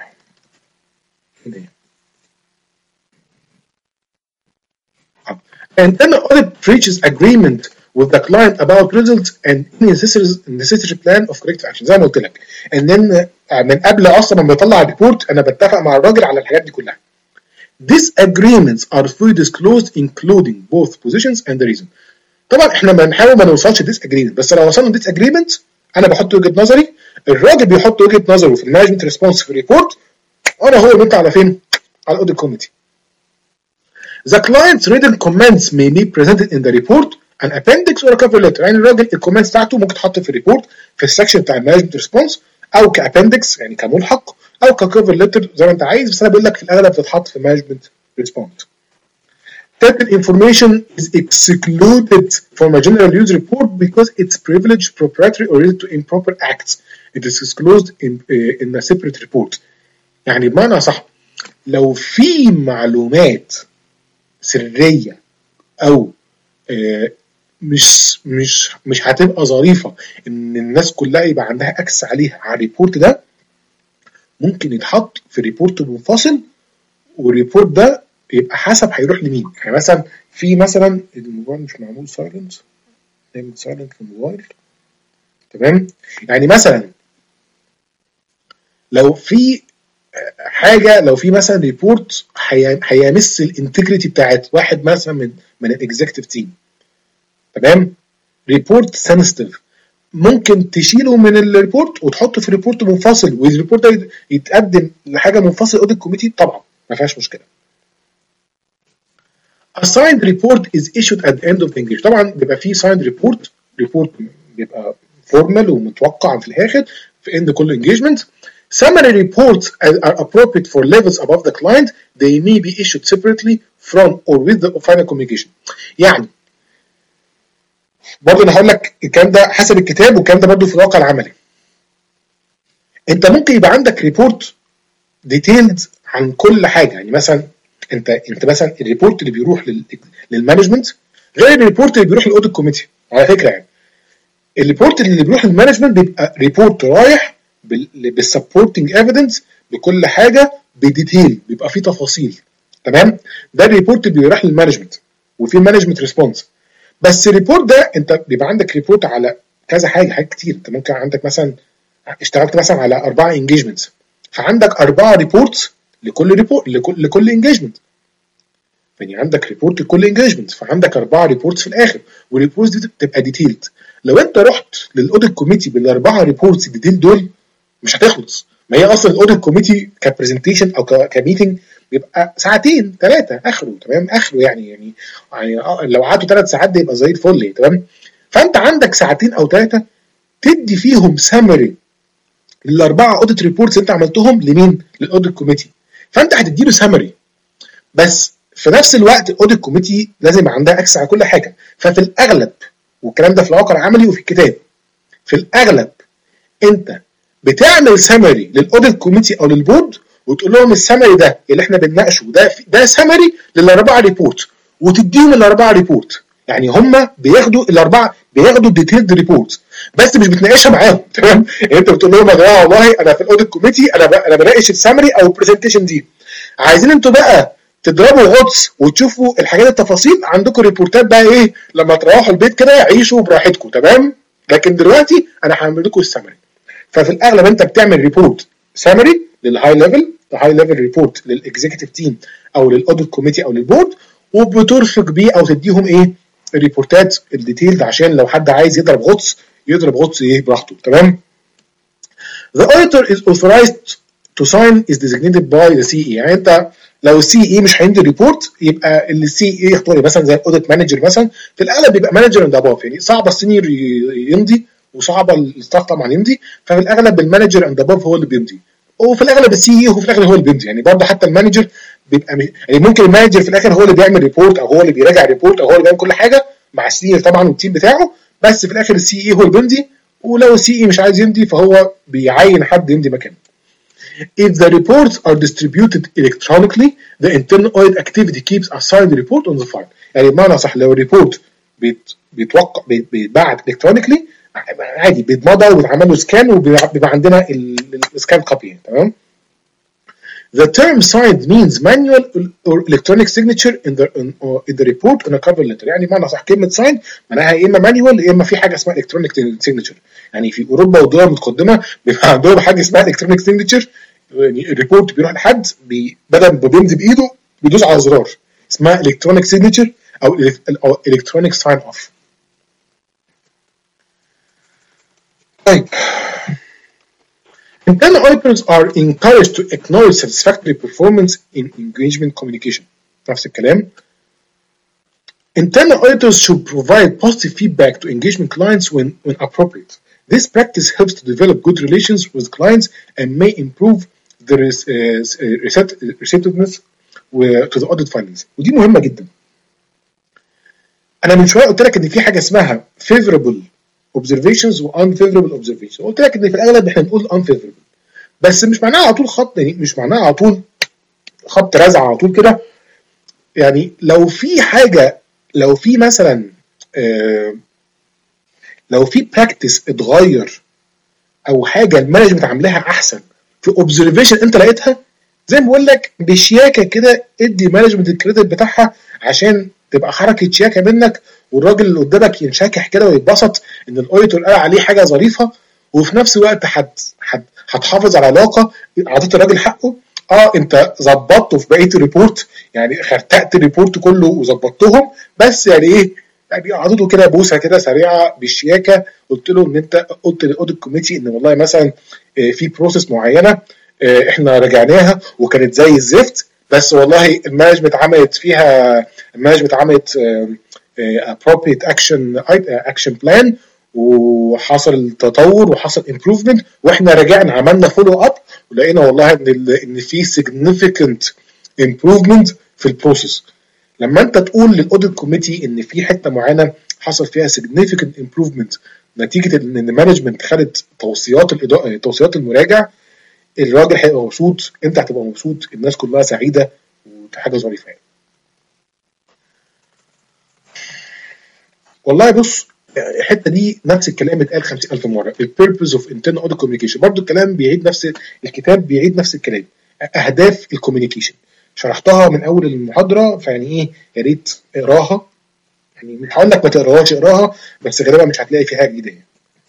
internal audit reaches agreement with the client about results and necessary necessary plan of corrective action. زي ما قلت لك ان من قبل اصلا ما بطلع الريبورت انا بتفق مع الراجل على الحاجات دي كلها. These agreements are fully disclosed including both positions and the reason. طبعا احنا بنحاول ما نوصلش this agreement، بس لو وصلنا this agreement انا بحط وجهة نظري، الراجل بيحط وجهة نظره في المانجمنت ريسبونس في الريبورت، وانا هو اللي انت على فين؟ على الاوديت كوميتي. The client's written comments may be presented in the report, an appendix or a cover letter. يعني الراجل الكومنتس بتاعته ممكن تحط في الريبورت في السكشن بتاع المانجمنت ريسبونس، او كابندكس يعني كملحق، او ككفر ليتر زي ما انت عايز، بس انا بقول لك في الاغلب بتتحط في مانجمنت ريسبونس. Certain information is excluded from a general use report because it's privileged, proprietary, or related to improper acts. It is disclosed in, uh, in a separate report. يعني بمعنى صح، لو في معلومات سرية أو uh, مش مش مش هتبقى ظريفة إن الناس كلها يبقى عندها أكسس عليها على الريبورت ده، ممكن يتحط في ريبورت منفصل، والريبورت ده يبقى حسب هيروح لمين. يعني مثلا في مثلا الموبايل مش معمول سايلنت، نعمل سايلنت في الموبايل. تمام؟ يعني مثلا لو في حاجه، لو في مثلا ريبورت هيمس الانتجريتي بتاعت واحد مثلا من من الاكزيكتيف تيم، تمام؟ ريبورت سنسيتيف، ممكن تشيله من الريبورت وتحطه في ريبورت منفصل، والريبورت ده يتقدم لحاجه منفصل اوديت كوميتي، طبعا ما فيهاش مشكله. A signed report is issued at the end of the engagement. طبعا بيبقى فيه signed report، ريبورت بيبقى فورمال ومتوقع في الاخر في end كل engagement. Summary reports are appropriate for levels above the client. They may be issued separately from or with the final communication. يعني برضه انا هقول لك الكلام ده حسب الكتاب، والكلام ده برضه في الواقع العملي. انت ممكن يبقى عندك ريبورت ديتيلد عن كل حاجه، يعني مثلا انت انت مثلا الريبورت اللي بيروح للمانجمنت غير الريبورت اللي بيروح للاوديت كوميتي على فكره. يعني الريبورت اللي بيروح للمانجمنت بيبقى ريبورت رايح بالسبورتنج ايفيدنس بكل حاجه بديتيل، بيبقى فيه تفاصيل، تمام. ده الريبورت اللي بيروح للمانجمنت وفي مانجمنت ريسبونس. بس الريبورت ده انت بيبقى عندك ريبورت على كذا حاجه، حاجات كتير. انت ممكن عندك مثلا اشتغلت مثلا على اربعه انجيجمنتس، فعندك اربعه ريبورتس لكل ريبورت لكل لكل انجيجمنت. يعني عندك ريبورت لكل انجيجمنت، فعندك اربعه ريبورتس في الاخر، والريبورتس دي بتبقى ديتيلد. لو انت رحت للاوديت كوميتي بالاربعه ريبورتس ديتيل دول مش هتخلص. ما هي اصلا الاوديت كوميتي كبرزنتيشن او كميتنج بيبقى ساعتين ثلاثه اخره، تمام، اخره يعني يعني, يعني لو قعدوا ثلاث ساعات ده يبقى زي الفل، تمام. فانت عندك ساعتين او ثلاثه تدي فيهم سامري للاربعه اوديت ريبورتس انت عملتهم لمين؟ للاوديت كوميتي. فانت هتدي له سامري، بس في نفس الوقت الاوديت كوميتي لازم يبقى عندها اكسس على كل حاجه. ففي الاغلب، والكلام ده في الواقع العملي وفي الكتاب، في الاغلب انت بتعمل سامري للاوديت كوميتي او للبورد وتقول لهم السامري ده اللي احنا بنناقشه ده ده سامري للاربعه ريبورت، وتديهم الاربعه ريبورت. يعني هم بياخدوا الاربعه بياخدوا الديتيلد ريبورت، بس مش بتناقشها معاهم، تمام. يعني انت بتقول لهم يا جماعه والله انا في الاوديت كوميتي انا انا بناقش السامري او البرزنتيشن دي، عايزين انتوا بقى تضربوا غطس وتشوفوا الحاجات التفاصيل عندكم ريبورتات بقى ايه لما تروحوا البيت كده عيشوا براحتكم، تمام. لكن دلوقتي انا هعمل لكم السامري. ففي الاغلب انت بتعمل ريبورت سامري للهاي ليفل، الهاي ليفل ريبورت للاكزيكتيف تيم او للاوديت كوميتي او للبورد، وبترفق بيه او تديهم ايه الريبورتات الديتيلد عشان لو حد عايز يضرب غطس يضرب غطس ايه براحته، تمام. The auditor is authorized to sign is designated by the سي إي. يعني انت لو السي اي مش هيمضي ريبورت يبقى السي اي يختار مثلا زي الاوديت مانجر مثلا، في الاغلب بيبقى مانجر اند اباف. يعني صعبه السينيور يمضي وصعبه الستاف طبعا يمضي، ففي الاغلب المانجر اند اباف هو اللي بيمضي، وفي الاغلب السي اي هو في الاخر هو اللي بيمضي. يعني برضه حتى المانجر بيبقى م... يعني ممكن المانجر في الاخر هو اللي بيعمل ريبورت او هو اللي بيراجع ريبورت او هو اللي بيعمل كل حاجه مع السينيور طبعا والتيم بتاعه، بس في الاخر السي اي هو اللي بيمضي. ولو السي اي مش عايز يمضي فهو بيعين حد يمضي مكانه. If the reports are distributed electronically, the internal audit activity keeps a signed report on the file. يعني بمعنى صح لو الريبورت بيت بيتوقع بيتبعت الكترونيكلي عادي بيتمضى وبيتعمل له سكان وبيبقى عندنا السكان كوبي، تمام. The term signed means manual or electronic signature in the in the report on a cover letter. يعني معنى صح كلمة signed معناها يا إما manual يا إما في حاجة اسمها electronic signature. يعني في أوروبا والدول المتقدمة بيبقى عندهم حاجة اسمها electronic signature. يعني الريبورت بيروح لحد بي بدل ما بيمضي بايده بيدوس على زرار اسمها الكترونيك سيجنتشر او الكترونيك ساين اوف. طيب internal auditors are encouraged to acknowledge satisfactory performance in engagement communication. نفس الكلام. Internal auditors should provide positive feedback to engagement clients when when appropriate. This practice helps to develop good relations with clients and may improve the receptiveness to the audit findings. ودي مهمة جدا. أنا من شوية قلت لك إن في حاجة اسمها favorable observations و unfavorable observations. قلت لك إن في الأغلب إحنا بنقول unfavorable، بس مش معناها على طول خط، يعني مش معناها على طول خط رزع على طول كده. يعني لو في حاجة، لو في مثلا آه لو في براكتس اتغير أو حاجة المانجمنت عاملاها أحسن في اوبزرفيشن انت لقيتها، زي ما بقول لك بشياكه كده ادي مانجمنت الكريدت بتاعها عشان تبقى حركه شياكه منك والراجل اللي قدامك ينشكح كده ويتبسط ان الاوديتور قال عليه حاجه ظريفه، وفي نفس الوقت هتحافظ على علاقه اعطيت الراجل حقه. اه انت ظبطته في بقيه الريبورت، يعني خرتقت الريبورت كله وظبطتهم، بس يعني ايه يعني اعطيته كده بوسه كده سريعه بالشياكه، قلت له ان انت قلت للاوديت كوميتي ان والله مثلا في بروسيس معينه احنا راجعناها وكانت زي الزفت، بس والله المانجمنت عملت فيها المانجمنت عملت appropriate action action plan وحصل تطور وحصل improvement، واحنا راجعنا عملنا فولو اب ولقينا والله ان ان في significant improvement في البروسيس. لما انت تقول للاوديت كوميتي ان في حته معينه حصل فيها significant improvement نتيجه ان المانجمنت خدت توصيات الاداره توصيات المراجع، الراجل هيبقى مبسوط، انت هتبقى مبسوط، الناس كلها سعيده، وحاجه ظريفه يعني. والله بص الحته دي نفس الكلام اتقال خمسين ألف مره، البيربز اوف internal audit communication، برضو الكلام بيعيد نفس الكتاب بيعيد نفس الكلام، اهداف الكوميونيكيشن شرحتها من اول المحاضره، فيعني ايه يا ريت اقراها، يعني مش هقول لك ما تقراهاش، اقراها بس غالبا مش هتلاقي فيها حاجه جديده.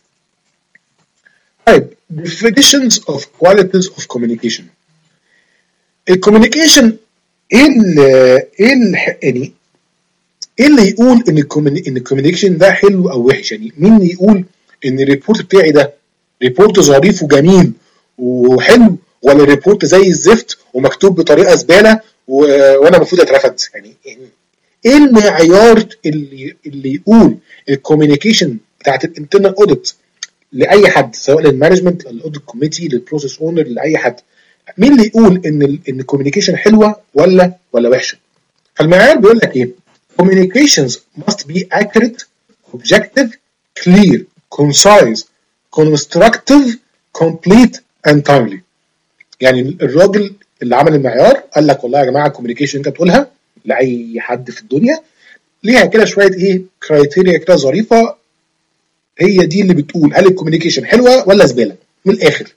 طيب definitions of qualities of communication. الكوميونيكيشن ايه اللي ايه اللي يعني ايه اللي يقول ان ان الكوميونيكيشن ده حلو او وحش؟ يعني مين اللي يقول ان الريبورت بتاعي ده ريبورت ظريف وجميل وحلو، ولا ريبورت زي الزفت ومكتوب بطريقه زباله وانا المفروض اترفد؟ يعني ايه المعيار اللي اللي يقول الكوميونيكيشن بتاعت الانترنال اوديت لاي حد، سواء للمانجمنت للاوديت كوميتي للبروسيس اونر لاي حد، مين اللي يقول ان ان الكوميونيكيشن حلوه ولا ولا وحشه؟ فالمعيار بيقول لك ايه؟ communications must be accurate, objective, clear, concise, constructive, complete and timely. يعني الراجل اللي عمل المعيار قال لك والله يا جماعه الكوميونيكيشن انت بتقولها لاي حد في الدنيا ليها كده شويه ايه كرايتيريا كده ظريفه، هي دي اللي بتقول هل الكوميونيكيشن حلوه ولا زباله. من الاخر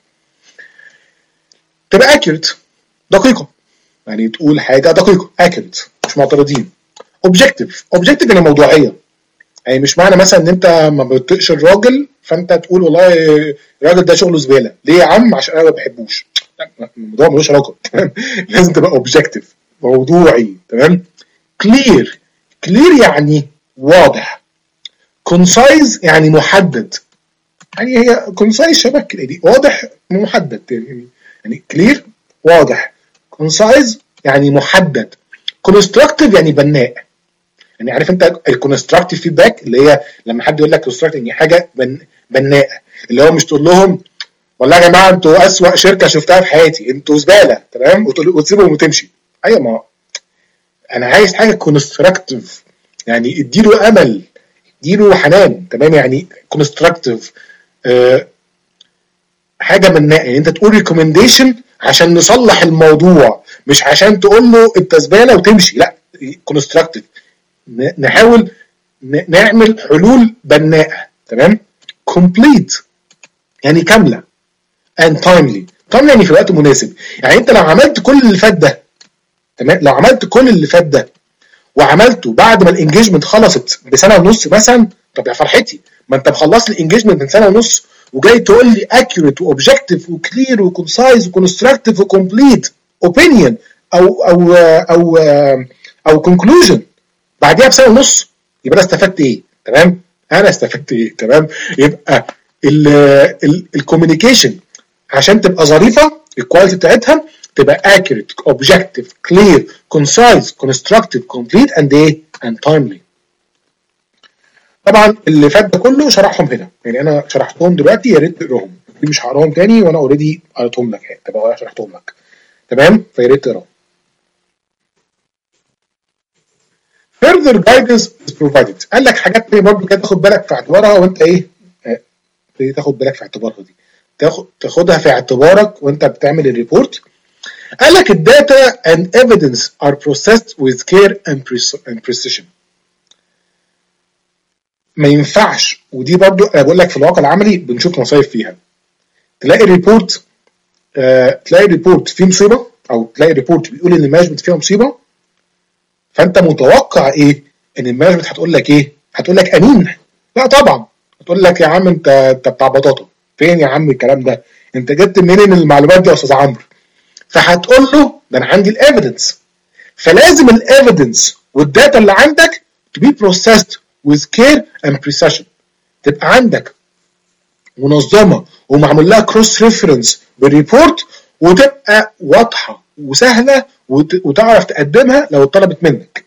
تبقى accurate دقيقه، يعني تقول حاجه دقيقه accurate مش معترضين. اوبجكتيف اوبجكتيف يعني موضوعيه، يعني مش معنى مثلا ان انت ما بتطيقش الراجل فانت تقول والله الراجل ده شغله زباله، ليه يا عم؟ عشان انا ما بحبوش. الموضوع ملوش علاقه لازم تبقى اوبجكتيف موضوعي. تمام. كلير كلير يعني واضح. كونسايز يعني محدد، يعني هي كونسايز شبه كده دي واضح محدد، يعني يعني كلير واضح، كونسايز يعني محدد، كونستراكتيف يعني بناء. يعني عارف انت الكونستراكتيف فيدباك اللي هي لما حد يقول لك كونستراكتيف يعني حاجه بن... بناءه، اللي هو مش تقول لهم والله يا جماعه انتوا اسوأ شركه شفتها في حياتي، انتوا زباله، تمام، وتسيبهم وتمشي. ايوه، ما انا عايز حاجه كونستراكتيف، يعني اديله امل، اديله حنان. تمام، يعني كونستراكتيف أه حاجه بناءه، يعني انت تقول ريكومنديشن عشان نصلح الموضوع، مش عشان تقول له انت زباله وتمشي. لا، كونستراكتيف نحاول نعمل حلول بناءه. تمام. كومبليت يعني كامله. and timely timely يعني في وقت مناسب. يعني انت لو عملت كل اللي فات ده، تمام، لو عملت كل اللي فات ده وعملته بعد ما الانجيجمنت خلصت بسنه ونص مثلا، طب يا فرحتي، ما انت مخلص لي الانجيجمنت من سنه ونص وجاي تقول لي accurate واوبجكتيف وكلير وكونسايز وكونستراكتيف وكومبليت اوبينيون او او او او كونكلوجن بعديها بسنه ونص، يبقى انا استفدت ايه؟ تمام، انا استفدت ايه؟ تمام. يبقى الكوميونيكيشن عشان تبقى ظريفه الكواليتي بتاعتها تبقى accurate, objective, clear, concise, constructive, complete and ايه and timely. طبعا اللي فات ده كله شرحهم هنا، يعني انا شرحتهم دلوقتي، يا ريت تقراهم، دي مش هقراهم تاني وانا اوريدي قريتهم لك، يعني تبقى شرحتهم لك. تمام، فيا ريت تقراهم. further guidance is provided. قال لك حاجات تانية برضه كده تاخد بالك في اعتبارها، وانت ايه تاخد بالك في اعتبارها دي، تاخد تاخدها في اعتبارك وانت بتعمل الريبورت. قال لك الداتا and evidence are processed with care and precision. ما ينفعش، ودي برضو انا بقول لك في الواقع العملي بنشوف مصايب فيها، تلاقي ريبورت آه، تلاقي ريبورت فيه مصيبه، او تلاقي ريبورت بيقول ان المانجمنت فيها مصيبه، فانت متوقع ايه؟ ان المانجمنت هتقول لك ايه؟ هتقول لك امين؟ لا طبعا، هتقول لك يا عم انت انت بتاع بطاطا، فين يا عم الكلام ده؟ انت جبت منين المعلومات دي يا استاذ عمرو؟ فهتقول له ده انا عندي الايفيدنس، فلازم الايفيدنس والداتا اللي عندك to be processed with care and precision، تبقى عندك منظمه ومعمول لها كروس ريفرنس بالريبورت، وتبقى واضحه وسهله وتعرف تقدمها لو اتطلبت منك.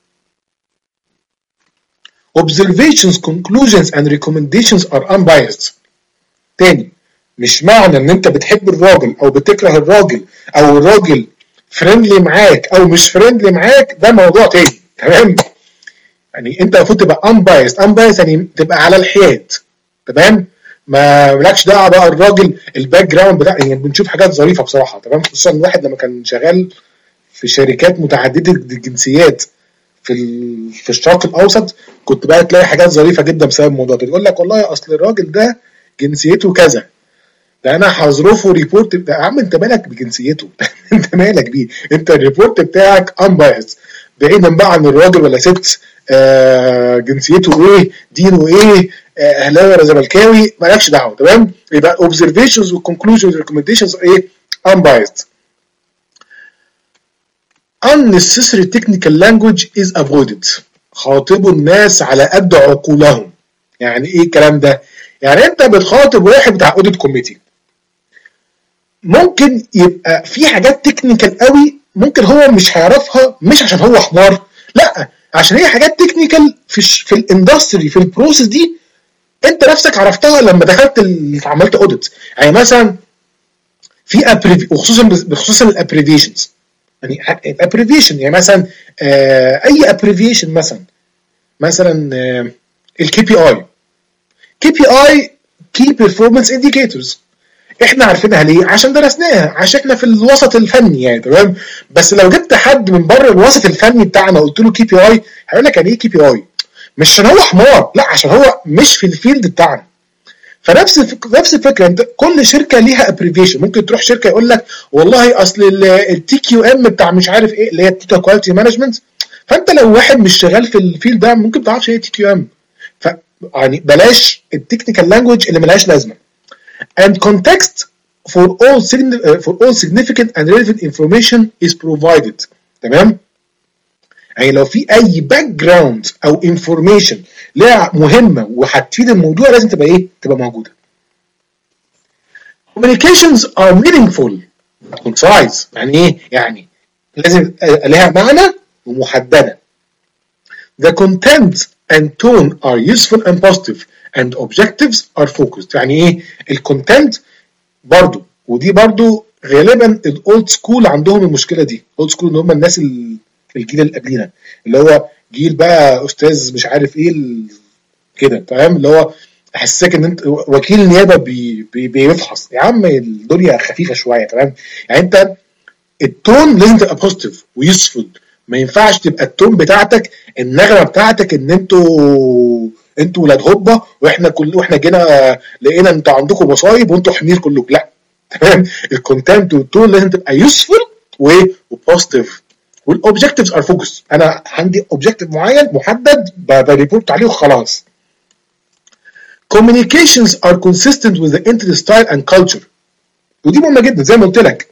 observations, conclusions and recommendations are unbiased. تاني، مش معنى ان انت بتحب الراجل او بتكره الراجل او الراجل فريندلي معاك او مش فريندلي معاك، ده موضوع تاني. تمام، يعني انت المفروض تبقى unbiased unbiased يعني تبقى على الحياد، تمام؟ ما مالكش دعوه بقى الراجل الباك جراوند بتاع، يعني بنشوف حاجات ظريفه بصراحه، تمام؟ خصوصا الواحد لما كان شغال في شركات متعدده الجنسيات في ال... في الشرق الاوسط، كنت بقى تلاقي حاجات ظريفه جدا بسبب الموضوع ده. يقول لك والله اصل الراجل ده جنسيته كذا، ده انا هظروفه ريبورت بتاع. يا عم انت مالك بجنسيته؟ انت مالك بيه؟ انت الريبورت بتاعك unbiased، بعيدا بقى عن الراجل ولا ست، آه جنسيته ايه، دينه ايه، آه اهلاوي ولا زملكاوي، مالكش دعوه، تمام؟ يبقى observations والconclusions والrecommendations ايه؟ unbiased. unnecessary technical language is avoided. خاطبوا الناس على قد عقولهم. يعني ايه الكلام ده؟ يعني انت بتخاطب واحد بتاع اوديت كوميتي، ممكن يبقى في حاجات تكنيكال قوي ممكن هو مش هيعرفها، مش عشان هو حمار، لا، عشان هي حاجات تكنيكال في في الاندستري في البروسيس دي انت نفسك عرفتها لما دخلت عملت اوديت. يعني مثلا في ابريف، وخصوصا بخصوصا الابريفيشنز، يعني الابريفيشن يعني مثلا آه اي ابريفيشن، مثلا مثلا آه الكي بي اي، كي بي اي كي بيرفورمانس انديكيتورز، احنا عارفينها ليه؟ عشان درسناها، عشان احنا في الوسط الفني يعني، تمام؟ بس لو جبت حد من بره الوسط الفني بتاعنا قلت له كي بي اي، هيقول لك يعني ايه كي بي اي؟ مش عشان هو حمار، لا، عشان هو مش في الفيلد بتاعنا. فنفس نفس الفكره، انت كل شركه ليها ابريفيشن. ممكن تروح شركه يقول لك والله اصل التي كيو ام بتاع مش عارف ايه، اللي هي توتال كواليتي مانجمنت، فانت لو واحد مش شغال في الفيلد ده ممكن ما تعرفش ايه تي كيو ام. ف يعني بلاش التكنيكال لانجوج اللي ملهاش لازمه. and context for all for all significant and relevant information is provided. تمام؟ يعني لو في اي باك جراوند او انفورميشن لها مهمه وهتفيد الموضوع لازم تبقى ايه؟ تبقى موجوده. communications are meaningful but concise. يعني ايه؟ يعني لازم لها معنى ومحدده. the content and tone are useful and positive and objectives are focused. يعني ايه الكونتنت؟ برضو، ودي برضو غالبا الاولد سكول عندهم المشكله دي. اولد سكول اللي هم الناس الجيل اللي قبلنا، اللي هو جيل بقى استاذ مش عارف ايه كده، تمام؟ اللي هو احسسك ان انت وكيل النيابه بي بي بيفحص. يا عم الدنيا خفيفه شويه، تمام؟ يعني انت التون لازم تبقى بوزيتيف ويوسفول، ما ينفعش تبقى التون بتاعتك النغمه بتاعتك ان انتوا انتوا ولاد هوبا واحنا كل واحنا جينا لقينا انتوا عندكم مصايب وانتوا حمير كلكم، لا، تمام؟ الكونتنت والتون لازم تبقى يوسفول وبوزيتيف، والاوبجكتيفز ار فوكس. انا عندي اوبجكتيف معين محدد بريبورت عليه وخلاص. communications are consistent with the entity style and culture. ودي مهمه جدا زي ما قلت لك،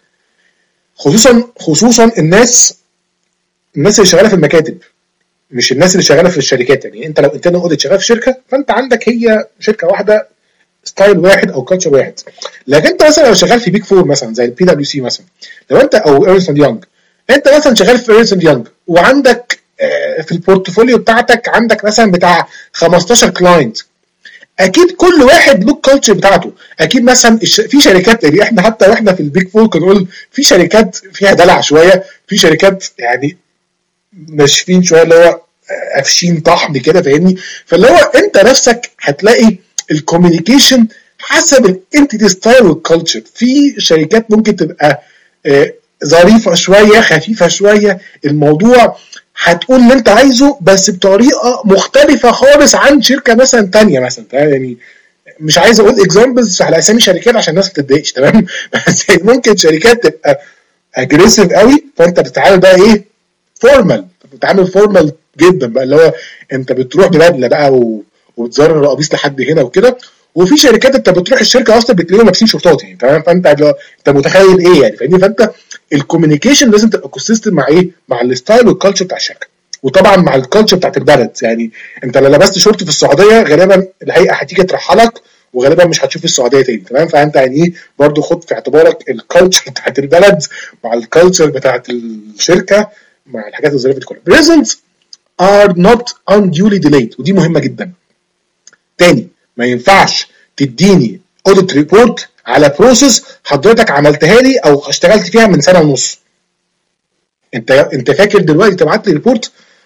خصوصا خصوصا الناس الناس اللي شغاله في المكاتب، مش الناس اللي شغاله في الشركات. يعني انت لو انت اوديت شغال في شركه، فانت عندك هي شركه واحده، ستايل واحد او كالتشر واحد. لكن انت مثلا لو شغال في بيج فور مثلا زي البي دبليو سي مثلا، لو انت او ايرنست اند يونج، انت مثلا شغال في ايرنست اند يونج وعندك في البورتفوليو بتاعتك عندك مثلا بتاع خمستاشر كلاينت، اكيد كل واحد له الكالتشر بتاعته. اكيد مثلا في شركات، يعني احنا حتى واحنا في البيج فور كنا نقول في شركات فيها دلع شويه، في شركات يعني ناشفين شويه، اللي هو قافشين طحن كده، فاهمني؟ فاللي هو انت نفسك هتلاقي الكوميونيكيشن حسب الانتيتي ستايل والكالتشر. في شركات ممكن تبقى آه ظريفه شويه، خفيفه شويه، الموضوع هتقول اللي انت عايزه بس بطريقه مختلفه خالص عن شركه مثلا تانية مثلا، يعني مش عايز اقول اكزامبلز على اسامي شركات عشان الناس ما تتضايقش، تمام؟ بس ممكن شركات تبقى اجريسيف قوي، فانت بتتعامل بقى ايه؟ فورمال، بتتعامل فورمال جدا بقى، اللي هو انت بتروح ببدله بقى و... وتزرر القميص لحد هنا وكده. وفي شركات انت بتروح الشركه اصلا بتلاقيهم لابسين شورتات، يعني تمام؟ فانت انت متخيل ايه يعني، فاهمني؟ فانت الكوميونيكيشن لازم تبقى كونسيستنت مع ايه؟ مع الستايل والكالتشر بتاع الشركه، وطبعا مع الكالتشر بتاعت البلد. يعني انت لو لبست شورت في السعوديه غالبا الهيئه هتيجي ترحلك وغالبا مش هتشوف السعوديه تاني، تمام؟ فانت يعني ايه برضو خد في اعتبارك الكالتشر بتاعت البلد مع الكالتشر بتاعت الشركه مع الحاجات الظريفه دي كلها. presents are not unduly delayed، ودي مهمه جدا. تاني، ما ينفعش تديني audit report على بروسيس حضرتك عملتها لي او اشتغلت فيها من سنه ونص. انت انت فاكر دلوقتي تبعت لي ريبورت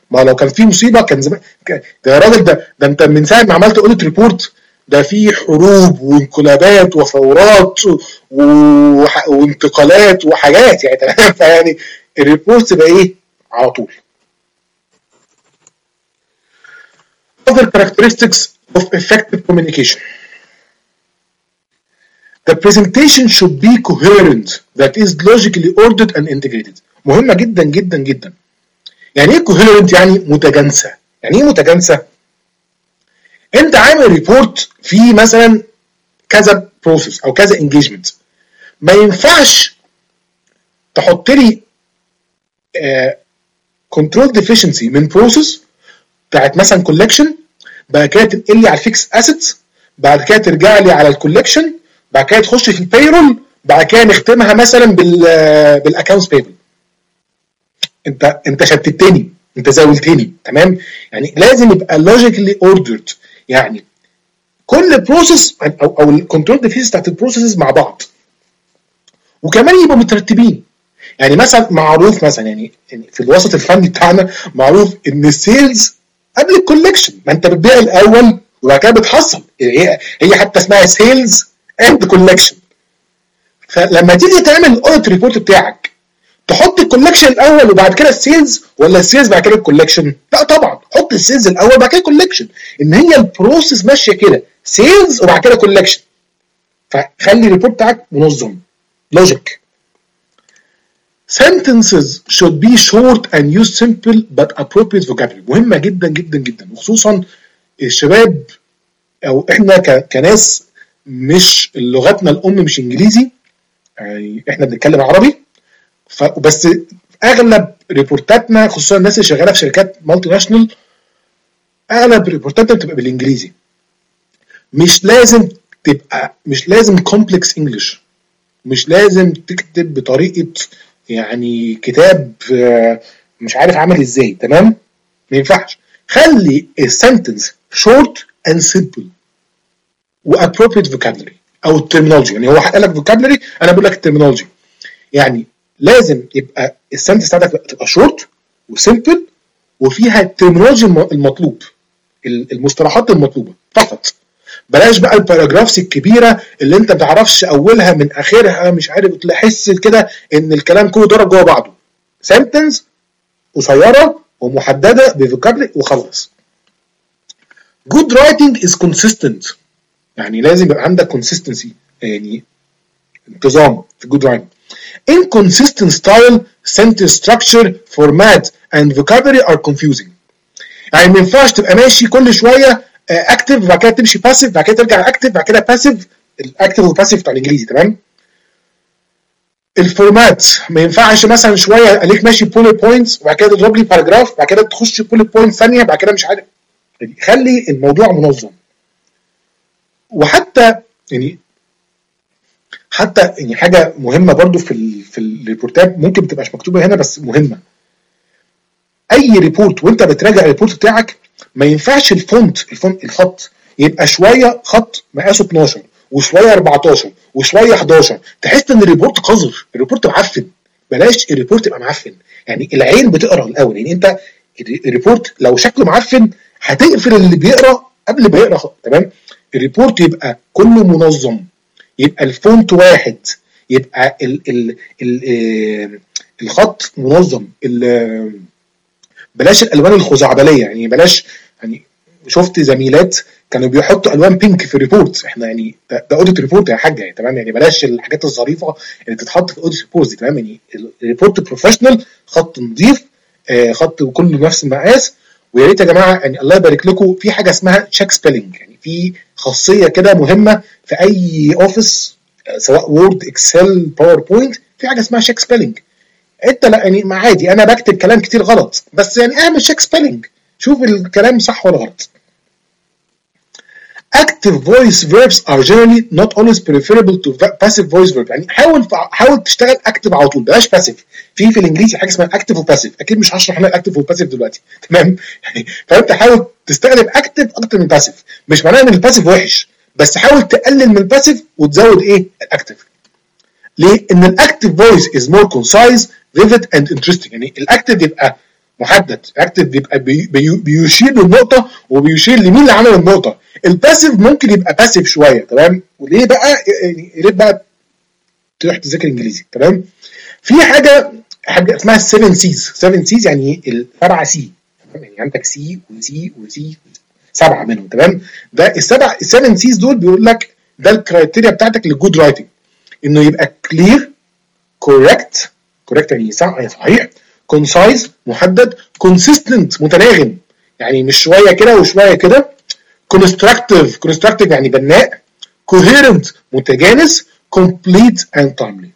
ما لو كان في مصيبه كان زمان ده يا راجل، ده ده انت من ساعه ما عملت اوديت ريبورت ده في حروب وانقلابات وثورات و... وانتقالات وحاجات يعني تمام. فيعني الريبورت تبقى ايه على طول. Other characteristics of effective communication. The presentation should be coherent, that is logically ordered and integrated. مهمة جدا جدا جدا. يعني ايه coherent؟ يعني متجانسة. يعني ايه متجانسة؟ انت عامل ريبورت فيه مثلا كذا بروسيس او كذا انجيجمنت، ما ينفعش تحط لي كنترول ديفيشنسي من بروسيس بتاعت مثلا كولكشن، بعد كده تنقل لي على الفيكس اسيتس، بعد كده ترجع لي على الكولكشن، بعد كده تخش في البيرول، بعد كده نختمها مثلا بال بالاكونتس بيبل. انت انت شتتني، انت زاولتني تمام. يعني لازم يبقى لوجيكلي اوردرد، يعني كل بروسيس او او الكنترول ديفيس بتاعت البروسيسز مع بعض، وكمان يبقوا مترتبين. يعني مثلا معروف مثلا يعني في الوسط الفني بتاعنا معروف ان السيلز قبل الكولكشن، ما انت بتبيع الاول وبعد كده بتحصل، هي هي حتى اسمها سيلز اند كولكشن. فلما تيجي تعمل الاوديت ريبورت بتاعك تحط الكولكشن الاول وبعد كده السيلز، ولا السيلز بعد كده الكولكشن؟ لا طبعا حط السيلز الاول وبعد كده الكولكشن، ان هي البروسيس ماشيه كده، سيلز وبعد كده كولكشن. فخلي الريبورت بتاعك منظم لوجيك. Sentences should be short and use simple but appropriate vocabulary. مهمة جدا جدا جدا، وخصوصا الشباب او احنا كناس مش لغتنا الام مش انجليزي، يعني احنا بنتكلم عربي، فبس اغلب ريبورتاتنا خصوصا الناس اللي شغاله في شركات مالتي ناشونال اغلب ريبورتاتنا بتبقى بالانجليزي. مش لازم تبقى مش لازم كومبلكس انجلش، مش لازم تكتب بطريقه يعني كتاب مش عارف عامل ازاي تمام، ما ينفعش. خلي السنتنس شورت اند سمبل وابروبريت فوكابلري او الترمينولوجي. يعني هو قال لك فوكابلري، انا بقول لك الترمينولوجي. يعني لازم يبقى السنتنس بتاعتك تبقى شورت وسمبل وفيها الترمينولوجي المطلوب، المصطلحات المطلوبه فقط. بلاش بقى الباراجرافز الكبيره اللي انت ما بتعرفش اولها من اخرها، مش عارف تحس كده ان الكلام كله ضرب جوه بعضه. سنتنس قصيره ومحدده بفوكابلري وخلاص. Good writing is consistent. يعني لازم يبقى عندك consistency، يعني انتظام في good writing. Inconsistent style, sentence structure, format and vocabulary are confusing. يعني ما ينفعش تبقى ماشي كل شويه اكتف بعد كده تمشي باسيف بعد كده ترجع اكتف بعد كده باسيف، الاكتف والباسيف بتاع الانجليزي تمام. الفورمات ما ينفعش مثلا شويه عليك ماشي بوليت بوينتس وبعد كده تضرب لي باراجراف بعد كده تخش بوليت بوينت ثانيه بعد كده مش عارف. خلي الموضوع منظم. وحتى يعني حتى يعني حاجه مهمه برضو في ال في الريبورتات ممكن ما تبقاش مكتوبه هنا بس مهمه. اي ريبورت وانت بتراجع الريبورت بتاعك ما ينفعش الفونت الفونت الخط يبقى شويه خط مقاسه اتناشر وشويه اربعتاشر وشويه حداشر، تحس ان الريبورت قذر، الريبورت معفن. بلاش الريبورت يبقى معفن، يعني العين بتقرا الاول. يعني انت الريبورت لو شكله معفن هتقفل اللي بيقرا قبل ما يقرا تمام. الريبورت يبقى كله منظم، يبقى الفونت واحد، يبقى ال ال ال الخط منظم، بلاش الالوان الخزعبليه. يعني بلاش، يعني شفت زميلات كانوا بيحطوا الوان بينك في الريبورت، احنا يعني ده, ده اوديت ريبورت يا حاجه يعني تمام. يعني بلاش الحاجات الظريفه اللي تتحط في الاوديت ريبورت دي تمام. يعني الريبورت بروفيشنال، خط نظيف، آه خط كله نفس المقاس. ويا ريت يا جماعه يعني الله يبارك لكم في حاجه اسمها تشيك سبيلنج، يعني في خاصيه كده مهمه في اي اوفيس سواء وورد اكسل باوربوينت، في حاجه اسمها تشيك سبيلنج. انت لا يعني ما عادي انا بكتب كلام كتير غلط بس يعني اعمل تشيك سبيلنج، شوف الكلام صح ولا غلط. Active voice verbs are generally not always preferable to passive voice verb. يعني حاول حاول تشتغل اكتف على طول، بلاش باسيف. في في الانجليزي حاجه اسمها اكتف وباسيف، اكيد مش هشرح انا الاكتف والباسيف دلوقتي تمام. يعني فانت حاول تستخدم اكتف اكتر من باسيف. مش معناه ان الباسيف وحش، بس حاول تقلل من الباسيف وتزود ايه الاكتف. ليه؟ ان الاكتف فويس از مور كونسايز vivid and interesting. يعني الاكتف يبقى محدد. اكتف بيبقى بي بي بيشير للنقطه وبيشير لمين اللي عمل النقطه. الباسيف ممكن يبقى باسيف شويه، تمام؟ وليه بقى؟ يعني يا ريت بقى تروح تذاكر انجليزي، تمام؟ في حاجه حاجه اسمها السفن سيز. سفن سيز يعني السبعه سي، يعني عندك سي وسي وسي، سبعه منهم، تمام؟ ده السبع السفن سيز دول بيقول لك ده الكرايتيريا بتاعتك للجود رايتنج، انه يبقى كلير، كوريكت، كوريكت يعني صحيح، كونسايز محدد، كونسيستنت متناغم يعني مش شويه كده وشويه كده، كونستراكتيف كونستراكتيف يعني بناء، كوهيرنت متجانس، كومبليت اند تايملي.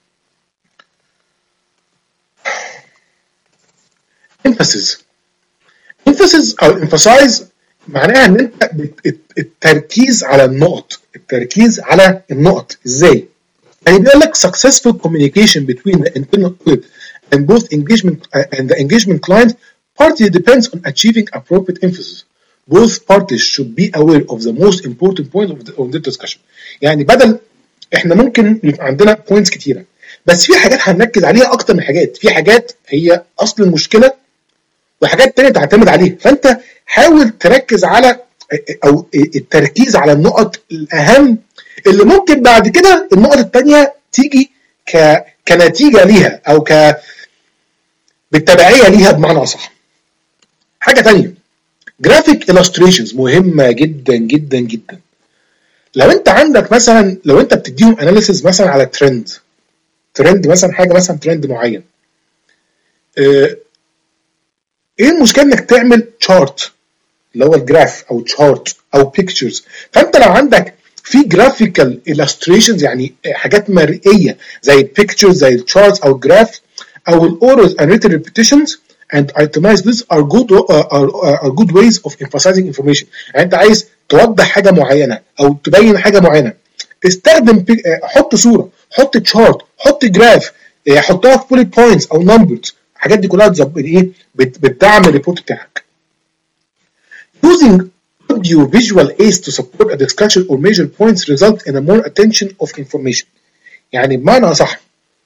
emphasis emphasis او emphasize معناها ان انت التركيز على النقط، التركيز على النقط ازاي؟ يعني بيقول لك successful communication between the internal audit and both engagement uh, and the engagement client partly depends on achieving appropriate emphasis. Both parties should be aware of the most important point of the, of the discussion. يعني بدل احنا ممكن يبقى عندنا points كتيره، بس في حاجات هنركز عليها اكتر من حاجات، في حاجات هي اصل المشكله وحاجات تانية تعتمد عليها، فانت حاول تركز على او التركيز على النقط الاهم اللي ممكن بعد كده النقط التانية تيجي ك... كنتيجة ليها او ك بالتبعية ليها بمعنى اصح. حاجة تانية، جرافيك illustrations مهمة جدا جدا جدا. لو انت عندك مثلا لو انت بتديهم اناليسيز مثلا على ترند ترند مثلا حاجة مثلا ترند معين، اه ايه المشكلة انك تعمل تشارت اللي هو الجراف او تشارت او بيكتشرز؟ فانت لو عندك في جرافيكال illustrations يعني حاجات مرئيه زي البيكتشرز زي الشارتس او الجراف او الاورز and written repetitions and itemize this are good uh, are, are good ways of emphasizing information. يعني انت عايز توضح حاجه معينه او تبين حاجه معينه، استخدم حط صوره، حط تشارت، حط جراف، حطها في bullet points او numbers. الحاجات دي كلها تظبط ايه؟ بتدعم الريبورت بتاعك. Using audio visual aids to support a discussion or major points result in a more attention of information. يعني بمعنى أصح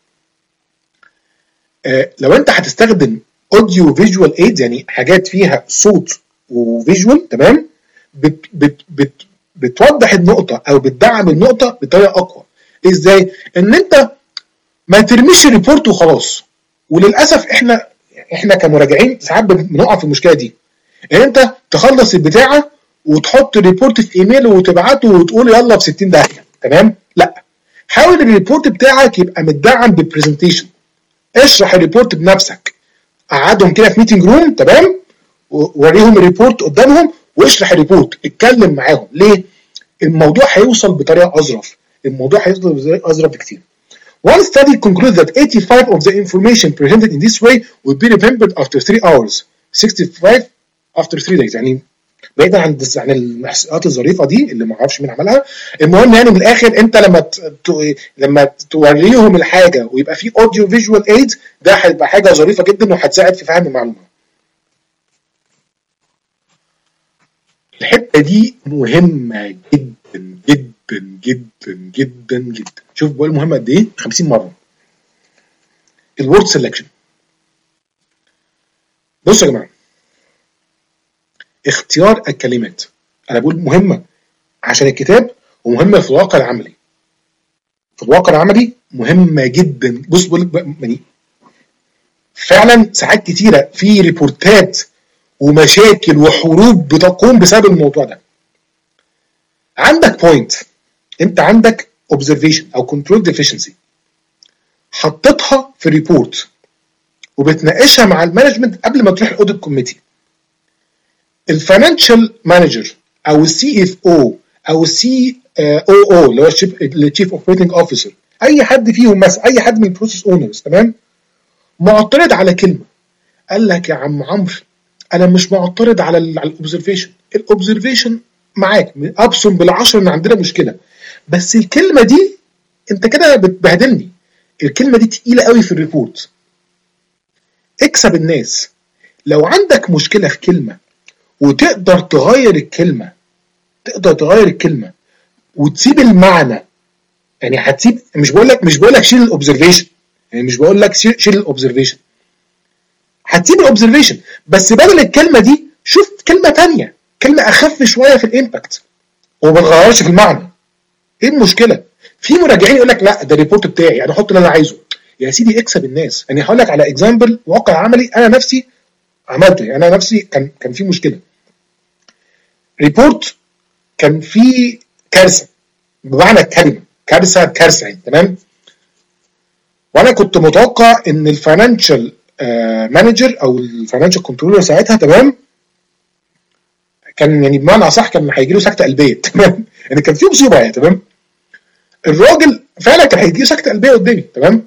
آه لو أنت هتستخدم audio visual aids يعني حاجات فيها صوت وفيجوال، تمام؟ بت بت بت بتوضح النقطة أو بتدعم النقطة بطريقة أقوى. إزاي؟ إن أنت ما ترميش الريبورت وخلاص. وللأسف إحنا إحنا كمراجعين ساعات بنقع في المشكلة دي. ان انت تخلص البتاعه وتحط الريبورت في ايميل وتبعته وتقول يلا ب ستين داهيه، تمام؟ لا، حاول الريبورت بتاعك يبقى متدعم ببرزنتيشن. اشرح الريبورت بنفسك، قعدهم كده في ميتنج روم، تمام؟ ووريهم الريبورت قدامهم واشرح الريبورت، اتكلم معاهم. ليه؟ الموضوع هيوصل بطريقه اظرف، الموضوع هيوصل بطريقه اظرف بكتير. One study concludes that eighty-five of the information presented in this way will be remembered after three hours, sixty-five after three days. يعني بعيدا عن عن الاحصاءات الظريفه دي اللي ما اعرفش مين عملها. المهم يعني من الاخر انت لما ت... لما توريهم الحاجه ويبقى في اوديو فيجوال ايدز، ده هيبقى حاجه ظريفه جدا وهتساعد في فهم المعلومه. الحته دي مهمه جدا جدا جدا جدا جدا. شوف بقول مهمه قد ايه، خمسين مره. الورد سelection. بصوا يا جماعه، اختيار الكلمات انا بقول مهمه عشان الكتاب ومهمه في الواقع العملي. في الواقع العملي مهمه جدا. بص بقول يعني فعلا ساعات كتيره في ريبورتات ومشاكل وحروب بتقوم بسبب الموضوع ده. عندك بوينت، انت عندك observation او control deficiency، حطيتها في ريبورت وبتناقشها مع المانجمنت قبل ما تروح الاوديت كوميتي. الفاينانشال مانجر او السي اف او او السي او او اللي هو الشيف اوبريتنج اوفيسر، اي حد فيهم مثلا، اي حد من البروسيس اونرز، تمام؟ معترض على كلمه، قال لك يا عم عمرو انا مش معترض على الاوبزرفيشن، الاوبزرفيشن معاك ابصم بالعشر ان عندنا مشكله، بس الكلمه دي انت كده بتبهدلني، الكلمه دي تقيله قوي في الريبورت. اكسب الناس. لو عندك مشكله في كلمه وتقدر تغير الكلمه، تقدر تغير الكلمه وتسيب المعنى، يعني هتسيب، مش بقول لك مش بقول لك شيل الاوبزرفيشن، يعني مش بقول لك شيل الاوبزرفيشن، هتسيب الاوبزرفيشن، بس بدل الكلمه دي شوف كلمه ثانيه، كلمه اخف شويه في الامباكت وما بتغيرش في المعنى. ايه المشكله؟ في مراجعين يقول لك لا ده الريبورت بتاعي انا احط اللي انا عايزه. يا سيدي اكسب الناس. يعني هقول لك على اكزامبل واقع عملي انا نفسي عملته. يعني انا نفسي كان كان في مشكله، ريبورت كان في كارثه بمعنى الكلمه، كارثه كارثه يعني تمام. وانا كنت متوقع ان الفاينانشال مانجر او الفاينانشال كنترولر ساعتها تمام كان يعني بمعنى اصح كان هيجي له سكته قلبيه تمام. يعني كان في مصيبه يعني تمام. الراجل فعلا كان هيجي له سكته قلبيه قدامي تمام.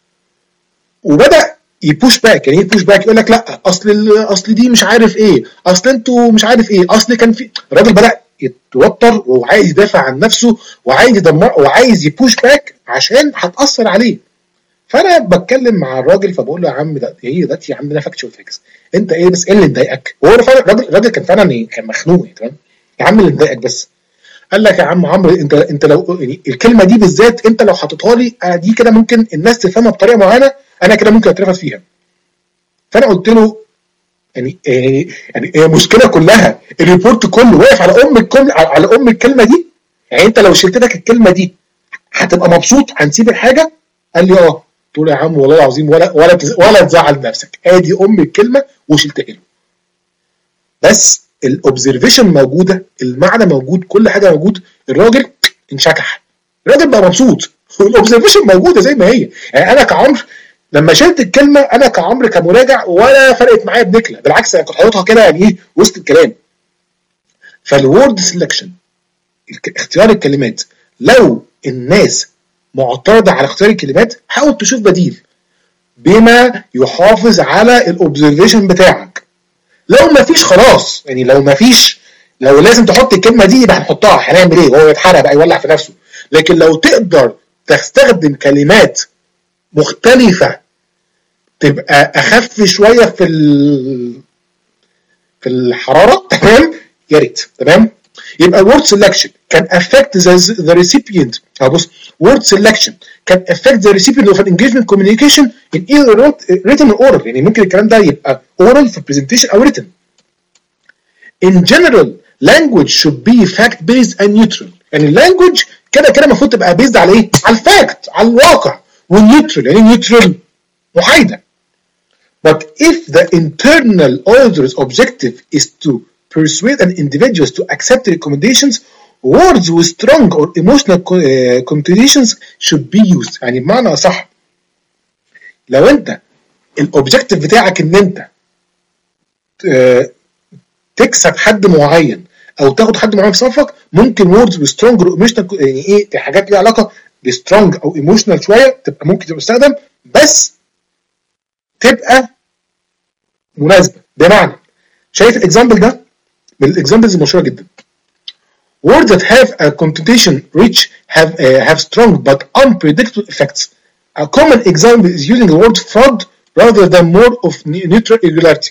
وبدا يبوش باك. يعني ايه يبوش باك؟ يقول لك لا اصل اصل دي مش عارف ايه، اصل انتوا مش عارف ايه، اصل كان في. الراجل بدا يتوتر وعايز يدافع عن نفسه وعايز يدمر وعايز يبوش باك عشان هتاثر عليه. فانا بتكلم مع الراجل فبقول له يا عم ده هي دلوقتي عندنا فاكتشوال فيكس، انت ايه بس ايه اللي مضايقك؟ وهو فعلا الراجل الراجل كان فعلا كان مخنوق تمام. يا عم اللي مضايقك بس. قال لك يا عم عمرو انت انت لو يعني الكلمه دي بالذات انت لو حطيتها لي دي كده ممكن الناس تفهمها بطريقه معينه، انا كده ممكن اترفض فيها. فانا قلت له يعني يعني يعني المشكله كلها الريبورت كله واقف على ام الكلمه على ام الكلمه دي. يعني انت لو شلت لك الكلمه دي هتبقى مبسوط هنسيب الحاجه؟ قال لي اه. قلت له يا عم والله العظيم ولا ولا ولا تزعل نفسك، ادي ام الكلمه وشلتها له. بس الاوبزرفيشن موجوده، المعنى موجود، كل حاجه موجود. الراجل انشكح، الراجل بقى مبسوط والاوبزرفيشن موجوده زي ما هي. يعني انا كعمرو لما شلت الكلمه انا كعمرو كمراجع ولا فرقت معايا بنكله، بالعكس انا كنت حاططها كده يعني ايه وسط الكلام. فالورد سelection اختيار الكلمات، لو الناس معترضه على اختيار الكلمات حاول تشوف بديل بما يحافظ على الاوبزرفيشن بتاعك. لو ما فيش خلاص، يعني لو ما فيش لو لازم تحط الكلمه دي يبقى هنحطها، هنعمل ايه؟ هو يتحرق بقى يولع في نفسه. لكن لو تقدر تستخدم كلمات مختلفه تبقى اخف شويه في في الحراره تمام، يا ريت تمام. يبقى word selection can affect the, the recipient. اه بص word selection can affect the recipient of an engagement communication in either written or oral. يعني ممكن الكلام ده يبقى oral في presentation او written. In general language should be fact based and neutral. يعني language كده كده المفروض تبقى based على ايه؟ على الفاكت، على الواقع. والنيوترال يعني neutral محايده. But if the internal auditor's objective is to persuade an individual to accept the recommendations, words with strong or emotional connotations should be used. يعني بمعنى صح لو انت الاوبجكتيف بتاعك ان انت تكسب حد معين او تاخد حد معين في صفك، ممكن words with strong or emotional يعني ايه حاجات ليها علاقه بسترونج او ايموشنال شويه تبقى ممكن تبقى تستخدم، بس تبقى مناسبه. بمعنى شايف الاكزامبل ده من الاكزامبلز المشهوره جدا. Words that have a connotation rich have uh, have strong but unpredictable effects. A common example is using the word fraud rather than more of neutral irregularity.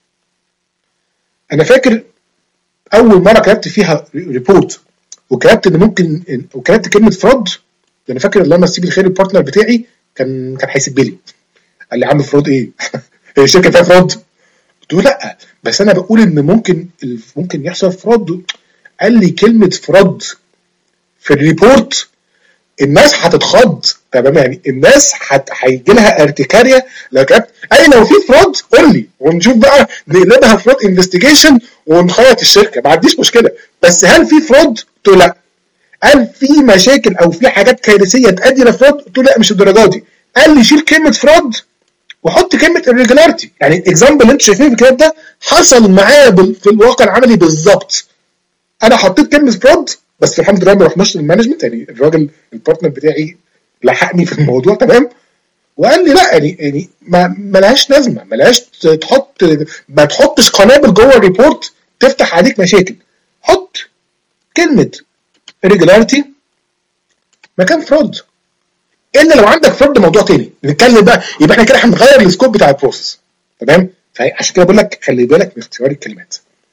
أنا فاكر أول مرة كتبت فيها ريبورت وكتبت إن ممكن وكتبت كلمة فراد. أنا فاكر اللهم يسيب الخير البارتنر بتاعي كان كان هيسيب لي، قال لي يا عم فراد إيه؟ هي الشركة فيها فراد؟ قلت له لا بس أنا بقول إن ممكن ممكن يحصل فراد. قال لي كلمة فراد في الريبورت الناس هتتخض تمام، يعني الناس هيجي لها ارتكاريا لو كتبت اي لو في فراد قول لي ونشوف بقى نقلبها فراد انفستيجيشن ونخيط الشركه، ما عنديش مشكله. بس هل في فراد؟ قلت له لا. هل في مشاكل او في حاجات كارثيه تؤدي لفراد؟ قلت له لا مش الدرجه دي. قال لي شيل كلمه فراد وحط كلمه irregularity. يعني الاكزامبل اللي انتوا شايفينه في الكتاب ده حصل معايا في الواقع العملي بالظبط. انا حطيت كلمه فراد بس الحمد لله ما رحناش للمانجمنت، يعني الراجل البارتنر بتاعي لحقني في الموضوع تمام وقال لي لا يعني يعني ما ملهاش لازمه، ملهاش تحط ما تحطش قنابل جوه الريبورت تفتح عليك مشاكل. حط كلمه irregularity مكان فراد، الا لو عندك فراد موضوع تاني نتكلم بقى، يبقى احنا كده هنغير السكوب بتاع البروسيس تمام. فعشان كده بقول لك خلي بالك من اختيار الكلمات.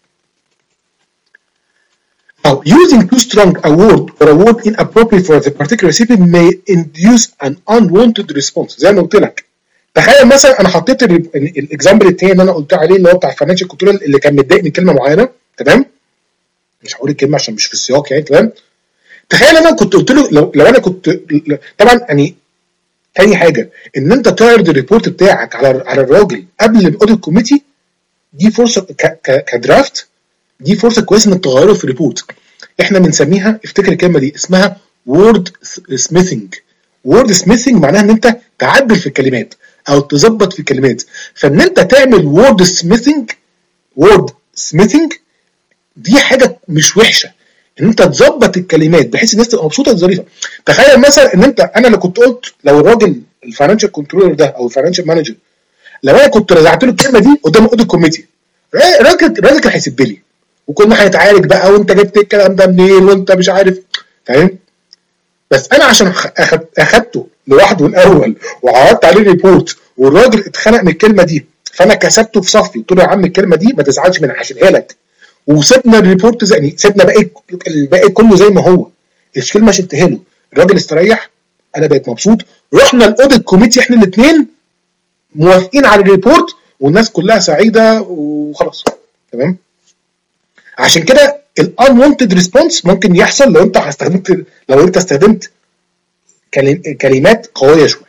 Now, using too strong a word or a word inappropriate for the particular recipient may induce an unwanted response. زي ما قلت لك تخيل مثلا انا حطيت الاكزامبل التاني اللي انا قلت عليه اللي هو بتاع الفاينانشال كنترول اللي كان متضايق من كلمه معينه، تمام؟ مش هقول الكلمه عشان مش في السياق يعني، تمام؟ تخيل انا كنت قلت له لو, لو انا كنت طبعا يعني تاني حاجه ان انت تعرض الريبورت بتاعك على على الراجل قبل الاوديت كوميتي، دي فرصه ك ك كدرافت، دي فرصه كويسه انك تغيره في الريبورت. احنا بنسميها، افتكر الكلمه دي، اسمها وورد سميثنج. وورد سميثنج معناها ان انت تعدل في الكلمات او تظبط في الكلمات. فان انت تعمل وورد سميثنج، وورد سميثنج دي حاجه مش وحشه، ان انت تظبط الكلمات بحيث الناس تبقى مبسوطه وظريفه. تخيل مثلا ان انت، انا اللي كنت قلت لو الراجل الفاينانشال كنترولر ده او الفاينانشال مانجر لو انا كنت رجعت له الكلمه دي قدام الاوديت كوميتي، الراجل الراجل كان هيسب لي وكنا هنتعارك بقى، وانت جبت الكلام ده منين وانت مش عارف، فاهم؟ بس انا عشان اخدته لوحده الاول وعرضت عليه ريبورت والراجل اتخنق من الكلمه دي، فانا كسبته في صفي، قلت له يا عم الكلمه دي ما تزعلش منها هشيلها لك، وسيبنا الريبورت زي يعني سيبنا باقي الباقي كله زي ما هو، الكلمه شلتها له، الراجل استريح، انا بقيت مبسوط، رحنا الاوديت كوميتي احنا الاثنين موافقين على الريبورت والناس كلها سعيده وخلاص، تمام؟ عشان كده الانوانتد ريسبونس ممكن يحصل لو انت استخدمت لو انت استخدمت كلمات قويه شويه.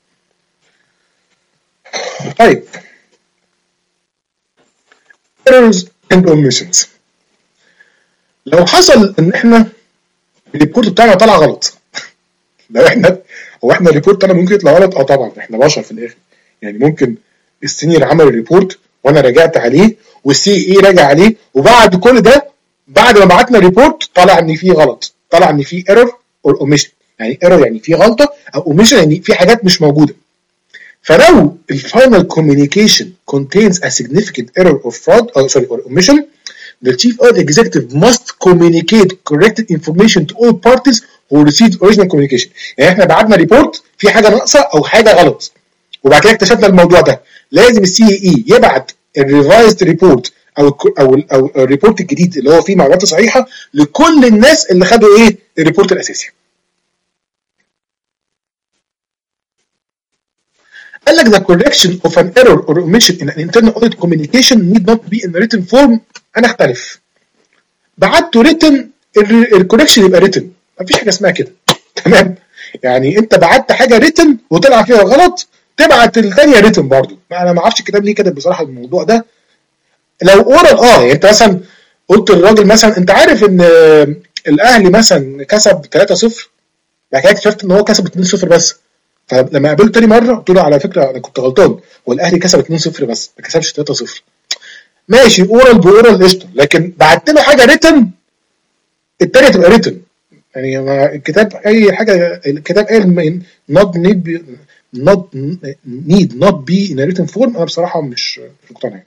طيب errors and omissions، لو حصل ان احنا الريبورت بتاعنا طلع غلط لو احنا هو احنا الريبورت انا ممكن يطلع غلط، اه طبعا احنا بشر في الاخر، يعني ممكن السينيور عمل الريبورت وانا راجعت عليه والسي اي راجع عليه، وبعد كل ده بعد ما بعتنا ريبورت طلع ان في غلط، طلع ان في ايرور اور اوميشن. يعني ايرور يعني في غلطه، او اوميشن يعني في حاجات مش موجوده. فلو الفاينل كوميونيكيشن contains a significant error or fraud or sorry or omission, the chief audit executive must communicate corrected information to all parties who received original communication. يعني احنا بعتنا ريبورت في حاجه ناقصه او حاجه غلط وبعد كده اكتشفنا الموضوع ده، لازم السي اي يبعت الريفايزد ريبورت او او او الريبورت الجديد اللي هو فيه معلومات صحيحه لكل الناس اللي خدوا ايه الريبورت الاساسي. قال لك the correction of an error or omission in an internal audit communication need not be in written form. انا اختلف، بعته written الكوركشن يبقى written، مفيش حاجه اسمها كده، تمام؟ يعني انت بعت حاجه written وطلع فيها غلط تبعت الثانيه written برضه. انا ما اعرفش الكتاب ليه كده بصراحه الموضوع ده. لو اورال اه يعني انت مثلا قلت للراجل مثلا انت عارف ان الاهلي مثلا كسب ثلاثة صفر، بعد كده اكتشفت ان هو كسب اتنين صفر بس، فلما قابلته تاني مره قلت له على فكره انا كنت غلطان والاهلي كسب اتنين صفر بس ما كسبش ثلاثة صفر. ماشي اورال باورال قشطه، لكن بعت له حاجه ريتن الثانيه تبقى ريتن. يعني الكتاب اي حاجه الكتاب قال not need not need not be in a written form، انا بصراحه مش مقتنع.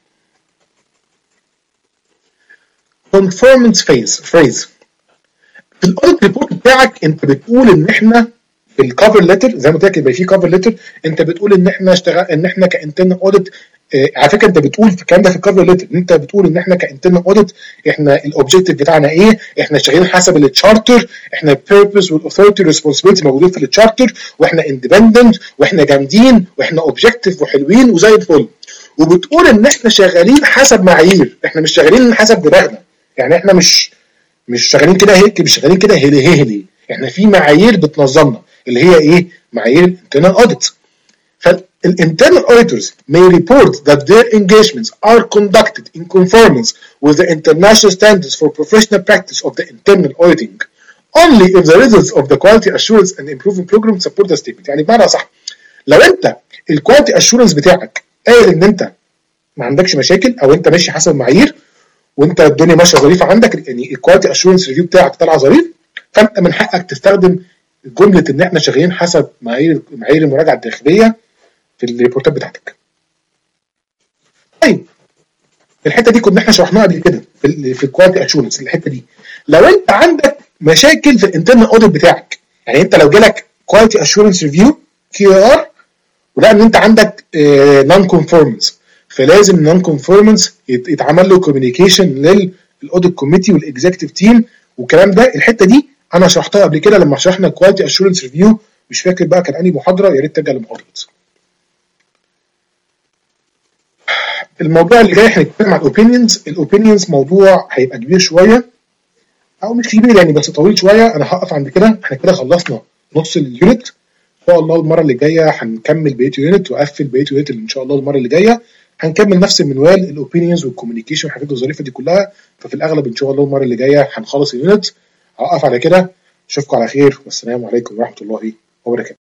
conformance phase phrase في الاوديت ريبورت بتاعك انت بتقول ان احنا في الكفر ليتر زي ما قلت لك يبقى في كفر ليتر، انت بتقول ان احنا اشتغل ان احنا كانترنال اوديت، آه على فكره انت بتقول في الكلام ده في الكفر ليتر، انت بتقول ان احنا كانترنال اوديت احنا الاوبجيكتيف بتاعنا ايه، احنا شغالين حسب التشارتر، احنا البيربز والاوثورتي والريسبونسبيلتي موجودين في التشارتر، واحنا اندبندنت واحنا جامدين واحنا اوبجيكتيف وحلوين وزي الفل، وبتقول ان احنا شغالين حسب معايير، احنا مش شغالين حسب دماغنا، يعني احنا مش مش شغالين كده هيك، مش شغالين كده هلي هلي، احنا في معايير بتنظمنا اللي هي ايه؟ معايير الانترنال اوديت. فالانترنال auditors may report that their engagements are conducted in conformance with the international standards for professional practice of the internal auditing only if the results of the quality assurance and improvement program support the statement. يعني بمعنى صح، لو انت الكواليتي اشورنس بتاعك قال ان انت ما عندكش مشاكل او انت ماشي حسب معايير وانت الدنيا ماشيه ظريفه عندك، يعني الكواليتي اشورنس ريفيو بتاعك طالع ظريف، فانت من حقك تستخدم جمله ان احنا شغالين حسب معايير معايير المراجعه الداخليه في الريبورتات بتاعتك. طيب الحته دي كنا احنا شرحناها قبل كده في في الكواليتي اشورنس. الحته دي لو انت عندك مشاكل في الانترنال اوديت بتاعك، يعني انت لو جالك كواليتي اشورنس ريفيو كيو ار ولقى ان انت عندك نون كونفورمنس، فلازم النون كونفورمنس يتعمل له كوميونيكيشن للاوديت كوميتي والاكزيكتيف تيم والكلام ده. الحته دي انا شرحتها قبل كده لما شرحنا كواليتي اشورنس ريفيو، مش فاكر بقى كان انهي محاضره، يا ريت ترجع للمحاضره. الموضوع اللي جاي هنتكلم عن الاوبينيونز. الاوبينيونز موضوع هيبقى كبير شويه او مش كبير يعني بس طويل شويه. انا هقف عند كده، احنا كده خلصنا نص اليونت. ان شاء الله المره اللي جايه هنكمل بقيه يونت واقفل بقيه يونت ان شاء الله. المره اللي جايه هنكمل نفس المنوال، الاوبينيونز والكوميونيكيشن والحاجات الظريفه دي كلها. ففي الاغلب ان شاء الله المره اللي جايه هنخلص اليونت. هقف على كده، اشوفكم على خير والسلام عليكم ورحمه الله وبركاته.